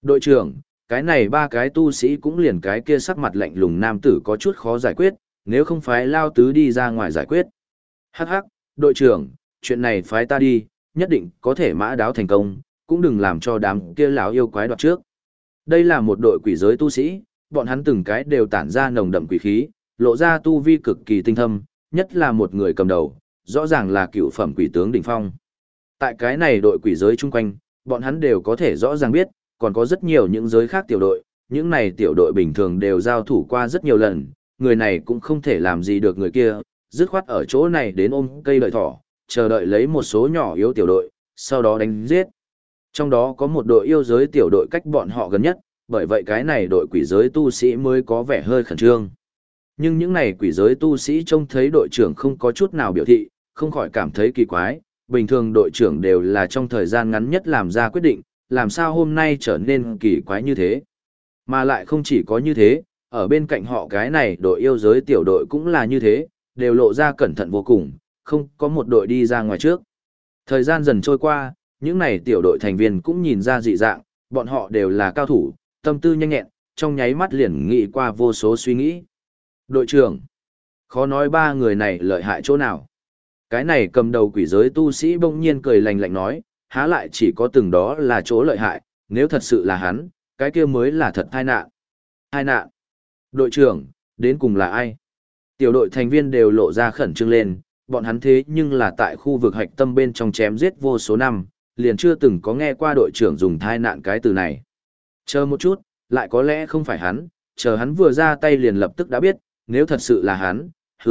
Đội trưởng, cái này ba cái tu sĩ cũng liền cái kia sắc mặt lạnh lùng nam tử có chút khó giải quyết, nếu không phái Lao Tứ đi ra ngoài giải quyết. Hắc hắc, đội trưởng, chuyện này phái ta đi, nhất định có thể mã đáo thành công, cũng đừng làm cho đám kia lão yêu quái đoạt trước. Đây là một đội quỷ giới tu sĩ, bọn hắn từng cái đều tản ra nồng đậm quỷ khí, lộ ra tu vi cực kỳ tinh thâm, nhất là một người cầm đầu, rõ ràng là cựu phẩm quỷ tướng đỉnh phong. Tại cái này đội quỷ giới chung quanh, bọn hắn đều có thể rõ ràng biết, còn có rất nhiều những giới khác tiểu đội, những này tiểu đội bình thường đều giao thủ qua rất nhiều lần, người này cũng không thể làm gì được người kia, dứt khoát ở chỗ này đến ôm cây đợi thỏ, chờ đợi lấy một số nhỏ yếu tiểu đội, sau đó đánh giết. Trong đó có một đội yêu giới tiểu đội cách bọn họ gần nhất, bởi vậy cái này đội quỷ giới tu sĩ mới có vẻ hơi khẩn trương. Nhưng những này quỷ giới tu sĩ trông thấy đội trưởng không có chút nào biểu thị, không khỏi cảm thấy kỳ quái, bình thường đội trưởng đều là trong thời gian ngắn nhất làm ra quyết định, làm sao hôm nay trở nên kỳ quái như thế. Mà lại không chỉ có như thế, ở bên cạnh họ cái này đội yêu giới tiểu đội cũng là như thế, đều lộ ra cẩn thận vô cùng, không có một đội đi ra ngoài trước. Thời gian dần trôi qua, những này tiểu đội thành viên cũng nhìn ra dị dạng, bọn họ đều là cao thủ, tâm tư nhanh nhẹn, trong nháy mắt liền nghĩ qua vô số suy nghĩ. Đội trưởng, khó nói ba người này lợi hại chỗ nào. Cái này cầm đầu quỷ giới tu sĩ bỗng nhiên cười lạnh lạnh nói, há lại chỉ có từng đó là chỗ lợi hại, nếu thật sự là hắn, cái kia mới là thật tai nạn. Tai nạn. Đội trưởng, đến cùng là ai? Tiểu đội thành viên đều lộ ra khẩn trương lên, bọn hắn thế nhưng là tại khu vực hạch tâm bên trong chém giết vô số năm, liền chưa từng có nghe qua đội trưởng dùng tai nạn cái từ này. Chờ một chút, lại có lẽ không phải hắn, chờ hắn vừa ra tay liền lập tức đã biết, nếu thật sự là hắn,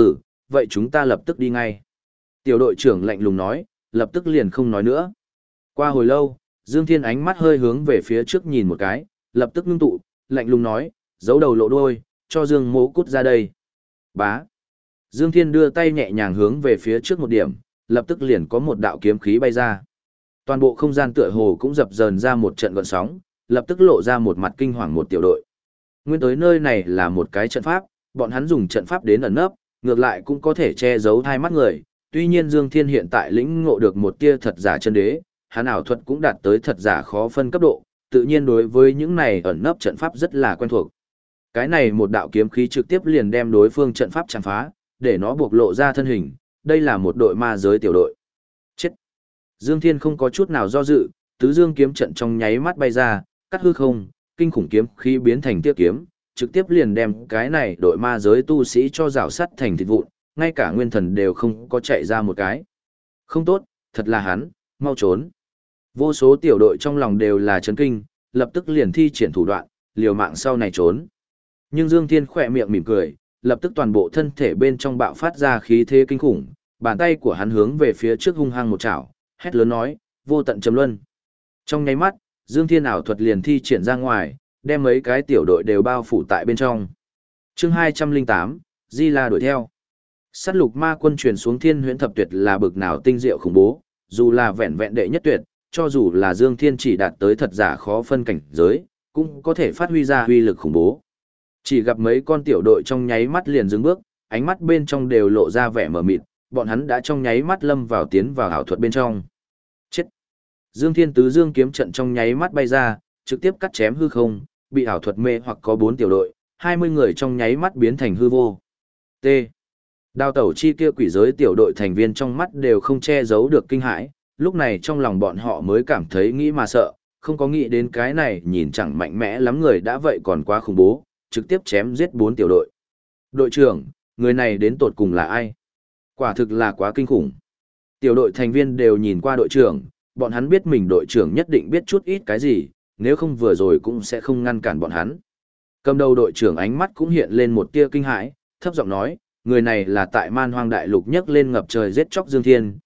vậy chúng ta lập tức đi ngay. Tiểu đội trưởng lạnh lùng nói, lập tức liền không nói nữa. Qua hồi lâu, Dương Thiên ánh mắt hơi hướng về phía trước nhìn một cái, lập tức ngưng tụ, lạnh lùng nói, giấu đầu lộ đuôi, cho Dương Mỗ cút ra đây. Bá. Dương Thiên đưa tay nhẹ nhàng hướng về phía trước một điểm, lập tức liền có một đạo kiếm khí bay ra. Toàn bộ không gian tựa hồ cũng dập dờn ra một trận gợn sóng, lập tức lộ ra một mặt kinh hoàng một tiểu đội. Nguyên tới nơi này là một cái trận pháp, bọn hắn dùng trận pháp đến ẩn nấp, ngược lại cũng có thể che giấu hai mắt người. Tuy nhiên Dương Thiên hiện tại lĩnh ngộ được một tia thật giả chân đế, hắn ảo thuật cũng đạt tới thật giả khó phân cấp độ, tự nhiên đối với những này ẩn nấp trận pháp rất là quen thuộc. Cái này một đạo kiếm khí trực tiếp liền đem đối phương trận pháp chạm phá, để nó buộc lộ ra thân hình, đây là một đội ma giới tiểu đội. Chết! Dương Thiên không có chút nào do dự, tứ dương kiếm trận trong nháy mắt bay ra, cắt hư không, kinh khủng kiếm khí biến thành tia kiếm, trực tiếp liền đem cái này đội ma giới tu sĩ cho rào sắt thành thịt vụn, ngay cả nguyên thần đều không có chạy ra một cái. Không tốt, thật là hắn, mau trốn. Vô số tiểu đội trong lòng đều là chấn kinh, lập tức liền thi triển thủ đoạn, liều mạng sau này trốn. Nhưng Dương Thiên khỏe miệng mỉm cười, lập tức toàn bộ thân thể bên trong bạo phát ra khí thế kinh khủng, bàn tay của hắn hướng về phía trước hung hăng một chảo, hét lớn nói, vô tận trầm luân. Trong nháy mắt, Dương Thiên ảo thuật liền thi triển ra ngoài, đem mấy cái tiểu đội đều bao phủ tại bên trong. Chương 208, Di La đuổi theo. Sát lục ma quân truyền xuống Thiên Huyễn Thập Tuyệt là bực nào tinh diệu khủng bố, dù là vẹn vẹn đệ nhất tuyệt, cho dù là Dương Thiên chỉ đạt tới thật giả khó phân cảnh giới, cũng có thể phát huy ra uy lực khủng bố. Chỉ gặp mấy con tiểu đội trong nháy mắt liền dừng bước, ánh mắt bên trong đều lộ ra vẻ mờ mịt, bọn hắn đã trong nháy mắt lâm vào tiến vào ảo thuật bên trong. Chết! Dương Thiên tứ dương kiếm trận trong nháy mắt bay ra, trực tiếp cắt chém hư không, bị ảo thuật mê hoặc có 4 tiểu đội, 20 người trong nháy mắt biến thành hư vô. T. Đào tẩu chi kia quỷ giới tiểu đội thành viên trong mắt đều không che giấu được kinh hãi, lúc này trong lòng bọn họ mới cảm thấy nghĩ mà sợ, không có nghĩ đến cái này nhìn chẳng mạnh mẽ lắm người đã vậy còn quá khủng bố, trực tiếp chém giết 4 tiểu đội. Đội trưởng, người này đến tột cùng là ai? Quả thực là quá kinh khủng. Tiểu đội thành viên đều nhìn qua đội trưởng, bọn hắn biết mình đội trưởng nhất định biết chút ít cái gì, nếu không vừa rồi cũng sẽ không ngăn cản bọn hắn. Cầm đầu đội trưởng ánh mắt cũng hiện lên một tia kinh hãi, thấp giọng nói, người này là tại Man Hoang Đại Lục nhấc lên ngập trời giết chóc Dương Thiên,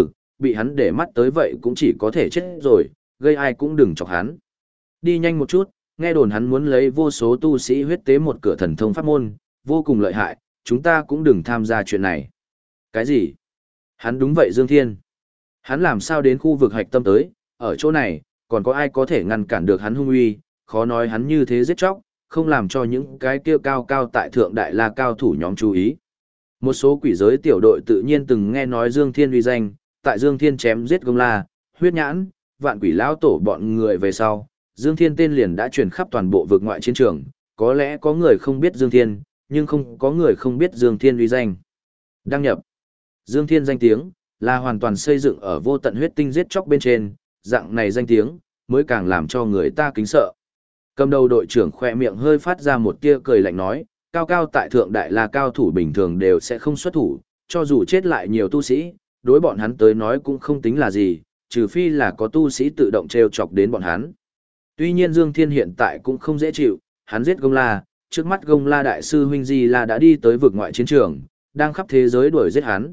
bị hắn để mắt tới vậy cũng chỉ có thể chết rồi, gây ai cũng đừng chọc hắn. Đi nhanh một chút, nghe đồn hắn muốn lấy vô số tu sĩ huyết tế một cửa thần thông pháp môn, vô cùng lợi hại, chúng ta cũng đừng tham gia chuyện này. Cái gì? Hắn đúng vậy Dương Thiên. Hắn làm sao đến khu vực hạch tâm tới, ở chỗ này, còn có ai có thể ngăn cản được hắn hung uy, khó nói hắn như thế giết chóc, không làm cho những cái kia cao cao tại thượng đại la cao thủ nhóm chú ý. Một số quỷ giới tiểu đội tự nhiên từng nghe nói Dương Thiên uy danh, tại Dương Thiên chém giết Gông La, Huyết Nhãn, Vạn Quỷ lão tổ bọn người về sau, Dương Thiên tên liền đã truyền khắp toàn bộ vực ngoại chiến trường, có lẽ có người không biết Dương Thiên, nhưng không có người không biết Dương Thiên uy danh. Đăng nhập. Dương Thiên danh tiếng là hoàn toàn xây dựng ở vô tận huyết tinh giết chóc bên trên, dạng này danh tiếng mới càng làm cho người ta kính sợ. Cầm đầu đội trưởng khỏe miệng hơi phát ra một tia cười lạnh nói, cao cao tại thượng đại la cao thủ bình thường đều sẽ không xuất thủ, cho dù chết lại nhiều tu sĩ, đối bọn hắn tới nói cũng không tính là gì, trừ phi là có tu sĩ tự động treo chọc đến bọn hắn. Tuy nhiên Dương Thiên hiện tại cũng không dễ chịu, hắn giết Gông La, trước mắt Gông La đại sư huynh Di La đã đi tới vực ngoại chiến trường, đang khắp thế giới đuổi giết hắn,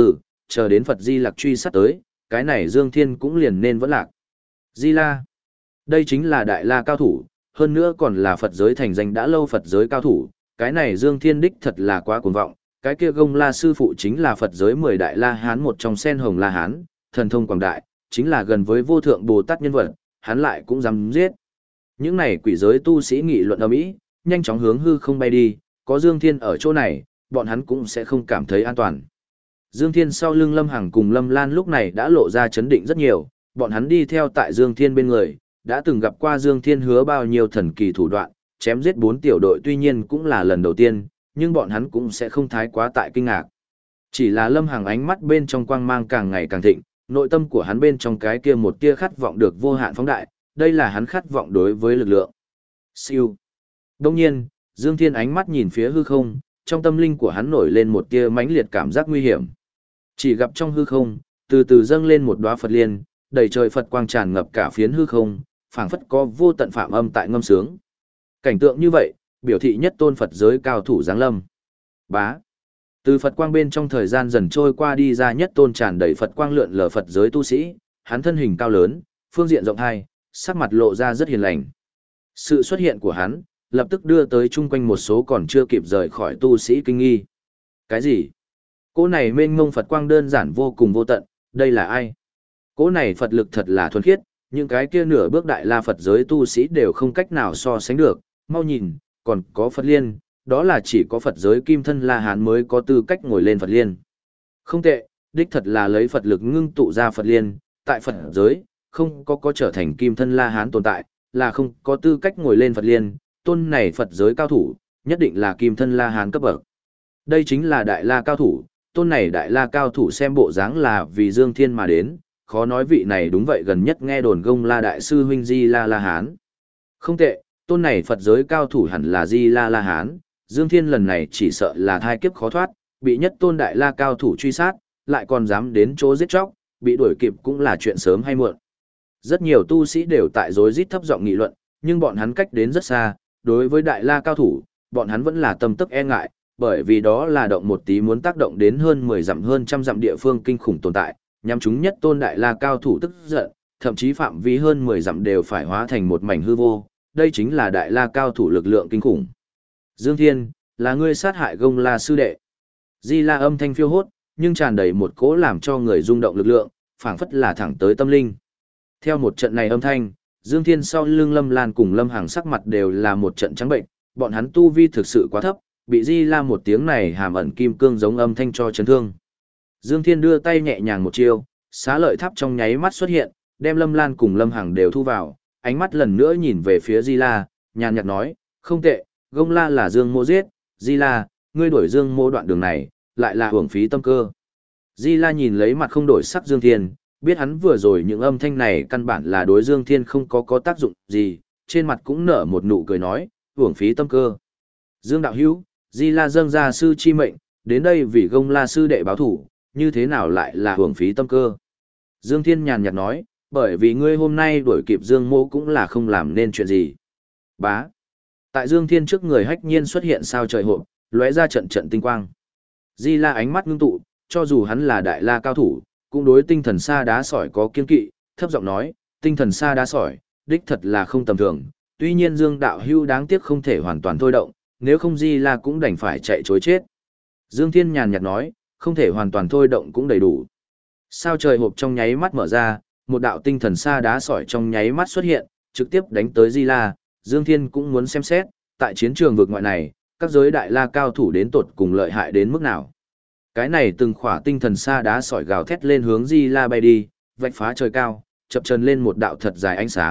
chờ đến Phật Di Lặc truy sát tới, cái này Dương Thiên cũng liền nên vẫn lạc. Di La, đây chính là đại la cao thủ, hơn nữa còn là Phật giới thành danh đã lâu Phật giới cao thủ, cái này Dương Thiên đích thật là quá cuồng vọng, cái kia Gông La sư phụ chính là Phật giới 10 đại la hán một trong sen hồng la hán, thần thông quảng đại, chính là gần với vô thượng Bồ Tát nhân vật, hắn lại cũng dám giết. Những này quỷ giới tu sĩ nghị luận ầm ĩ, nhanh chóng hướng hư không bay đi, có Dương Thiên ở chỗ này, bọn hắn cũng sẽ không cảm thấy an toàn. Dương Thiên sau lưng Lâm Hằng cùng Lâm Lan lúc này đã lộ ra chấn định rất nhiều, bọn hắn đi theo tại Dương Thiên bên người, đã từng gặp qua Dương Thiên hứa bao nhiêu thần kỳ thủ đoạn, chém giết 4 tiểu đội tuy nhiên cũng là lần đầu tiên, nhưng bọn hắn cũng sẽ không thái quá tại kinh ngạc. Chỉ là Lâm Hằng ánh mắt bên trong quang mang càng ngày càng thịnh, nội tâm của hắn bên trong cái kia một tia khát vọng được vô hạn phóng đại, đây là hắn khát vọng đối với lực lượng. Siêu. Đông nhiên, Dương Thiên ánh mắt nhìn phía hư không, trong tâm linh của hắn nổi lên một tia mãnh liệt cảm giác nguy hiểm. Chỉ gặp trong hư không, từ từ dâng lên một đóa Phật liên, đầy trời Phật quang tràn ngập cả phiến hư không, phảng phất có vô tận phạm âm tại ngâm sướng. Cảnh tượng như vậy, biểu thị nhất tôn Phật giới cao thủ giáng lâm. Bá. Từ Phật quang bên trong thời gian dần trôi qua đi ra nhất tôn tràn đầy Phật quang lượn lờ Phật giới tu sĩ, hắn thân hình cao lớn, phương diện rộng hai, sắc mặt lộ ra rất hiền lành. Sự xuất hiện của hắn, lập tức đưa tới chung quanh một số còn chưa kịp rời khỏi tu sĩ kinh nghi. Cái gì? Cỗ này mênh mông Phật quang đơn giản vô cùng vô tận, đây là ai? Cỗ này Phật lực thật là thuần khiết, những cái kia nửa bước đại la Phật giới tu sĩ đều không cách nào so sánh được, mau nhìn, còn có Phật liên, đó là chỉ có Phật giới kim thân La Hán mới có tư cách ngồi lên Phật liên. Không tệ, đích thật là lấy Phật lực ngưng tụ ra Phật liên, tại Phật giới, không có trở thành kim thân La Hán tồn tại, là không có tư cách ngồi lên Phật liên, tôn này Phật giới cao thủ, nhất định là kim thân La Hán cấp bậc. Đây chính là đại la cao thủ, tôn này đại la cao thủ xem bộ dáng là vì Dương Thiên mà đến, khó nói vị này đúng vậy gần nhất nghe đồn Gông La đại sư huynh Di La La Hán. Không tệ, tôn này Phật giới cao thủ hẳn là Di La La Hán, Dương Thiên lần này chỉ sợ là thai kiếp khó thoát, bị nhất tôn đại la cao thủ truy sát, lại còn dám đến chỗ giết chóc, bị đuổi kịp cũng là chuyện sớm hay muộn. Rất nhiều tu sĩ đều tại rối rít thấp giọng nghị luận, nhưng bọn hắn cách đến rất xa, đối với đại la cao thủ, bọn hắn vẫn là tâm tức e ngại, bởi vì đó là động một tí muốn tác động đến hơn 10 dặm hơn trăm dặm địa phương kinh khủng tồn tại, nhằm chúng nhất tôn đại la cao thủ tức giận, thậm chí phạm vi hơn 10 dặm đều phải hóa thành một mảnh hư vô, đây chính là đại la cao thủ lực lượng kinh khủng. Dương Thiên, là ngươi sát hại Gông La sư đệ. Di La âm thanh phiêu hốt, nhưng tràn đầy một cỗ làm cho người rung động lực lượng, phảng phất là thẳng tới tâm linh. Theo một trận này âm thanh, Dương Thiên sau lưng Lâm Lan cùng Lâm Hằng sắc mặt đều là một trận trắng bệnh, bọn hắn tu vi thực sự quá thấp, bị Di La một tiếng này hàm ẩn kim cương giống âm thanh cho chấn thương. Dương Thiên đưa tay nhẹ nhàng một chiêu, xá lợi tháp trong nháy mắt xuất hiện, đem Lâm Lan cùng Lâm Hằng đều thu vào, ánh mắt lần nữa nhìn về phía Di La, nhàn nhạt nói, không tệ, Gông La là Dương Mô giết, Di La, ngươi đuổi Dương Mô đoạn đường này, lại là hưởng phí tâm cơ. Di La nhìn lấy mặt không đổi sắc Dương Thiên, biết hắn vừa rồi những âm thanh này căn bản là đối Dương Thiên không có tác dụng gì, trên mặt cũng nở một nụ cười nói, hưởng phí tâm cơ. Dương đạo hữu, Di La dâng ra sư chi mệnh, đến đây vì Gông La sư đệ báo thủ, như thế nào lại là hưởng phí tâm cơ. Dương Thiên nhàn nhạt nói, bởi vì ngươi hôm nay đuổi kịp Dương Mô cũng là không làm nên chuyện gì. Bá. Tại Dương Thiên trước người hách nhiên xuất hiện sao trời hộp, lóe ra trận trận tinh quang. Di La ánh mắt ngưng tụ, cho dù hắn là đại la cao thủ, cũng đối tinh thần sa đá sỏi có kiên kỵ, thấp giọng nói, tinh thần sa đá sỏi, đích thật là không tầm thường, tuy nhiên Dương đạo hưu đáng tiếc không thể hoàn toàn thôi động, nếu không Di La cũng đành phải chạy chối chết. Dương Thiên nhàn nhạt nói, không thể hoàn toàn thôi động cũng đầy đủ. Sao trời hộp trong nháy mắt mở ra, một đạo tinh thần sa đá sỏi trong nháy mắt xuất hiện, trực tiếp đánh tới Di La. Dương Thiên cũng muốn xem xét, tại chiến trường vực ngoại này, các giới đại la cao thủ đến tột cùng lợi hại đến mức nào. Cái này từng khỏa tinh thần sa đá sỏi gào thét lên hướng Di La bay đi, vạch phá trời cao, chập chờn lên một đạo thật dài ánh sáng,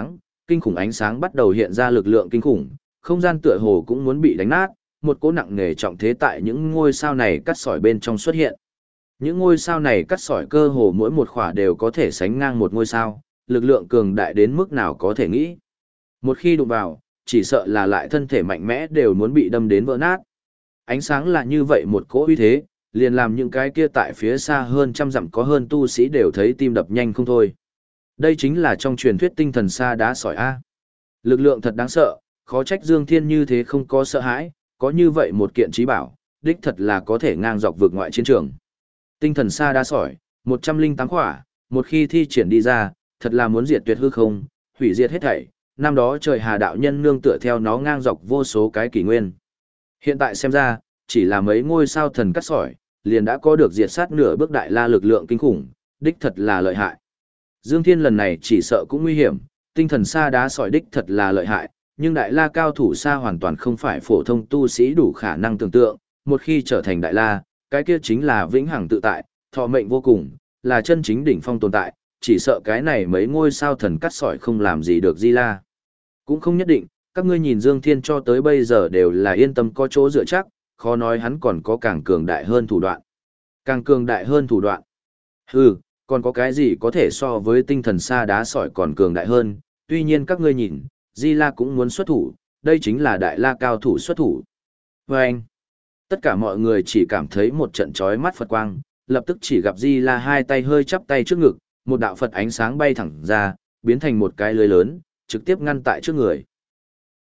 kinh khủng ánh sáng bắt đầu hiện ra lực lượng kinh khủng, không gian tựa hồ cũng muốn bị đánh nát, một cỗ nặng nề trọng thế tại những ngôi sao này cắt sỏi bên trong xuất hiện. Những ngôi sao này cắt sỏi cơ hồ mỗi một khỏa đều có thể sánh ngang một ngôi sao, lực lượng cường đại đến mức nào có thể nghĩ. Một khi đụng vào, chỉ sợ là lại thân thể mạnh mẽ đều muốn bị đâm đến vỡ nát. Ánh sáng là như vậy một cỗ uy thế, liền làm những cái kia tại phía xa hơn trăm dặm có hơn tu sĩ đều thấy tim đập nhanh không thôi. Đây chính là trong truyền thuyết tinh thần sa đá sỏi A. Lực lượng thật đáng sợ, khó trách Dương Thiên như thế không có sợ hãi, có như vậy một kiện trí bảo, đích thật là có thể ngang dọc vượt ngoại chiến trường. Tinh thần sa đá sỏi, 108 khỏa, một khi thi triển đi ra, thật là muốn diệt tuyệt hư không, hủy diệt hết thảy. Năm đó trời Hà đạo nhân nương tựa theo nó ngang dọc vô số cái kỷ nguyên. Hiện tại xem ra, chỉ là mấy ngôi sao thần cắt sỏi, liền đã có được diệt sát nửa bước đại la lực lượng kinh khủng, đích thật là lợi hại. Dương Thiên lần này chỉ sợ cũng nguy hiểm, tinh thần sa đá sỏi đích thật là lợi hại, nhưng đại la cao thủ sa hoàn toàn không phải phổ thông tu sĩ đủ khả năng tưởng tượng, một khi trở thành đại la, cái kia chính là vĩnh hằng tự tại, thọ mệnh vô cùng, là chân chính đỉnh phong tồn tại, chỉ sợ cái này mấy ngôi sao thần cắt sỏi không làm gì được Di La. Cũng không nhất định, các ngươi nhìn Dương Thiên cho tới bây giờ đều là yên tâm có chỗ dựa chắc, khó nói hắn còn có càng cường đại hơn thủ đoạn. Càng cường đại hơn thủ đoạn. Hừ, còn có cái gì có thể so với tinh thần sa đá sỏi còn cường đại hơn, tuy nhiên các ngươi nhìn, Di La cũng muốn xuất thủ, đây chính là đại la cao thủ xuất thủ. Vâng! Tất cả mọi người chỉ cảm thấy một trận chói mắt Phật quang, lập tức chỉ gặp Di La hai tay hơi chắp tay trước ngực, một đạo Phật ánh sáng bay thẳng ra, biến thành một cái lưới lớn, trực tiếp ngăn tại trước người.